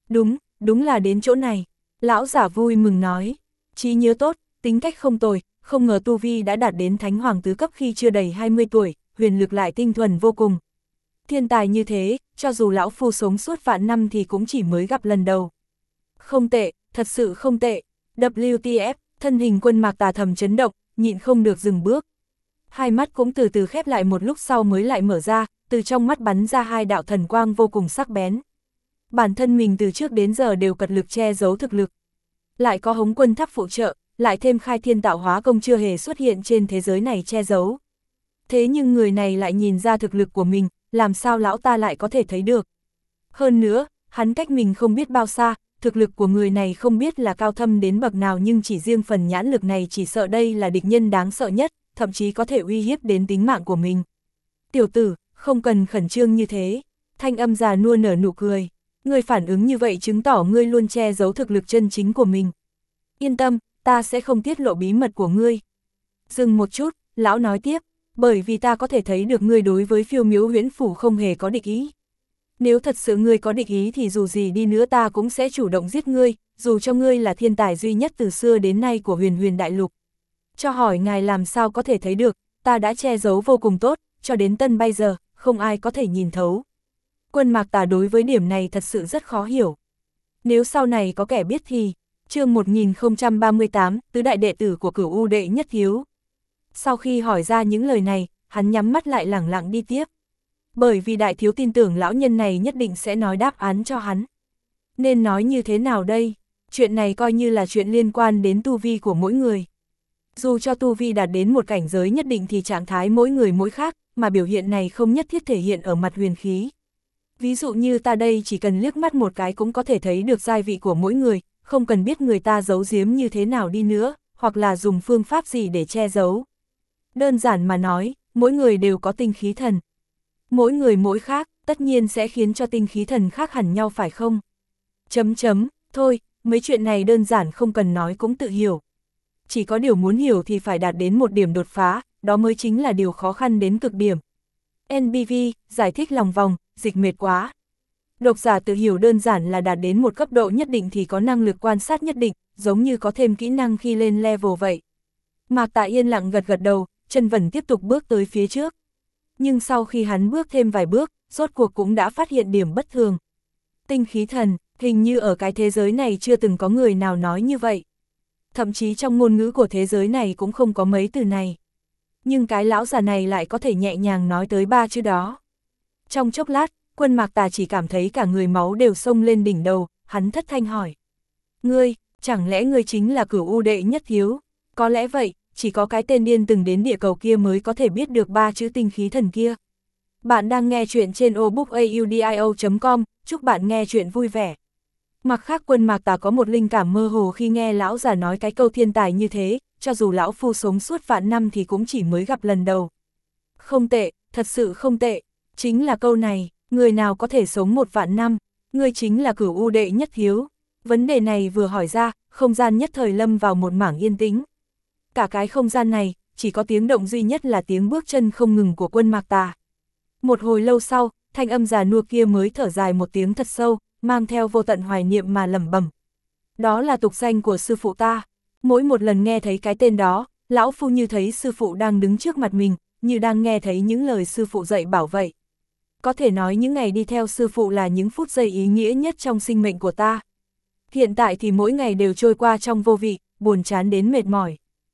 Đúng là đến chỗ này. Lão giả vui mừng nói, trí nhớ tốt, tính cách không tồi, không ngờ tu vi đã đạt đến Thánh Hoàng tứ cấp khi chưa đầy 20 tuổi, huyền lực lại tinh thuần vô cùng. Thiên tài như thế, cho dù lão phu sống suốt vạn năm thì cũng chỉ mới gặp lần đầu. Không tệ, thật sự không tệ. WTF, thân hình Quân Mạc Tà thầm chấn động, nhịn không được dừng bước. Hai mắt cũng từ từ khép lại, một lúc sau mới lại mở ra, từ trong mắt bắn ra hai đạo thần quang vô cùng sắc bén. Bản thân mình từ trước đến giờ đều cật lực che giấu thực lực. Lại có Hống Quân Tháp phụ trợ, lại thêm Khai Thiên Tạo Hóa Công chưa hề xuất hiện trên thế giới này che giấu. Thế nhưng người này lại nhìn ra thực lực của mình, làm sao lão ta lại có thể thấy được. Hơn nữa, hắn cách mình không biết bao xa, thực lực của người này không biết là cao thâm đến bậc nào, nhưng chỉ riêng phần nhãn lực này chỉ sợ đây là địch nhân đáng sợ nhất, thậm chí có thể uy hiếp đến tính mạng của mình. Tiểu tử, không cần khẩn trương như thế. Thanh âm già nua nở nụ cười. Ngươi phản ứng như vậy chứng tỏ ngươi luôn che giấu thực lực chân chính của mình. Yên tâm, ta sẽ không tiết lộ bí mật của ngươi. Dừng một chút, lão nói tiếp, bởi vì ta có thể thấy được ngươi đối với Phiêu Miếu Huyễn Phủ không hề có địch ý. Nếu thật sự ngươi có địch ý thì dù gì đi nữa ta cũng sẽ chủ động giết ngươi, dù cho ngươi là thiên tài duy nhất từ xưa đến nay của Huyền Huyền Đại Lục. Cho hỏi ngài làm sao có thể thấy được, ta đã che giấu vô cùng tốt, cho đến tân bây giờ, không ai có thể nhìn thấu. Quân Mạc Tà đối với điểm này thật sự rất khó hiểu. Nếu sau này có kẻ biết thì, chương 1038, tứ đại đệ tử của Cửu U đệ nhất thiếu. Sau khi hỏi ra những lời này, hắn nhắm mắt lại lẳng lặng đi tiếp. Bởi vì đại thiếu tin tưởng lão nhân này nhất định sẽ nói đáp án cho hắn. Nên nói như thế nào đây? Chuyện này coi như là chuyện liên quan đến tu vi của mỗi người. Dù cho tu vi đạt đến một cảnh giới nhất định thì trạng thái mỗi người mỗi khác, mà biểu hiện này không nhất thiết thể hiện ở mặt huyền khí. Ví dụ như ta đây chỉ cần liếc mắt một cái cũng có thể thấy được giai vị của mỗi người, không cần biết người ta giấu giếm như thế nào đi nữa, hoặc là dùng phương pháp gì để che giấu. Đơn giản mà nói, mỗi người đều có tinh khí thần. Mỗi người mỗi khác, tất nhiên sẽ khiến cho tinh khí thần khác hẳn nhau phải không? Thôi, mấy chuyện này đơn giản không cần nói cũng tự hiểu. Chỉ có điều muốn hiểu thì phải đạt đến một điểm đột phá, đó mới chính là điều khó khăn đến cực điểm. NBV, giải thích lòng vòng, dịch mệt quá. Độc giả tự hiểu đơn giản là đạt đến một cấp độ nhất định thì có năng lực quan sát nhất định, giống như có thêm kỹ năng khi lên level vậy. Mạc Tạ yên lặng gật gật đầu, Chân Vẩn tiếp tục bước tới phía trước. Nhưng sau khi hắn bước thêm vài bước, rốt cuộc cũng đã phát hiện điểm bất thường. Tinh khí thần, Hình như ở cái thế giới này chưa từng có người nào nói như vậy. Thậm chí trong ngôn ngữ của thế giới này cũng không có mấy từ này. Nhưng cái lão già này lại có thể nhẹ nhàng nói tới 3 chữ đó. Trong chốc lát, Quân Mạc Tà chỉ cảm thấy cả người máu đều xông lên đỉnh đầu, hắn thất thanh hỏi. Ngươi, chẳng lẽ ngươi chính là Cửu U đệ nhất thiếu? Có lẽ vậy, chỉ có cái tên điên từng đến địa cầu kia mới có thể biết được 3 chữ tinh khí thần kia. Bạn đang nghe chuyện trên obookaudio.com, chúc bạn nghe chuyện vui vẻ. Mặt khác Quân Mạc Tà có một linh cảm mơ hồ khi nghe lão già nói cái câu thiên tài như thế, cho dù lão phu sống suốt vạn năm thì cũng chỉ mới gặp lần đầu. Không tệ, thật sự không tệ, chính là câu này, người nào có thể sống 1 vạn năm, người chính là Cửu U đệ nhất thiếu. Vấn đề này vừa hỏi ra, không gian nhất thời lâm vào một mảng yên tĩnh. Cả cái không gian này, chỉ có tiếng động duy nhất là tiếng bước chân không ngừng của Quân Mạc Tà. Một hồi lâu sau, thanh âm già nua kia mới thở dài một tiếng thật sâu, mang theo vô tận hoài niệm mà lẩm bẩm. Đó là tục danh của sư phụ ta. Mỗi một lần nghe thấy cái tên đó, lão phu như thấy sư phụ đang đứng trước mặt mình, như đang nghe thấy những lời sư phụ dạy bảo vậy. Có thể nói những ngày đi theo sư phụ là những phút giây ý nghĩa nhất trong sinh mệnh của ta. Hiện tại thì mỗi ngày đều trôi qua trong vô vị, buồn chán đến mệt mỏi.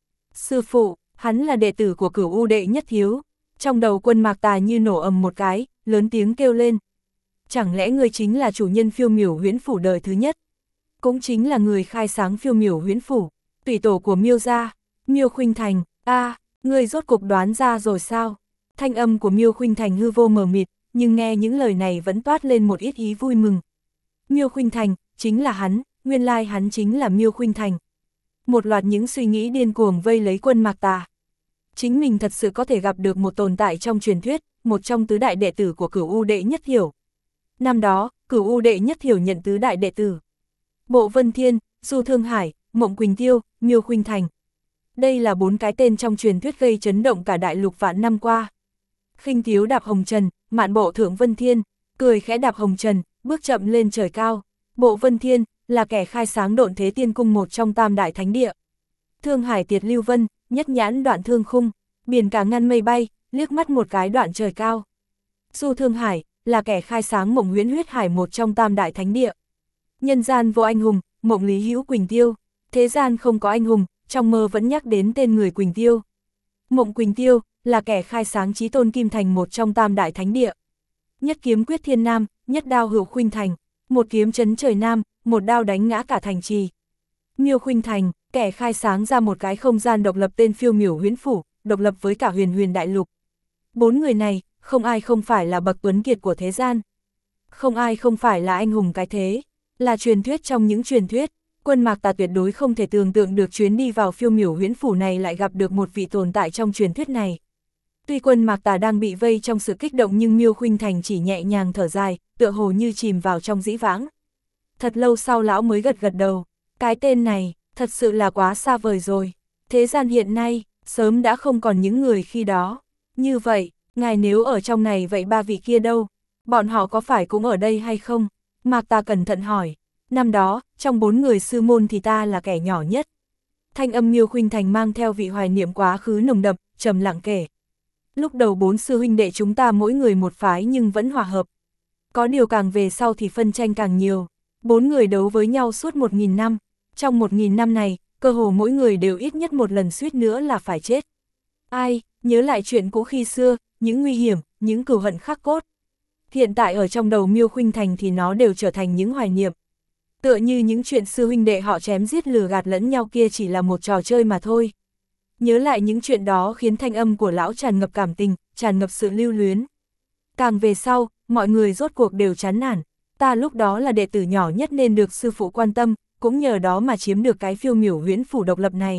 Sư phụ, hắn là đệ tử của Cửu U đệ nhất thiếu. Trong đầu Quân Mạc Tà như nổ ầm một cái, lớn tiếng kêu lên. Chẳng lẽ ngươi chính là chủ nhân Phiêu Miểu Huyễn Phủ đời thứ nhất? Cũng chính là người khai sáng Phiêu Miểu Huyễn Phủ, tùy tổ của Miêu gia, Miêu Khuynh Thành. Ngươi rốt cục đoán ra rồi sao? Thanh âm của Miêu Khuynh Thành hư vô mờ mịt, nhưng nghe những lời này vẫn toát lên một ít ý vui mừng. Miêu Khuynh Thành, chính là hắn, nguyên lai hắn chính là Miêu Khuynh Thành. Một loạt những suy nghĩ điên cuồng vây lấy Quân Mạc Tà. Chính mình thật sự có thể gặp được một tồn tại trong truyền thuyết, một trong tứ đại đệ tử của Cửu U đệ nhất thiểu. Năm đó, Cửu U đệ nhất thiểu nhận tứ đại đệ tử. Bộ Vân Thiên, Du Thương Hải, Mộng Quỳnh Tiêu, Miêu Khuynh Thành. Đây là 4 cái tên trong truyền thuyết gây chấn động cả đại lục vạn năm qua. Khinh thiếu đạp hồng trần, mạn bộ thượng Vân Thiên, cười khẽ đạp hồng trần, bước chậm lên trời cao. Bộ Vân Thiên là kẻ khai sáng Độn Thế Tiên Cung một trong tam đại thánh địa. Thương Hải Tiệt Lưu Vân, nhất nhãn đoạn thương khung, biển cả ngăn mây bay, liếc mắt một cái đoạn trời cao. Du Thương Hải là kẻ khai sáng Mộng Huyễn Huyết Hải một trong tam đại thánh địa. Nhân gian vô anh hùng, Mộng Lý Hữu Quỳnh Tiêu, thế gian không có anh hùng, trong mơ vẫn nhắc đến tên người Quỳnh Tiêu. Mộng Quỳnh Tiêu là kẻ khai sáng Chí Tôn Kim Thành một trong tam đại thánh địa. Nhất kiếm quyết thiên nam, nhất đao hữu Khuynh Thành, một kiếm chấn trời nam, một đao đánh ngã cả thành trì. Miêu Khuynh Thành, kẻ khai sáng ra một cái không gian độc lập tên Phiêu Miểu Huyễn Phủ, độc lập với cả huyền huyền đại lục. 4 người này, không ai không phải là bậc tuấn kiệt của thế gian. Không ai không phải là anh hùng cái thế, là truyền thuyết trong những truyền thuyết. Quân Mạc Tà tuyệt đối không thể tưởng tượng được chuyến đi vào Phiêu Miểu Huyễn Phủ này lại gặp được một vị tồn tại trong truyền thuyết này. Tuy Quân Mạc Tà đang bị vây trong sự kích động nhưng Miêu Khuynh Thành chỉ nhẹ nhàng thở dài, tựa hồ như chìm vào trong dĩ vãng. Thật lâu sau lão mới gật gật đầu, cái tên này, thật sự là quá xa vời rồi. Thế gian hiện nay, sớm đã không còn những người khi đó. Như vậy, ngài nếu ở trong này vậy 3 vị kia đâu? Bọn họ có phải cũng ở đây hay không? Mạc Tà cẩn thận hỏi. Năm đó, trong 4 người sư môn thì ta là kẻ nhỏ nhất. Thanh âm Miêu Khuynh Thành mang theo vị hoài niệm quá khứ nồng đậm, trầm lặng kể. Lúc đầu 4 sư huynh đệ chúng ta mỗi người một phái nhưng vẫn hòa hợp. Có điều càng về sau thì phân tranh càng nhiều. 4 người đấu với nhau suốt 1000 năm. Trong 1000 năm này, cơ hồ mỗi người đều ít nhất một lần suýt nữa là phải chết. Ai, nhớ lại chuyện cũ khi xưa, những nguy hiểm, những cừu hận khắc cốt. Hiện tại ở trong đầu Miêu Khuynh Thành thì nó đều trở thành những hoài niệm. Tựa như những chuyện sư huynh đệ họ chém giết lừa gạt lẫn nhau kia chỉ là một trò chơi mà thôi. Nhớ lại những chuyện đó khiến thanh âm của lão tràn ngập cảm tình, tràn ngập sự lưu luyến. Càng về sau, mọi người rốt cuộc đều chán nản. Ta lúc đó là đệ tử nhỏ nhất nên được sư phụ quan tâm, cũng nhờ đó mà chiếm được cái Phiêu Miểu Huyễn Phủ độc lập này.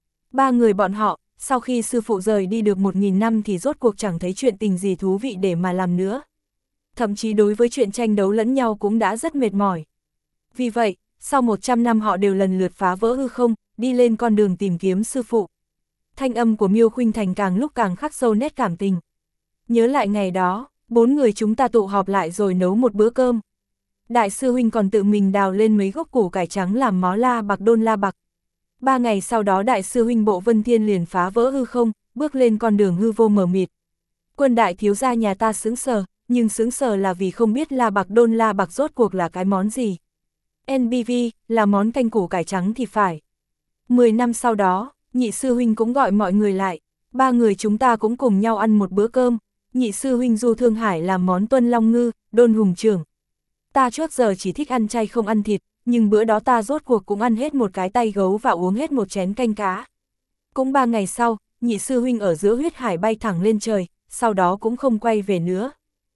3 người bọn họ, sau khi sư phụ rời đi được 1000 năm thì rốt cuộc chẳng thấy chuyện tình gì thú vị để mà làm nữa. Thậm chí đối với chuyện tranh đấu lẫn nhau cũng đã rất mệt mỏi. Vì vậy, sau 100 năm họ đều lần lượt phá vỡ hư không, đi lên con đường tìm kiếm sư phụ. Thanh âm của Miêu Khuynh Thành càng lúc càng khắc sâu nét cảm tình. Nhớ lại ngày đó, 4 người chúng ta tụ họp lại rồi nấu một bữa cơm. Đại sư huynh còn tự mình đào lên mấy gốc củ cải trắng làm mó la bạc đôn la bạc. 3 ngày sau đó đại sư huynh Bộ Vân Thiên liền phá vỡ hư không, bước lên con đường hư vô mờ mịt. Quân đại thiếu gia nhà ta sững sờ, nhưng sững sờ là vì không biết la bạc đôn la bạc rốt cuộc là cái món gì. NBV, là món canh củ cải trắng thì phải. 10 năm sau đó, nhị sư huynh cũng gọi mọi người lại, ba người chúng ta cũng cùng nhau ăn một bữa cơm. Nhị sư huynh Du Thương Hải làm món tuân long ngư, Đôn Hùng Trưởng. Ta trước giờ chỉ thích ăn chay không ăn thịt, nhưng bữa đó ta rốt cuộc cũng ăn hết một cái tay gấu và uống hết một chén canh cá. Cũng 3 ngày sau, nhị sư huynh ở giữa huyết hải bay thẳng lên trời, sau đó cũng không quay về nữa.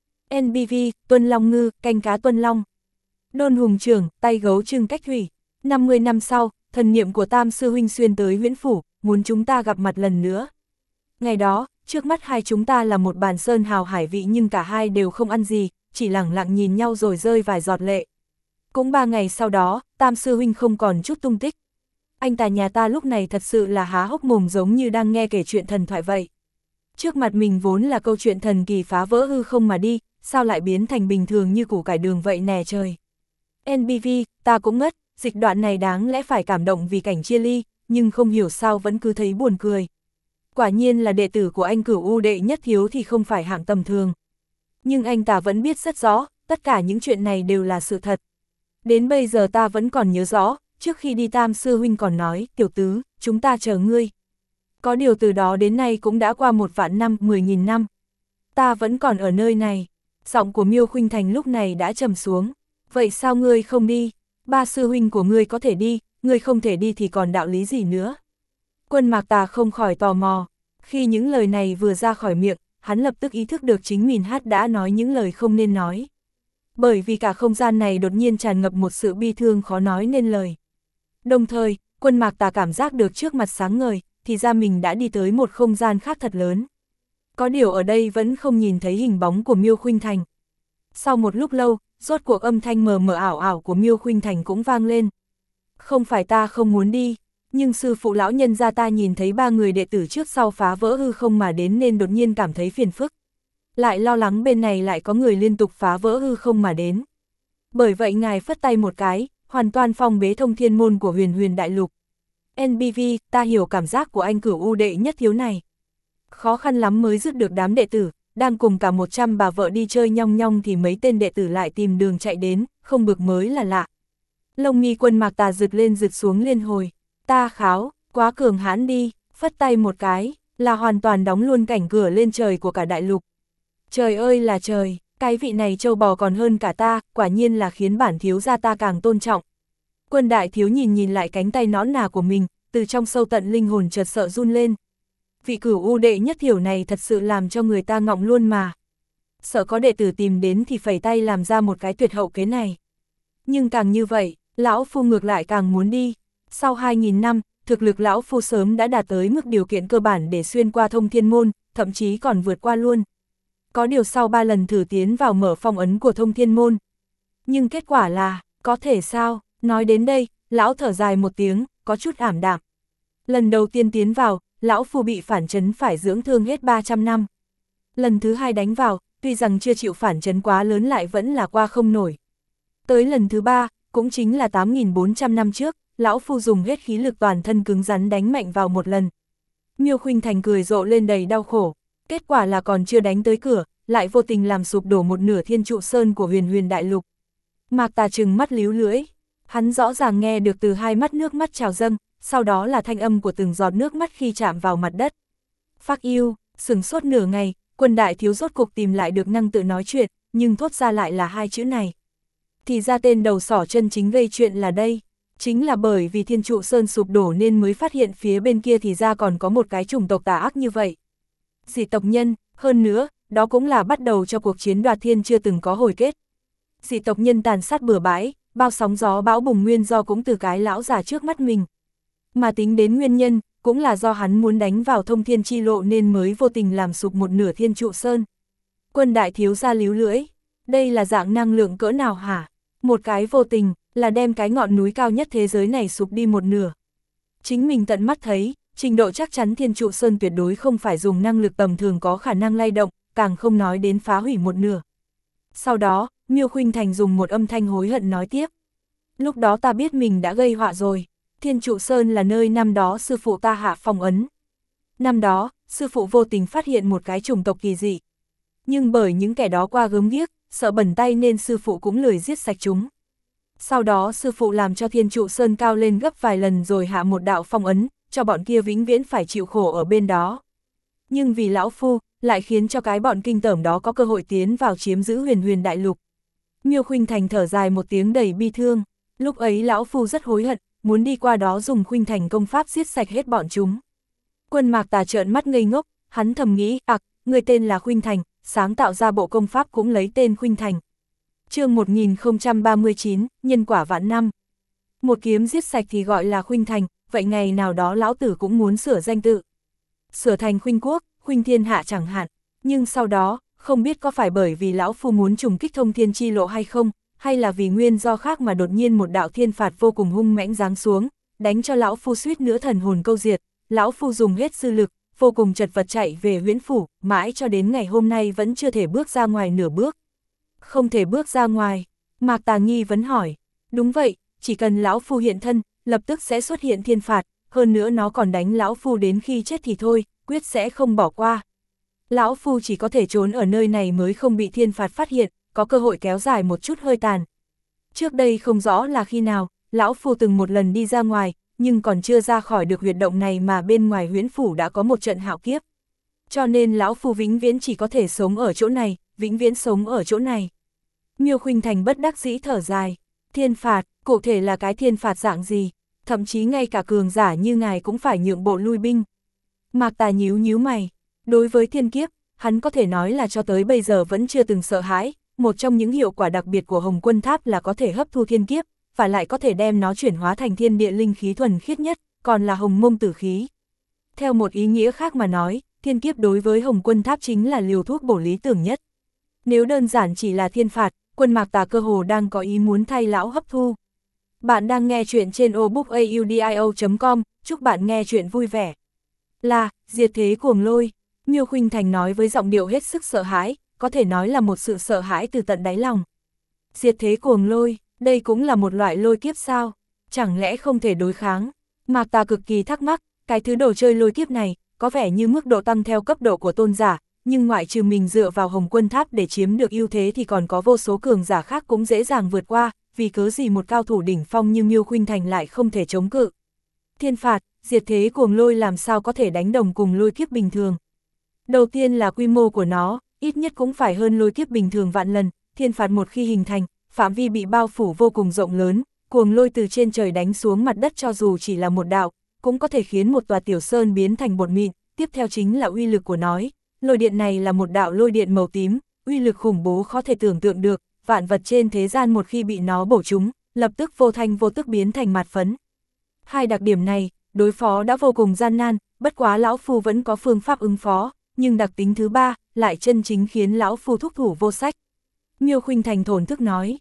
NBV, tuân long ngư, canh cá tuân long. Đôn Hùng Trưởng, tay gấu Trương Cách Thủy. 50 năm sau, thần niệm của Tam sư huynh xuyên tới Huyễn Phủ, muốn chúng ta gặp mặt lần nữa. Ngày đó, trước mắt hai chúng ta là một bàn sơn hào hải vị nhưng cả hai đều không ăn gì, chỉ lẳng lặng nhìn nhau rồi rơi vài giọt lệ. Cũng 3 ngày sau đó, Tam sư huynh không còn chút tung tích. Anh ta nhà ta lúc này thật sự là há hốc mồm giống như đang nghe kể chuyện thần thoại vậy. Trước mặt mình vốn là câu chuyện thần kỳ phá vỡ hư không mà đi, sao lại biến thành bình thường như củ cải đường vậy nè trời. NBV, ta cũng ngất, dịch đoạn này đáng lẽ phải cảm động vì cảnh chia ly, nhưng không hiểu sao vẫn cứ thấy buồn cười. Quả nhiên là đệ tử của anh Cửu U đệ nhất thiếu thì không phải hạng tầm thường. Nhưng anh ta vẫn biết rất rõ, tất cả những chuyện này đều là sự thật. Đến bây giờ ta vẫn còn nhớ rõ, trước khi đi Tam sư huynh còn nói, tiểu tứ, chúng ta chờ ngươi. Có điều từ đó đến nay cũng đã qua 1 vạn năm, 10.000 năm. Ta vẫn còn ở nơi này. Giọng của Miêu Khuynh Thành lúc này đã trầm xuống. Vậy sao ngươi không đi? Ba sư huynh của ngươi có thể đi, ngươi không thể đi thì còn đạo lý gì nữa? Quân Mạc Tà không khỏi tò mò. Khi những lời này vừa ra khỏi miệng, hắn lập tức ý thức được chính mình đã nói những lời không nên nói. Bởi vì cả không gian này đột nhiên tràn ngập một sự bi thương khó nói nên lời. Đồng thời, Quân Mạc Tà cảm giác được trước mặt sáng ngời, thì ra mình đã đi tới một không gian khác thật lớn. Có điều ở đây vẫn không nhìn thấy hình bóng của Miêu Khuynh Thành. Sau một lúc lâu, rốt cuộc âm thanh mờ mờ ảo ảo của Miêu Khuynh Thành cũng vang lên. Không phải ta không muốn đi, nhưng sư phụ lão nhân gia ta nhìn thấy 3 người đệ tử trước sau phá vỡ hư không mà đến nên đột nhiên cảm thấy phiền phức. Lại lo lắng bên này lại có người liên tục phá vỡ hư không mà đến. Bởi vậy ngài phất tay một cái, hoàn toàn phong bế thông thiên môn của Huyền Huyền Đại Lục. NBV, ta hiểu cảm giác của anh Cửu U đệ nhất thiếu này. Khó khăn lắm mới dứt được đám đệ tử, đang cùng cả 100 bà vợ đi chơi nhong nhong thì mấy tên đệ tử lại tìm đường chạy đến, không bực mới là lạ. Lông mi Quân Mạc Tà rực lên rực xuống liên hồi. Ta kháo, quá cường hãn đi, phất tay một cái, là hoàn toàn đóng luôn cảnh cửa lên trời của cả đại lục. Trời ơi là trời, cái vị này trâu bò còn hơn cả ta, quả nhiên là khiến bản thiếu gia ta càng tôn trọng. Quân đại thiếu nhìn lại cánh tay nõn nà của mình, từ trong sâu tận linh hồn chợt sợ run lên. Vị Cửu U đệ nhất thiểu này thật sự làm cho người ta ngọng luôn mà. Sợ có đệ tử tìm đến thì phẩy tay làm ra một cái tuyệt hậu kế này. Nhưng càng như vậy, lão phu ngược lại càng muốn đi. Sau 2.000 năm, thực lực lão phu sớm đã đạt tới mức điều kiện cơ bản để xuyên qua thông thiên môn, thậm chí còn vượt qua luôn. Có điều sau 3 lần thử tiến vào mở phong ấn của thông thiên môn. Nhưng kết quả là, có thể sao? Nói đến đây, lão thở dài một tiếng, có chút ảm đạm. Lần đầu tiên tiến vào, lão phu bị phản chấn phải dưỡng thương hết 300 năm. Lần thứ 2 đánh vào, tuy rằng chưa chịu phản chấn quá lớn lại vẫn là qua không nổi. Tới lần thứ 3, cũng chính là 8.400 năm trước, lão phu dùng hết khí lực toàn thân cứng rắn đánh mạnh vào một lần. Miêu Khuynh Thành cười rộ lên đầy đau khổ. Kết quả là còn chưa đánh tới cửa, lại vô tình làm sụp đổ một nửa thiên trụ sơn của Huyền Huyền Đại Lục. Mạc Tà trừng mắt líu lưỡi. Hắn rõ ràng nghe được từ hai mắt nước mắt trào dâng, sau đó là thanh âm của từng giọt nước mắt khi chạm vào mặt đất. Phác yêu, sừng sốt nửa ngày, Quân đại thiếu rốt cuộc tìm lại được năng tự nói chuyện, nhưng thốt ra lại là 2 chữ này. Thì ra tên đầu sỏ chân chính gây chuyện là đây. Chính là bởi vì thiên trụ sơn sụp đổ nên mới phát hiện phía bên kia thì ra còn có một cái chủng tộc tà ác như vậy. Dị tộc nhân, hơn nữa, đó cũng là bắt đầu cho cuộc chiến đoạt thiên chưa từng có hồi kết. Dị tộc nhân tàn sát bừa bãi, bao sóng gió bão bùng nguyên do cũng từ cái lão già trước mắt mình. Mà tính đến nguyên nhân, cũng là do hắn muốn đánh vào thông thiên chi lộ nên mới vô tình làm sụp một nửa thiên trụ sơn. Quân đại thiếu ra líu lưỡi, đây là dạng năng lượng cỡ nào hả? Một cái vô tình, là đem cái ngọn núi cao nhất thế giới này sụp đi một nửa. Chính mình tận mắt thấy, trình độ chắc chắn thiên trụ sơn tuyệt đối không phải dùng năng lực tầm thường có khả năng lay động, càng không nói đến phá hủy một nửa. Sau đó, Miêu Khuynh Thành dùng một âm thanh hối hận nói tiếp. Lúc đó ta biết mình đã gây họa rồi. Thiên trụ sơn là nơi năm đó sư phụ ta hạ phong ấn. Năm đó, sư phụ vô tình phát hiện một cái chủng tộc kỳ dị. Nhưng bởi những kẻ đó qua gớm ghiếc, sợ bẩn tay nên sư phụ cũng lười giết sạch chúng. Sau đó sư phụ làm cho Thiên Trụ Sơn cao lên gấp vài lần rồi hạ một đạo phong ấn, cho bọn kia vĩnh viễn phải chịu khổ ở bên đó. Nhưng vì lão phu, lại khiến cho cái bọn kinh tởm đó có cơ hội tiến vào chiếm giữ Huyền Huyền đại lục. Miêu Khuynh Thành thở dài một tiếng đầy bi thương, lúc ấy lão phu rất hối hận, muốn đi qua đó dùng Khuynh Thành công pháp giết sạch hết bọn chúng. Quân Mạc Tà trợn mắt ngây ngốc, hắn thầm nghĩ, người tên là Khuynh Thành, sáng tạo ra bộ công pháp cũng lấy tên Khuynh Thành. Chương 1039, nhân quả vạn năm. Một kiếm giết sạch thì gọi là Khuynh Thành, vậy ngày nào đó lão tử cũng muốn sửa danh tự. Sửa thành Khuynh Quốc, Khuynh Thiên Hạ chẳng hạn, nhưng sau đó, không biết có phải bởi vì lão phu muốn trùng kích thông thiên chi lộ hay không, hay là vì nguyên do khác mà đột nhiên một đạo thiên phạt vô cùng hung mãnh giáng xuống, đánh cho lão phu suýt nữa thần hồn câu diệt, lão phu dùng hết sư lực, vô cùng chật vật chạy về Huyễn Phủ, mãi cho đến ngày hôm nay vẫn chưa thể bước ra ngoài nửa bước. Không thể bước ra ngoài, Mạc Tà nghi vấn hỏi. Đúng vậy, chỉ cần lão phu hiện thân, lập tức sẽ xuất hiện thiên phạt, hơn nữa nó còn đánh lão phu đến khi chết thì thôi, quyết sẽ không bỏ qua. Lão phu chỉ có thể trốn ở nơi này mới không bị thiên phạt phát hiện, có cơ hội kéo dài một chút hơi tàn. Trước đây không rõ là khi nào, lão phu từng một lần đi ra ngoài, nhưng còn chưa ra khỏi được huyệt động này mà bên ngoài Huyễn Phủ đã có một trận hạo kiếp. Cho nên lão phu vĩnh viễn chỉ có thể sống ở chỗ này, vĩnh viễn sống ở chỗ này. Miêu Khuynh Thành bất đắc dĩ thở dài. Thiên phạt, cụ thể là cái thiên phạt dạng gì? Thậm chí ngay cả cường giả như ngài cũng phải nhượng bộ lui binh. Mạc Tà nhíu nhíu mày. Đối với thiên kiếp, hắn có thể nói là cho tới bây giờ vẫn chưa từng sợ hãi. Một trong những hiệu quả đặc biệt của Hồng Quân Tháp là có thể hấp thu thiên kiếp, và lại có thể đem nó chuyển hóa thành thiên địa linh khí thuần khiết nhất, còn là hồng mông tử khí. Theo một ý nghĩa khác mà nói, thiên kiếp đối với Hồng Quân Tháp chính là liều thuốc bổ lý tưởng nhất. Nếu đơn giản chỉ là thiên phạt, Quân Mạc Tà cơ hồ đang có ý muốn thay lão hấp thu. Bạn đang nghe chuyện trên obookaudio.com, chúc bạn nghe chuyện vui vẻ. Là, diệt thế cuồng lôi, Miêu Khuynh Thành nói với giọng điệu hết sức sợ hãi, có thể nói là một sự sợ hãi từ tận đáy lòng. Diệt thế cuồng lôi, đây cũng là một loại lôi kiếp sao? Chẳng lẽ không thể đối kháng? Mạc Tà cực kỳ thắc mắc, cái thứ đồ chơi lôi kiếp này, có vẻ như mức độ tăng theo cấp độ của tôn giả, nhưng ngoại trừ mình dựa vào Hồng Quân Tháp để chiếm được ưu thế thì còn có vô số cường giả khác cũng dễ dàng vượt qua, vì cớ gì một cao thủ đỉnh phong như Miêu Khuynh Thành lại không thể chống cự. Thiên phạt, diệt thế cuồng lôi làm sao có thể đánh đồng cùng lôi kiếp bình thường? Đầu tiên là quy mô của nó, ít nhất cũng phải hơn lôi kiếp bình thường vạn lần, thiên phạt một khi hình thành, phạm vi bị bao phủ vô cùng rộng lớn, cuồng lôi từ trên trời đánh xuống mặt đất cho dù chỉ là một đạo, cũng có thể khiến một tòa tiểu sơn biến thành bột mịn, tiếp theo chính là uy lực của nó. Lôi điện này là một đạo lôi điện màu tím, uy lực khủng bố khó thể tưởng tượng được, vạn vật trên thế gian một khi bị nó bổ trúng, lập tức vô thanh vô tức biến thành mạt phấn. Hai đặc điểm này, đối phó đã vô cùng gian nan, bất quá lão phu vẫn có phương pháp ứng phó, nhưng đặc tính thứ ba, lại chân chính khiến lão phu thúc thủ vô sách. Miêu Khuynh Thành thổn thức nói,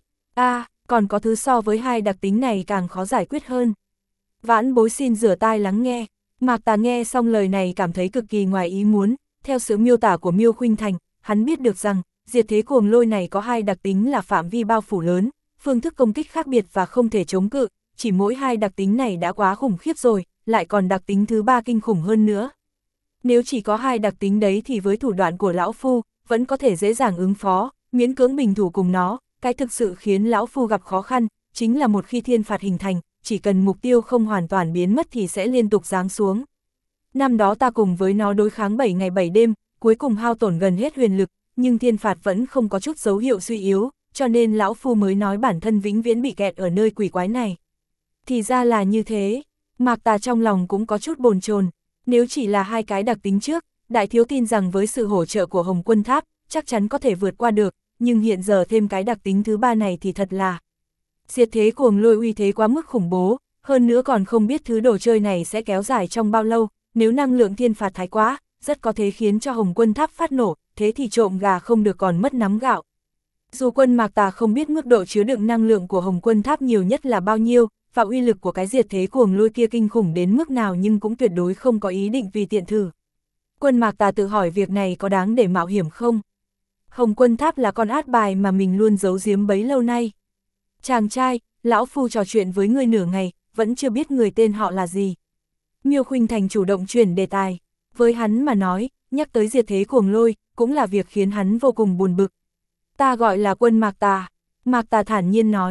còn có thứ so với hai đặc tính này càng khó giải quyết hơn. Vãn bối xin rửa tai lắng nghe. Mạc Tà nghe xong lời này cảm thấy cực kỳ ngoài ý muốn, theo sự miêu tả của Miêu Khuynh Thành, hắn biết được rằng, diệt thế cuồng lôi này có hai đặc tính là phạm vi bao phủ lớn, phương thức công kích khác biệt và không thể chống cự, chỉ mỗi hai đặc tính này đã quá khủng khiếp rồi, lại còn đặc tính thứ ba kinh khủng hơn nữa. Nếu chỉ có hai đặc tính đấy thì với thủ đoạn của lão phu, vẫn có thể dễ dàng ứng phó, miễn cưỡng bình thủ cùng nó, cái thực sự khiến lão phu gặp khó khăn, chính là một khi thiên phạt hình thành, chỉ cần mục tiêu không hoàn toàn biến mất thì sẽ liên tục giáng xuống. Năm đó ta cùng với nó đối kháng 7 ngày 7 đêm, cuối cùng hao tổn gần hết huyền lực, nhưng thiên phạt vẫn không có chút dấu hiệu suy yếu, cho nên lão phu mới nói bản thân vĩnh viễn bị kẹt ở nơi quỷ quái này. Thì ra là như thế, Mạc Tà trong lòng cũng có chút bồn chồn. Nếu chỉ là hai cái đặc tính trước, đại thiếu tin rằng với sự hỗ trợ của Hồng Quân Tháp, chắc chắn có thể vượt qua được, nhưng hiện giờ thêm cái đặc tính thứ ba này thì thật là diệt thế cuồng lôi uy thế quá mức khủng bố, hơn nữa còn không biết thứ đồ chơi này sẽ kéo dài trong bao lâu, nếu năng lượng thiên phạt thái quá, rất có thể khiến cho Hồng Quân Tháp phát nổ, thế thì trộm gà không được còn mất nắm gạo. Dù quân Mạc Tà không biết mức độ chứa đựng năng lượng của Hồng Quân Tháp nhiều nhất là bao nhiêu, và uy lực của cái diệt thế cuồng lôi kia kinh khủng đến mức nào, nhưng cũng tuyệt đối không có ý định vì tiện thử. Quân Mạc Tà tự hỏi việc này có đáng để mạo hiểm không? Hồng Quân Tháp là con át bài mà mình luôn giấu giếm bấy lâu nay. Chàng trai, lão phu trò chuyện với người nửa ngày, vẫn chưa biết người tên họ là gì. Miêu Khuynh Thành chủ động chuyển đề tài. Với hắn mà nói, nhắc tới diệt thế cuồng lôi, cũng là việc khiến hắn vô cùng buồn bực. Ta gọi là quân Mạc Tà. Mạc Tà thản nhiên nói.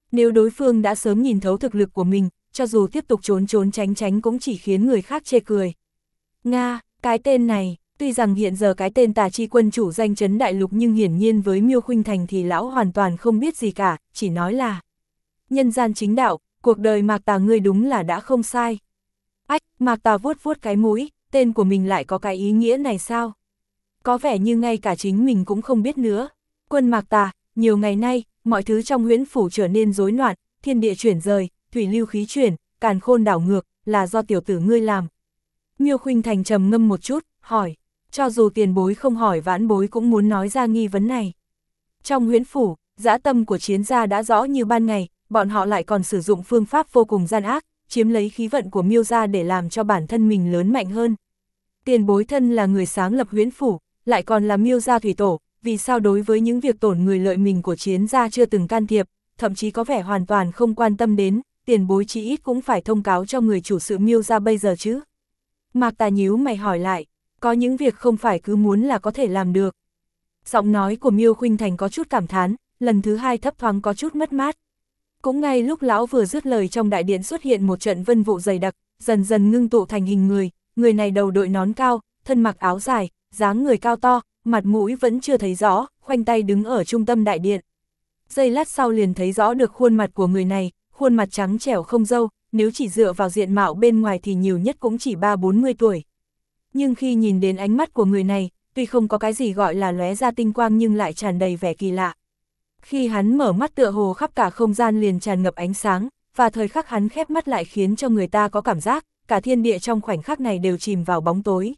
Nếu đối phương đã sớm nhìn thấu thực lực của mình, cho dù tiếp tục trốn trốn tránh tránh cũng chỉ khiến người khác chê cười. Nga, cái tên này, tuy rằng hiện giờ cái tên Tà Chi quân chủ danh chấn đại lục nhưng hiển nhiên với Miêu Khuynh Thành thì lão hoàn toàn không biết gì cả, chỉ nói là nhân gian chính đạo, cuộc đời Mạc Tà ngươi đúng là đã không sai. Ách, Mạc Tà vuốt vuốt cái mũi, tên của mình lại có cái ý nghĩa này sao? Có vẻ như ngay cả chính mình cũng không biết nữa. Quân Mạc Tà, nhiều ngày nay, mọi thứ trong huyễn phủ trở nên rối loạn, thiên địa chuyển rời, thủy lưu khí chuyển, càn khôn đảo ngược, là do tiểu tử ngươi làm. Miêu Khuynh Thành trầm ngâm một chút, hỏi, cho dù tiền bối không hỏi vãn bối cũng muốn nói ra nghi vấn này. Trong huyễn phủ, dã tâm của chiến gia đã rõ như ban ngày, bọn họ lại còn sử dụng phương pháp vô cùng gian ác, chiếm lấy khí vận của Miêu gia để làm cho bản thân mình lớn mạnh hơn. Tiền bối thân là người sáng lập huyễn phủ, lại còn là Miêu gia thủy tổ, vì sao đối với những việc tổn người lợi mình của chiến gia chưa từng can thiệp, thậm chí có vẻ hoàn toàn không quan tâm đến, tiền bối chí ít cũng phải thông cáo cho người chủ sự Miêu gia bây giờ chứ. Mạc Tà nhíu mày hỏi lại, có những việc không phải cứ muốn là có thể làm được. Giọng nói của Miêu Khuynh Thành có chút cảm thán, lần thứ hai thấp thoáng có chút mất mát. Cũng ngay lúc lão vừa dứt lời trong đại điện xuất hiện một trận vân vụ dày đặc, dần dần ngưng tụ thành hình người này đầu đội nón cao, thân mặc áo dài, dáng người cao to, mặt mũi vẫn chưa thấy rõ, khoanh tay đứng ở trung tâm đại điện. Giây lát sau liền thấy rõ được khuôn mặt của người này, khuôn mặt trắng trẻo không râu, nếu chỉ dựa vào diện mạo bên ngoài thì nhiều nhất cũng chỉ 30-40 tuổi. Nhưng khi nhìn đến ánh mắt của người này, tuy không có cái gì gọi là lóe ra tinh quang nhưng lại tràn đầy vẻ kỳ lạ. Khi hắn mở mắt tựa hồ khắp cả không gian liền tràn ngập ánh sáng, và thời khắc hắn khép mắt lại khiến cho người ta có cảm giác, cả thiên địa trong khoảnh khắc này đều chìm vào bóng tối.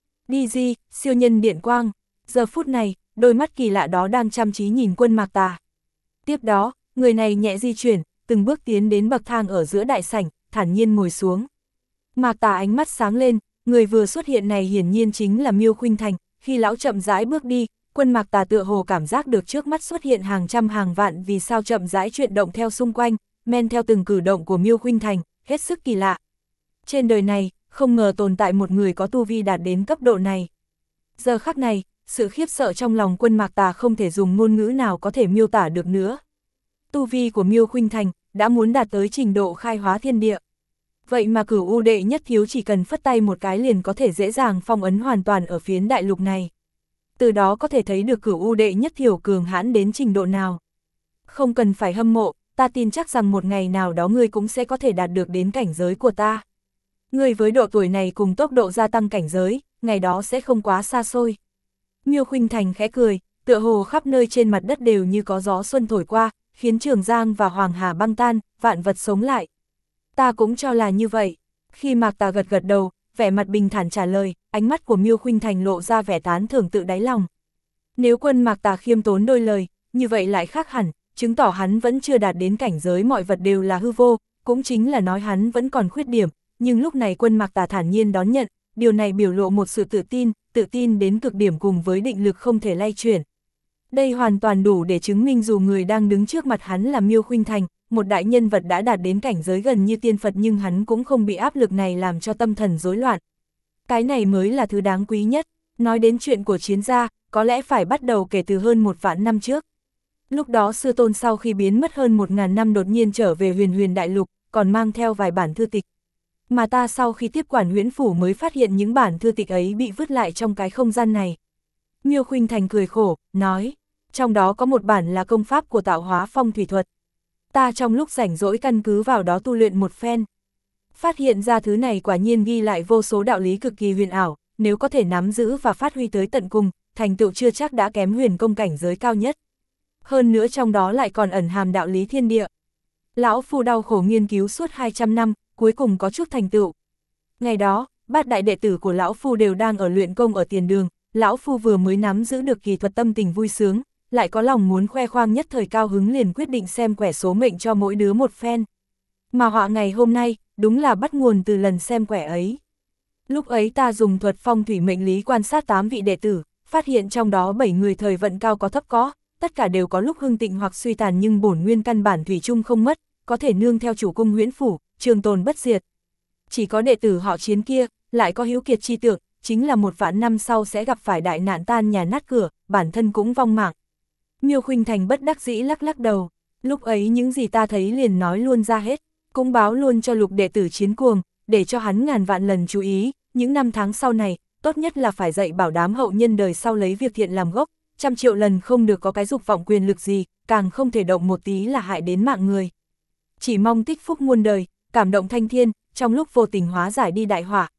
DG, siêu nhân điện quang, giờ phút này, đôi mắt kỳ lạ đó đang chăm chí nhìn Quân Mạc Tà. Tiếp đó, người này nhẹ di chuyển, từng bước tiến đến bậc thang ở giữa đại sảnh, thản nhiên ngồi xuống. Mạc Tà ánh mắt sáng lên, người vừa xuất hiện này hiển nhiên chính là Miêu Khuynh Thành, khi lão chậm rãi bước đi, Quân Mạc Tà tựa hồ cảm giác được trước mắt xuất hiện hàng trăm hàng vạn vì sao chậm rãi chuyển động theo xung quanh, men theo từng cử động của Miêu Khuynh Thành, hết sức kỳ lạ. Trên đời này, không ngờ tồn tại một người có tu vi đạt đến cấp độ này. Giờ khắc này, sự khiếp sợ trong lòng Quân Mạc Tà không thể dùng ngôn ngữ nào có thể miêu tả được nữa. Tu vi của Miêu Khuynh Thành đã muốn đạt tới trình độ khai hóa thiên địa. Vậy mà Cửu U đệ nhất thiếu chỉ cần phất tay một cái liền có thể dễ dàng phong ấn hoàn toàn ở phiến đại lục này. Từ đó có thể thấy được Cửu U đệ nhất thiểu cường hãn đến trình độ nào. Không cần phải hâm mộ, ta tin chắc rằng một ngày nào đó ngươi cũng sẽ có thể đạt được đến cảnh giới của ta. Ngươi với độ tuổi này cùng tốc độ gia tăng cảnh giới, ngày đó sẽ không quá xa xôi. Miêu Khuynh Thành khẽ cười, tựa hồ khắp nơi trên mặt đất đều như có gió xuân thổi qua, khiến Trường Giang và Hoàng Hà băng tan, vạn vật sống lại. Ta cũng cho là như vậy. Khi Mạc Tà gật gật đầu, vẻ mặt bình thản trả lời, ánh mắt của Miêu Khuynh Thành lộ ra vẻ tán thưởng tự đáy lòng. Nếu Quân Mạc Tà khiêm tốn đôi lời, như vậy lại khác hẳn, chứng tỏ hắn vẫn chưa đạt đến cảnh giới mọi vật đều là hư vô, cũng chính là nói hắn vẫn còn khuyết điểm, nhưng lúc này Quân Mạc Tà thản nhiên đón nhận, điều này biểu lộ một sự tự tin đến cực điểm cùng với định lực không thể lay chuyển. Đây hoàn toàn đủ để chứng minh dù người đang đứng trước mặt hắn là Miêu Khuynh Thành, một đại nhân vật đã đạt đến cảnh giới gần như tiên Phật nhưng hắn cũng không bị áp lực này làm cho tâm thần rối loạn. Cái này mới là thứ đáng quý nhất, nói đến chuyện của chiến gia, có lẽ phải bắt đầu kể từ hơn 1 vạn năm trước. Lúc đó sư tôn sau khi biến mất hơn 1000 năm đột nhiên trở về huyền huyền đại lục, còn mang theo vài bản thư tịch. Mà ta sau khi tiếp quản huyễn phủ mới phát hiện những bản thư tịch ấy bị vứt lại trong cái không gian này. Miêu Khuynh Thành cười khổ, nói, trong đó có một bản là công pháp của tạo hóa phong thủy thuật. Ta trong lúc rảnh rỗi căn cứ vào đó tu luyện một phen. Phát hiện ra thứ này quả nhiên ghi lại vô số đạo lý cực kỳ huyền ảo, nếu có thể nắm giữ và phát huy tới tận cùng, thành tựu chưa chắc đã kém huyền công cảnh giới cao nhất. Hơn nữa trong đó lại còn ẩn hàm đạo lý thiên địa. Lão Phu đau khổ nghiên cứu suốt 200 năm, cuối cùng có chút thành tựu. Ngày đó, 8 đại đệ tử của Lão Phu đều đang ở luyện công ở tiền đường, Lão Phu vừa mới nắm giữ được kỳ thuật tâm tình vui sướng, lại có lòng muốn khoe khoang nhất thời cao hứng liền quyết định xem quẻ số mệnh cho mỗi đứa một phen. Mà họa ngày hôm nay, đúng là bắt nguồn từ lần xem quẻ ấy. Lúc ấy ta dùng thuật phong thủy mệnh lý quan sát 8 vị đệ tử, phát hiện trong đó 7 người thời vận cao có thấp có, tất cả đều có lúc hưng tịnh hoặc suy tàn nhưng bổn nguyên căn bản thủy chung không mất, có thể nương theo chủ cung huyễn phủ, trường tồn bất diệt. Chỉ có đệ tử họ Chiến kia, lại có hiếu kiệt chi tượng, chính là 1 vạn năm sau sẽ gặp phải đại nạn tan nhà nát cửa, bản thân cũng vong mạng. Miêu Khuynh Thành bất đắc dĩ lắc lắc đầu, Lúc ấy những gì ta thấy liền nói luôn ra hết, cũng báo luôn cho Lục đệ tử Chiến Cuồng, để cho hắn ngàn vạn lần chú ý, những năm tháng sau này, tốt nhất là phải dạy bảo đám hậu nhân đời sau lấy việc thiện làm gốc, 100 triệu lần không được có cái dục vọng quyền lực gì, càng không thể động một tí là hại đến mạng người. Chỉ mong tích phúc muôn đời, cảm động thanh thiên, trong lúc vô tình hóa giải đi đại họa,